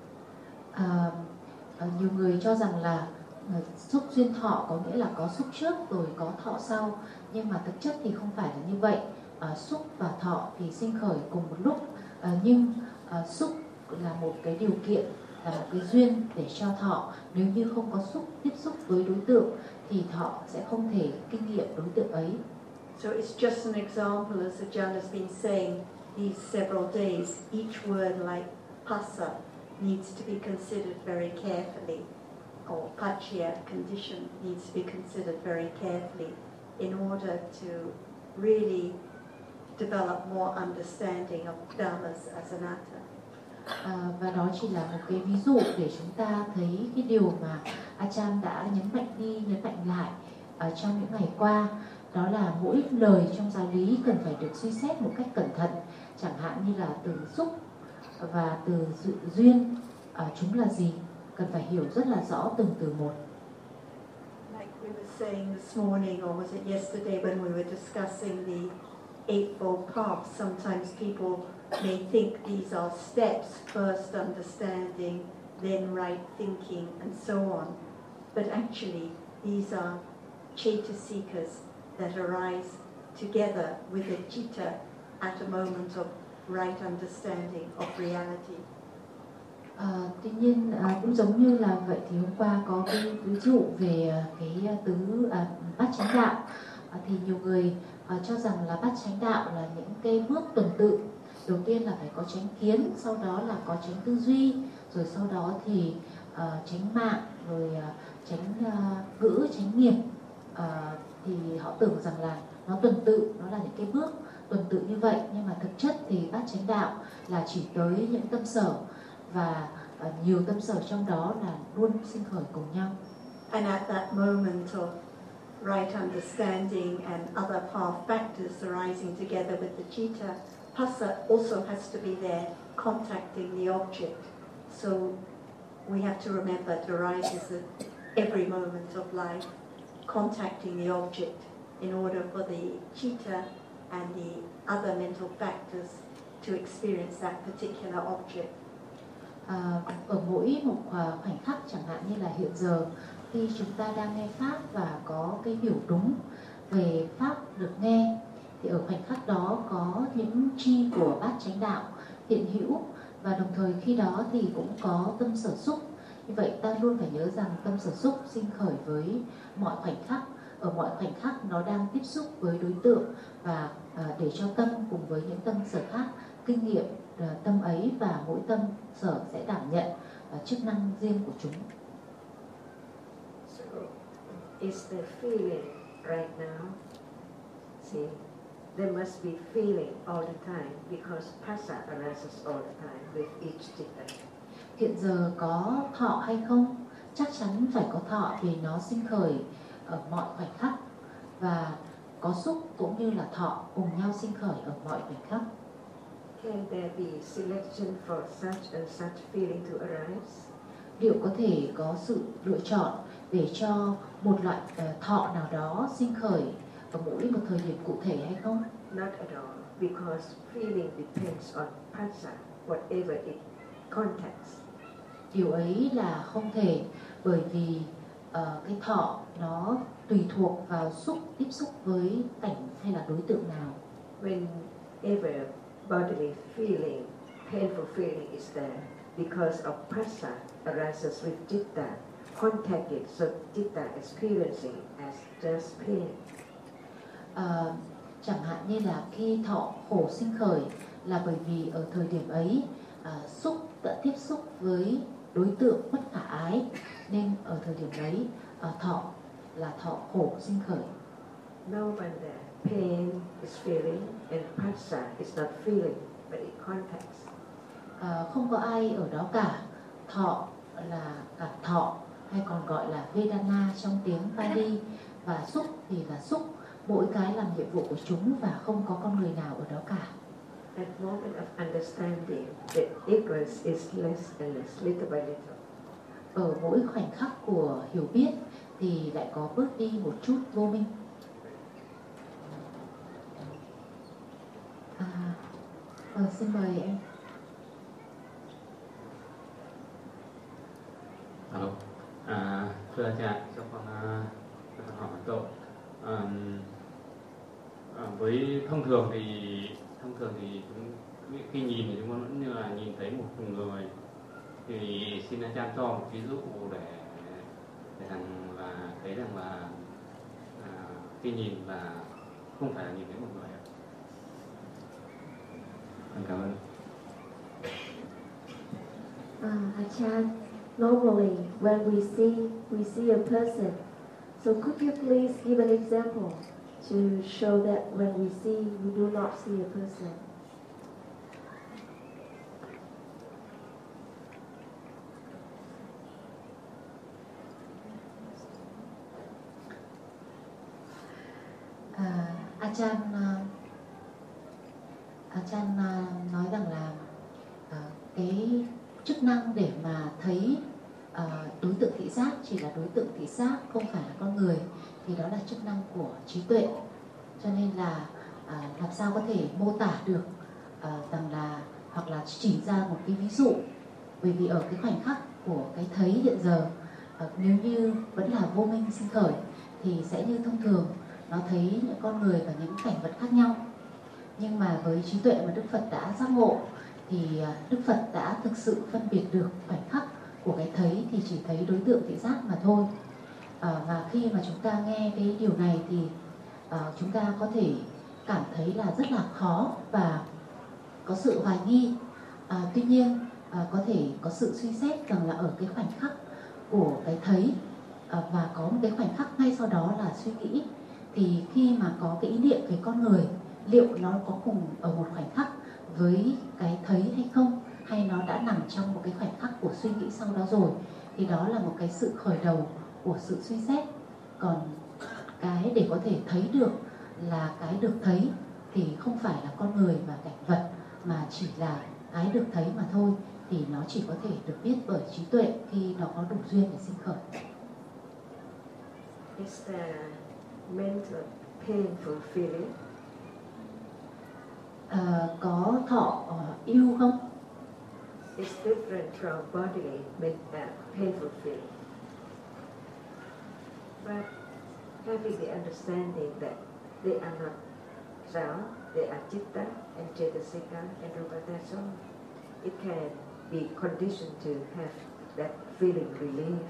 Nhiều người cho rằng là xúc duyên thọ có nghĩa là có xúc trước rồi có thọ sau, nhưng mà thực chất thì không phải là như vậy. Xúc và thọ thì sinh khởi cùng một lúc, nhưng xúc là một cái điều kiện, là một cái duyên để cho thọ. Nếu như không có xúc tiếp xúc với đối tượng thì thọ sẽ không thể kinh nghiệm đối tượng ấy. So it's just an example, as Ajahn has been saying these several days, each word like phassa needs to be considered very carefully, or paccaya condition needs to be considered very carefully in order to really develop more understanding of dhammas as anatta. Và đó chỉ là một cái ví dụ để chúng ta thấy cái điều mà Ajahn đã nhấn mạnh lại trong những ngày qua. Đó là mỗi lời trong giáo lý cần phải được suy xét một cách cẩn thận, chẳng hạn như là từ xúc và từ duyên, chúng là gì, cần phải hiểu rất là rõ từng từ một. Like we were saying this morning, or was it yesterday when we were discussing the Eightfold Path, sometimes people may think these are steps, first understanding, then right thinking, and so on. But actually, these are Chaitasikas that arise together with the citta at a moment of right understanding of reality. Tuy nhiên cũng giống như là vậy thì hôm qua có cái ví dụ về cái tứ bát chánh đạo, thì nhiều người cho rằng là bát chánh đạo là những cái bước tuần tự. Đầu tiên là phải có chánh kiến, sau đó là có chánh tư duy, rồi sau đó thì chánh mạng, rồi chánh ngữ, chánh nghiệp. Thì họ tưởng rằng là nó tuần tự, nó là những cái bước tuần tự như vậy, nhưng mà thực chất thì bát chánh đạo là chỉ tới những tâm sở, và nhiều tâm sở trong đó là luôn sinh khởi cùng nhau. And at that moment of right understanding and other path factors arising together with the citta, phassa also has to be there contacting the object. So we have to remember it arises at every moment of life, contacting the object in order for the citta and the other mental factors to experience that particular object. Ở mỗi một khoảnh khắc, chẳng hạn như là hiện giờ khi chúng ta đang nghe pháp và có cái hiểu đúng về pháp được nghe, thì ở khoảnh khắc đó có những chi của bát chánh đạo hiện hữu, và đồng thời khi đó thì cũng có tâm sở xúc. Như vậy ta luôn phải nhớ rằng tâm sở xúc sinh khởi với mọi khoảnh khắc. Ở mọi khoảnh khắc nó đang tiếp xúc với đối tượng, và để cho tâm cùng với những tâm sở khác kinh nghiệm tâm ấy, và mỗi tâm sở sẽ đảm nhận chức năng riêng của chúng. So, is the feeling right now? See, there must be feeling all the time because phassa arises all the time with each citta. Hiện giờ có thọ hay không? Chắc chắn phải có thọ vì nó sinh khởi ở mọi khoảnh khắc, và có xúc cũng như là thọ cùng nhau sinh khởi ở mọi khoảnh khắc. Can there be selection for such and such feeling to arise? Liệu có thể có sự lựa chọn để cho một loại thọ nào đó sinh khởi ở mỗi một thời điểm cụ thể hay không? Not at all, because feeling depends on phassa, whatever it contacts. Điều ấy là không thể, bởi vì cái thọ nó tùy thuộc vào xúc tiếp xúc với cảnh hay là đối tượng nào. Whenever bodily feeling, painful feeling is there because of phassa arises with citta, contact it, so citta experiencing as just pain. Chẳng hạn như là khi thọ khổ sinh khởi là bởi vì ở thời điểm ấy xúc đã tiếp xúc với đối tượng bất khả ái, nên ở thời điểm đấy thọ là thọ khổ sinh khởi. No one there. Pain is feeling and phassa is not feeling, but it contacts. Không có ai ở đó cả. Thọ là cảm thọ hay còn gọi là Vedana trong tiếng Pali, và xúc thì là xúc. Mỗi cái làm nhiệm vụ của chúng và không có con người nào ở đó cả. At moment of understanding, the ignorance is less and less, little by little. Ở mỗi khoảnh khắc của hiểu biết thì lại có bớt đi một chút vô minh. Xin mời em. Alo. Thưa cha, cho con hỏi một câu. Với thông thường thì khi nhìn thì chúng con vẫn như là nhìn thấy một người, thì xin cha cho một ví dụ để rằng là thấy rằng là khi nhìn là không phải là nhìn thấy một người. Cảm ơn. Achan, normally when we see a person. So could you please give an example to show that when we do not see a person? Achan nói rằng là cái chức năng để mà thấy đối tượng thị giác chỉ là đối tượng thị giác, không phải là con người, thì đó là chức năng của trí tuệ. Cho nên là làm sao có thể mô tả được rằng là, hoặc là chỉ ra một cái ví dụ, bởi vì ở cái khoảnh khắc của cái thấy hiện giờ, nếu như vẫn là vô minh sinh khởi thì sẽ như thông thường, nó thấy những con người và những cảnh vật khác nhau. Nhưng mà với trí tuệ mà Đức Phật đã giác ngộ thì Đức Phật đã thực sự phân biệt được khoảnh khắc của cái thấy thì chỉ thấy đối tượng thị giác mà thôi. Và khi mà chúng ta nghe cái điều này thì chúng ta có thể cảm thấy là rất là khó và có sự hoài nghi. Tuy nhiên có thể có sự suy xét rằng là ở cái khoảnh khắc của cái thấy và có một cái khoảnh khắc ngay sau đó là suy nghĩ, thì khi mà có cái ý niệm về con người, liệu nó có cùng ở một khoảnh khắc với cái thấy hay không, hay nó đã nằm trong một cái khoảnh khắc của suy nghĩ sau đó rồi, thì đó là một cái sự khởi đầu của sự suy xét. Còn cái để có thể thấy được là cái được thấy thì không phải là con người và cảnh vật, mà chỉ là cái được thấy mà thôi, thì nó chỉ có thể được biết bởi trí tuệ khi nó có đủ duyên để sinh khởi. Is there mental painful feeling? Có thọ yêu không? It's different from bodily painful feeling. But having the understanding that they are not self, they are citta and cetasika and rupataso, it can be conditioned to have that feeling relieved.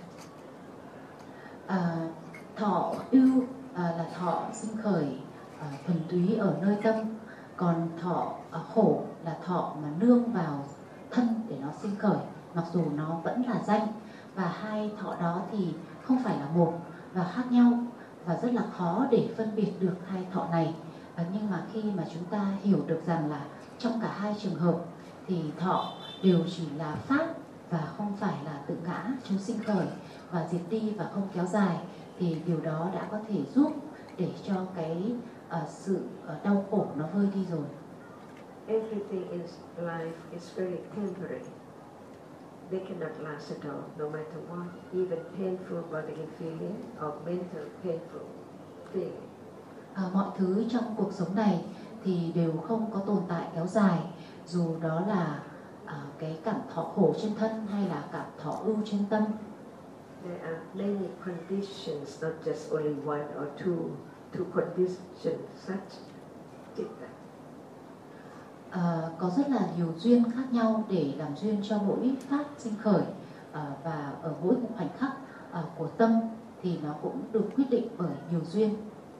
Thọ ưu là thọ sinh khởi thuần túy ở nơi tâm, còn thọ khổ là thọ mà nương vào thân để nó sinh khởi, mặc dù nó vẫn là danh. Và hai thọ đó thì không phải là một và khác nhau, và rất là khó để phân biệt được hai thọ này. Nhưng mà khi mà chúng ta hiểu được rằng là trong cả hai trường hợp thì thọ đều chỉ là pháp và không phải là tự ngã chúng sinh khởi và diệt đi và không kéo dài, thì điều đó đã có thể giúp để cho cái sự đau khổ nó vơi đi rồi. Everything in life is very temporary. They cannot last at all, no matter what, even painful bodily feeling or mental painful feeling. Mọi thứ trong cuộc sống này thì đều không có tồn tại kéo dài, dù đó là cái cảm thọ khổ trên thân hay là cảm thọ ưu trên tâm. There are many conditions, not just only one or two conditions such citta. Có rất là nhiều duyên khác nhau để làm duyên cho mỗi pháp sinh khởi, và ở mỗi một khoảnh khắc của tâm thì nó cũng được quyết định bởi nhiều duyên.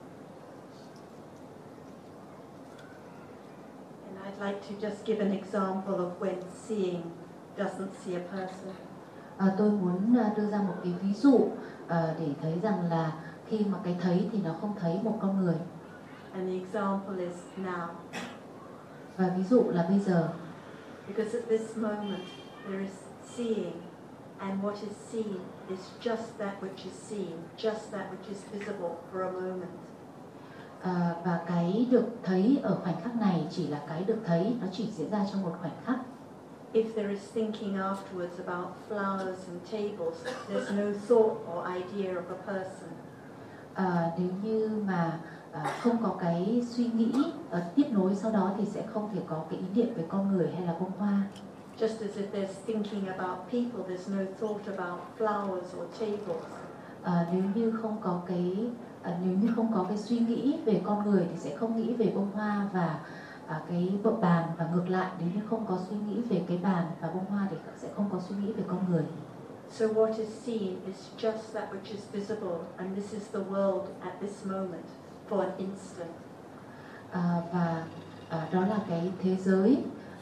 And I'd like to just give an example of when seeing doesn't see a person. Tôi muốn đưa ra một cái ví dụ để thấy rằng là khi mà cái thấy thì nó không thấy một con người. And the example is now. Và ví dụ là bây giờ. Because at this moment there is seeing, and what is seen is just that which is seen, just that which is visible for a moment. Và cái được thấy ở khoảnh khắc này chỉ là cái được thấy, nó chỉ diễn ra trong một khoảnh khắc. If there is thinking afterwards about flowers and tables, there's no thought or idea of a person. Nếu như mà không có cái suy nghĩ tiếp nối sau đó thì sẽ không thể có cái ý niệm về con người hay là bông hoa. Just as if there's thinking about people, there's no thought about flowers or tables. Nếu như không có cái suy nghĩ về con người thì sẽ không nghĩ về bông hoa và cái bộ bàn, và ngược lại nếu như không có suy nghĩ về cái bàn và bông hoa thì sẽ không có suy nghĩ về con người. So what is seen is just that which is visible, and this is the world at this moment for an instant. Đó là cái thế giới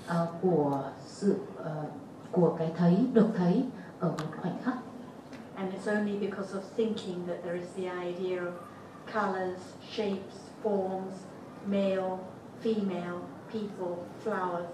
của cái thấy, được thấy ở một khoảnh khắc. And it's only because of thinking that there is the idea of colors, shapes, forms, male, female, people, flowers.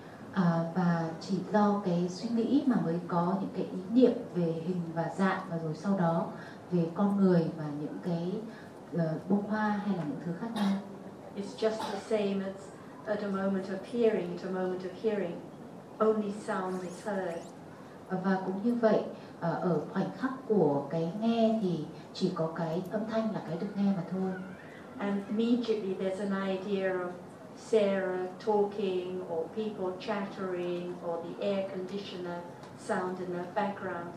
Và chỉ do cái suy nghĩ mà mới có những cái ý niệm về hình và dạng, và rồi sau đó về con người và những cái bông hoa hay là những thứ khác nhau. It's just the same as at a moment of hearing, at a moment of hearing, only sound is heard. Và cũng như vậy, ở khoảnh khắc của cái nghe thì chỉ có cái âm thanh là cái được nghe mà thôi. And immediately there's an idea of Sarah talking, or people chattering, or the air conditioner sound in the background.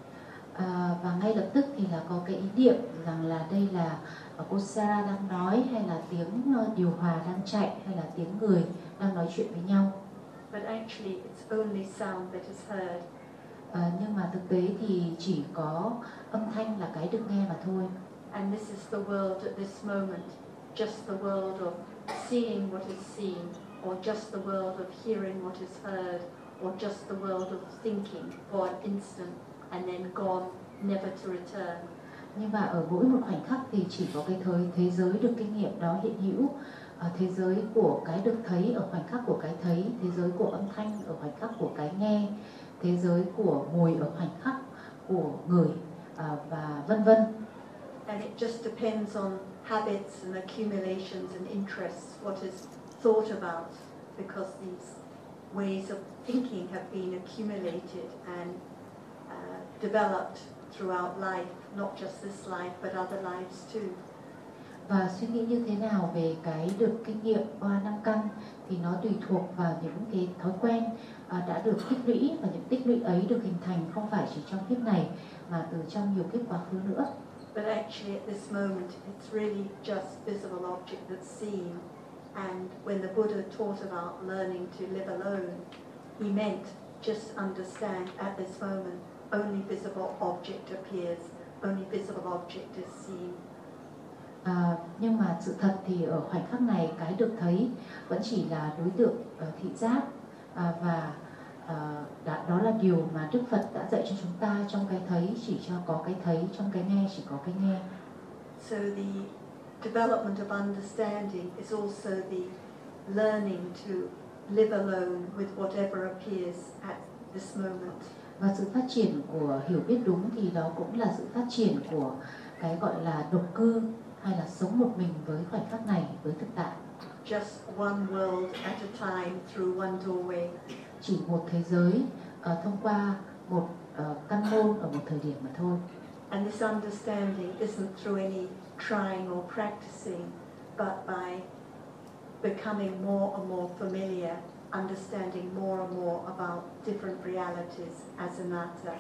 Và ngay lập tức thì là có cái ý niệm rằng là đây là cô Sarah đang nói, hay là tiếng điều hòa đang chạy, hay là tiếng người đang nói chuyện với nhau. But actually it's only sound that is heard. Nhưng mà thực tế thì chỉ có âm thanh là cái được nghe mà thôi. And this is the world at this moment, just the world of seeing what is seen, or just the world of hearing what is heard, or just the world of thinking for an instant and then gone, never to return. Nhưng mà ở mỗi một khoảnh khắc thì chỉ có cái thế giới được kinh nghiệm đó hiện hữu, thế giới của cái được thấy ở khoảnh khắc của cái thấy, thế giới của âm thanh ở khoảnh khắc của cái nghe, thế giới của mùi ở khoảnh khắc của ngửi, và vân vân. And it just depends on habits and accumulations and interests, what is thought about, because these ways of thinking have been accumulated and developed throughout life, not just this life but other lives too. Và suy nghĩ như thế nào về cái được kinh nghiệm qua năm căn thì nó tùy thuộc vào những cái thói quen đã được tích lũy, và những tích lũy ấy được hình thành không phải chỉ trong kiếp này mà từ trong nhiều kiếp quá khứ nữa. But actually at this moment it's really just visible object that's seen. And when the Buddha taught about learning to live alone, he meant just understand at this moment only visible object appears, only visible object is seen. Nhưng mà sự thật thì ở khoảnh khắc này cái được thấy vẫn chỉ là đối tượng thị giác, và đó là điều mà Đức Phật đã dạy cho chúng ta. Trong cái thấy chỉ cho có cái thấy, trong cái nghe chỉ có cái nghe. So the development of understanding is also the learning to live alone with whatever appears at this moment. Và sự phát triển của hiểu biết đúng thì đó cũng là sự phát triển của cái gọi là độc cư, hay là sống một mình với khoảnh khắc này, với thực tại. Just one world at a time through one doorway. Chỉ một thế giới thông qua một căn môn ở một thời điểm mà thôi. And this understanding isn't through any trying or practicing, but by becoming more and more familiar, understanding more and more about different realities as anatta.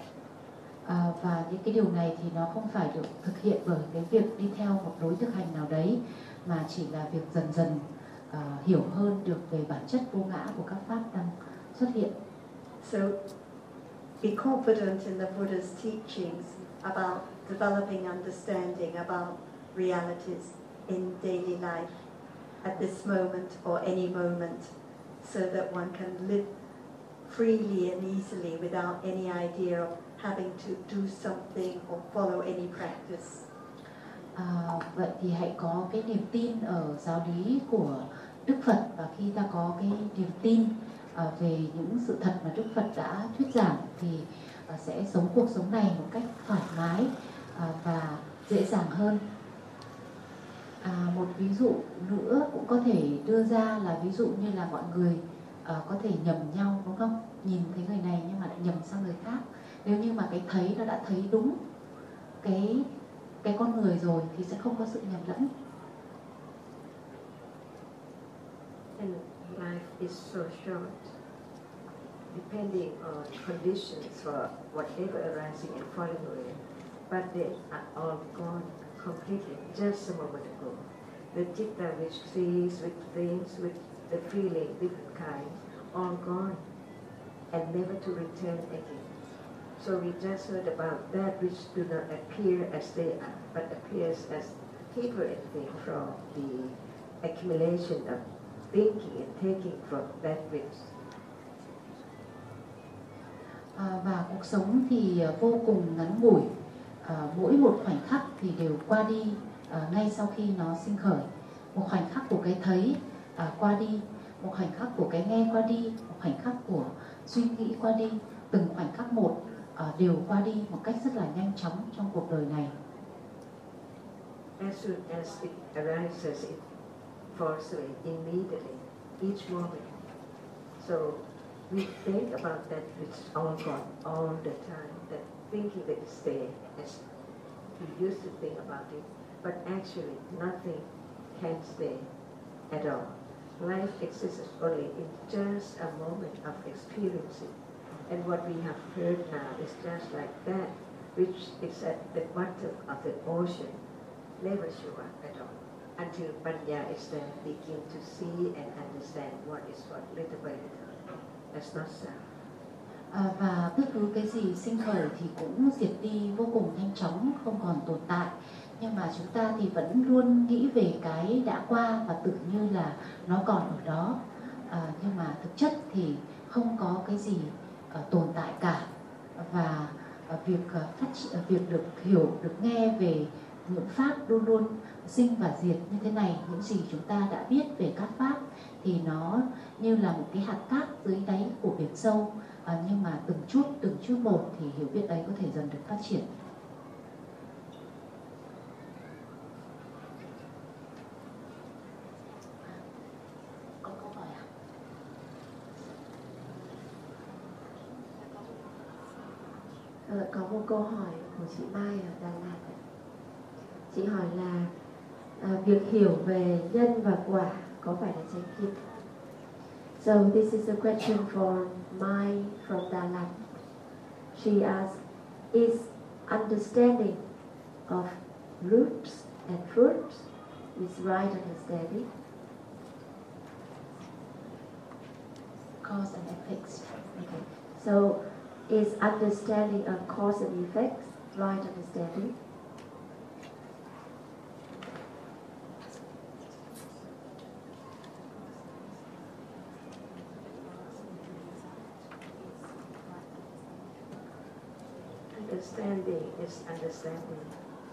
Và những cái điều này thì nó không phải được thực hiện bởi cái việc đi theo một lối thực hành nào đấy, mà chỉ là việc dần dần hiểu hơn được về bản chất vô ngã của các pháp đang xuất hiện. So be confident in the Buddha's teachings about developing understanding about realities in daily life at this moment or any moment, so that one can live freely and easily without any idea of having to do something or follow any practice. Vậy thì hãy có cái niềm tin ở giáo lý của Đức Phật, và khi ta có cái niềm tin về những sự thật mà Đức Phật đã thuyết giảng thì sẽ sống cuộc sống này một cách thoải mái và dễ dàng hơn. Một ví dụ nữa cũng có thể đưa ra là ví dụ như là mọi người có thể nhầm nhau, đúng không? Nhìn thấy người này nhưng mà lại nhầm sang người khác. Nếu như mà cái thấy nó đã thấy đúng cái con người rồi thì sẽ không có sự nhầm lẫn. And life is so short, depending on conditions for whatever arising and falling away. But they are all gone completely just a moment ago. The citta which sees, which thinks, with the feeling, different kinds, all gone and never to return again. So we just heard about that which do not appear as they are, but appears as differently from the accumulation of thinking and taking from that which. Và cuộc sống thì vô cùng ngắn ngủi, mỗi một khoảnh khắc thì đều qua đi ngay sau khi nó sinh khởi. Một khoảnh khắc của cái thấy qua đi, một khoảnh khắc của cái nghe qua đi, một khoảnh khắc của suy nghĩ qua đi, từng khoảnh khắc một đều qua đi một cách rất là nhanh chóng trong cuộc đời này. As soon as it arises, it falls away immediately, each moment. So we think about that which is all gone all the time, that thinking that it's there, as we used to think about it, but actually nothing can stay at all. Life exists only in just a moment of experiencing. And what we have heard now is just like that, which is at the bottom of the ocean, never show up at all, until Panya is there, begin to see and understand what is what, little by little. That's not so. Và bất cứ cái gì sinh khởi thì cũng diệt đi vô cùng nhanh chóng, không còn tồn tại. Nhưng mà chúng ta thì vẫn luôn nghĩ về cái đã qua và tự như là nó còn ở đó. Nhưng mà thực chất thì không có cái gì tồn tại cả. Và việc được hiểu, được nghe về những pháp luôn luôn sinh và diệt như thế này, những gì chúng ta đã biết về các pháp thì nó như là một cái hạt cát dưới đáy của biển sâu, nhưng mà từng chút một thì hiểu biết ấy có thể dần được phát triển. Có câu hỏi à? Có một câu hỏi của chị Mai ở Đà Lạt. Chị hỏi là việc hiểu về nhân và quả có phải là chánh kiến? So this is a question for Mai from Đà Lạt. She asked, is understanding of roots and fruits is right understanding? Cause and effects. Okay. So is understanding of cause and effects right understanding? Understanding is understanding,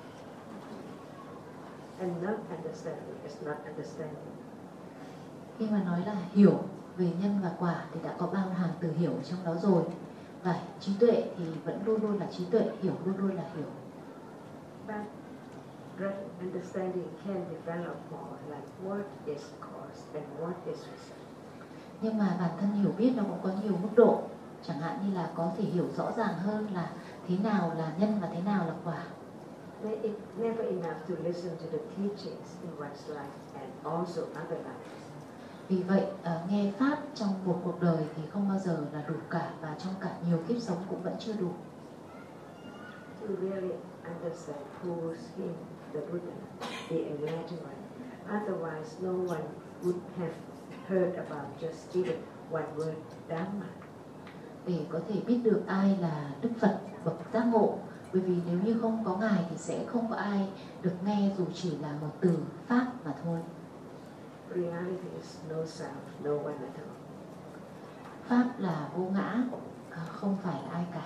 and not understanding is not understanding. Khi mà nói là hiểu về nhân và quả thì đã có bao hàm từ hiểu trong đó rồi. Và trí tuệ thì vẫn luôn luôn là trí tuệ, hiểu luôn luôn là hiểu. But right understanding can develop more, like what is cause and what is result. Nhưng mà bản thân hiểu biết nó cũng có nhiều mức độ. Chẳng hạn như là có thể hiểu rõ ràng hơn là thế nào là nhân và thế nào là quả. It's never enough to listen to the teachings in one's life and also other lives. Vì vậy nghe pháp trong một cuộc đời thì không bao giờ là đủ cả, và trong cả nhiều kiếp sống cũng vẫn chưa đủ. To really understand who's him, the Buddha, the enlightened one. Otherwise, no one would have heard about just even one word Dhamma. Để có thể biết được ai là Đức Phật bậc giác ngộ, bởi vì nếu như không có Ngài thì sẽ không có ai được nghe dù chỉ là một từ Pháp mà thôi. Reality is no self, no one at all. Pháp là vô ngã, không phải là ai cả.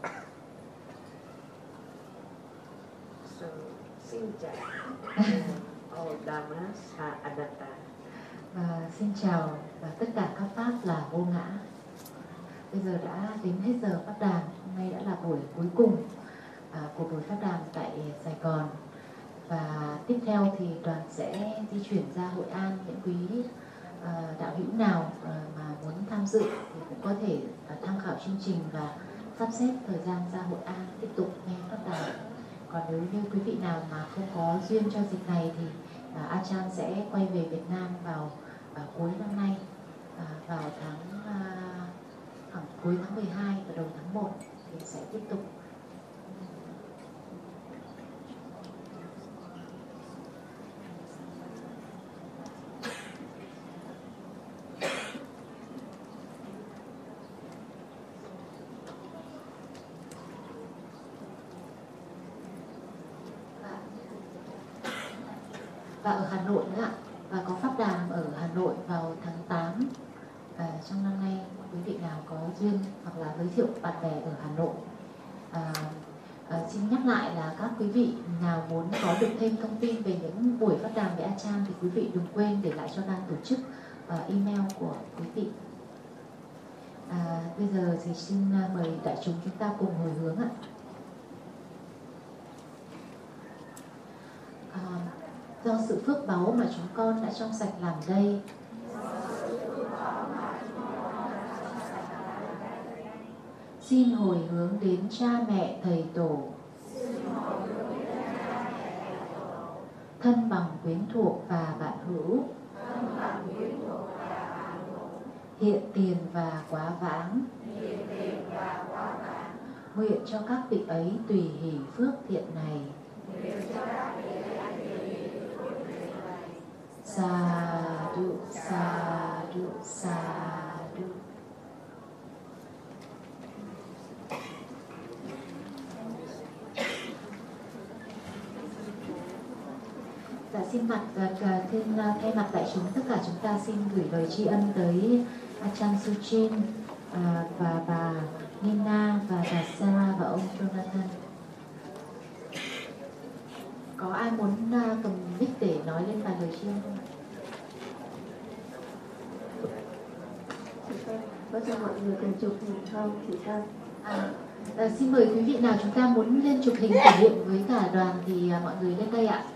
So, xin chào. All Dhammas are anatta. Và xin chào, và tất cả các Pháp là vô ngã. Bây giờ đã đến hết giờ Pháp Đàm, hôm nay đã là buổi cuối cùng của buổi Pháp Đàm tại Sài Gòn. Và tiếp theo thì đoàn sẽ di chuyển ra Hội An. Những quý đạo hữu nào mà muốn tham dự thì cũng có thể tham khảo chương trình và sắp xếp thời gian ra Hội An tiếp tục nghe Pháp Đàm. Còn nếu như quý vị nào mà không có duyên cho dịp này thì Achan sẽ quay về Việt Nam vào cuối năm nay, vào khoảng cuối tháng 12 và đầu tháng 1 thì sẽ tiếp tục. Và ở Hà Nội nữa ạ, và có Pháp Đàm ở Hà Nội vào tháng 8 trong năm nay. Quý vị nào có duyên hoặc là giới thiệu bạn bè ở Hà Nội. Xin nhắc lại là các quý vị nào muốn có được thêm thông tin về những buổi Pháp Đàm với Achan thì quý vị đừng quên để lại cho ban tổ chức email của quý vị. Bây giờ thì xin mời đại chúng chúng ta cùng hồi hướng ạ. Do sự phước báu mà chúng con đã trong sạch làm đây, xin hồi hướng đến cha mẹ thầy tổ, thân bằng quyến thuộc và bạn hữu, hiện tiền và quá vãng, nguyện cho các vị ấy tùy hỷ phước thiện này. Sa du, sa du, sa du. Xin thay mặt đại chúng, tất cả chúng ta xin gửi lời tri ân tới Achan Suchin và bà Nina và bà Sarah và ông Jonathan. Có ai muốn cầm mic để nói lên vài lời tri ân không? Có cho mọi người cùng chụp hình không thì sao? Xin mời quý vị nào chúng ta muốn lên chụp hình kỷ niệm với cả đoàn thì mọi người lên đây ạ.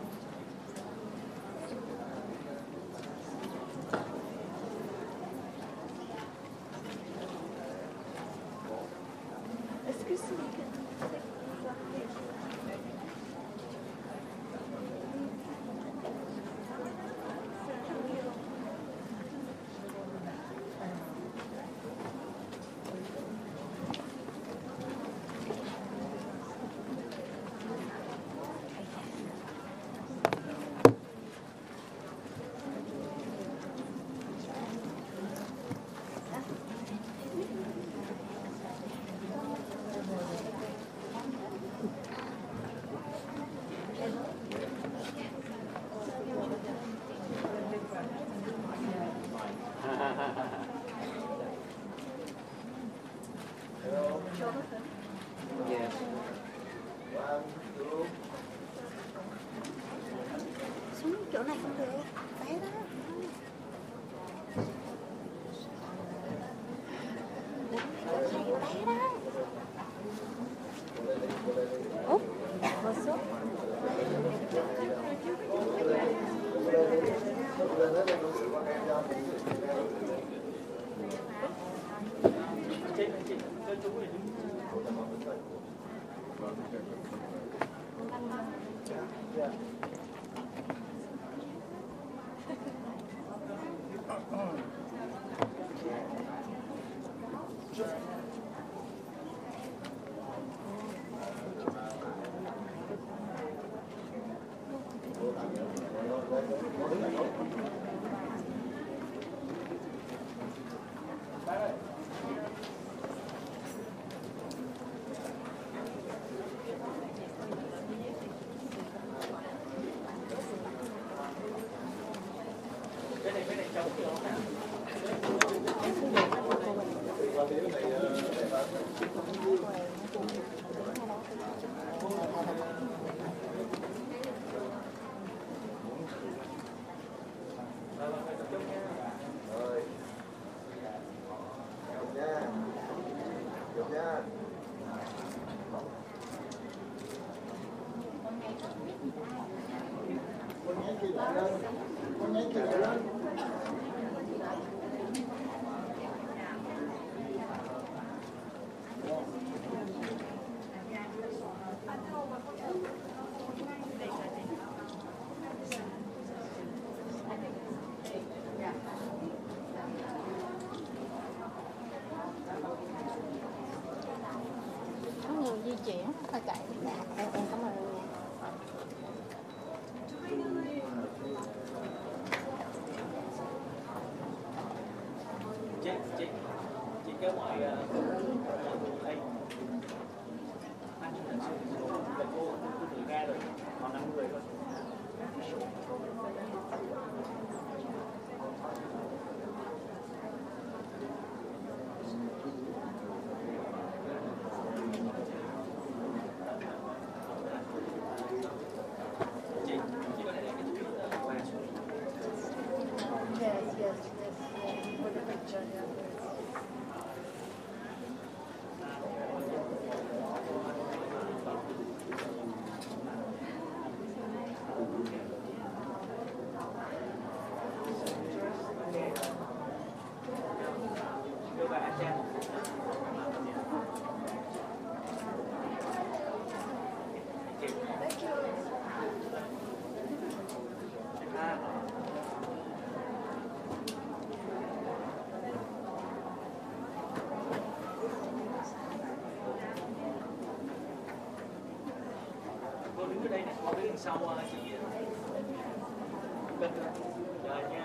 Xuống chỗ này không được, té đó. Té đó. Úp, ngồi xuống. Có người di chuyển hơi cậy. Em cảm ơn nha. Chị kéo mọi đây. Anh là cô từ ga rồi, còn 5 người thôi. Chị có thể để cái chữ qua xuống. Yes, yes, yes. For the picture, yeah. Cô đứng ở đây này, cô đứng đằng sau chị. Rồi nha.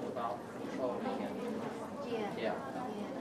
about controlling and Yeah. yeah. Yeah.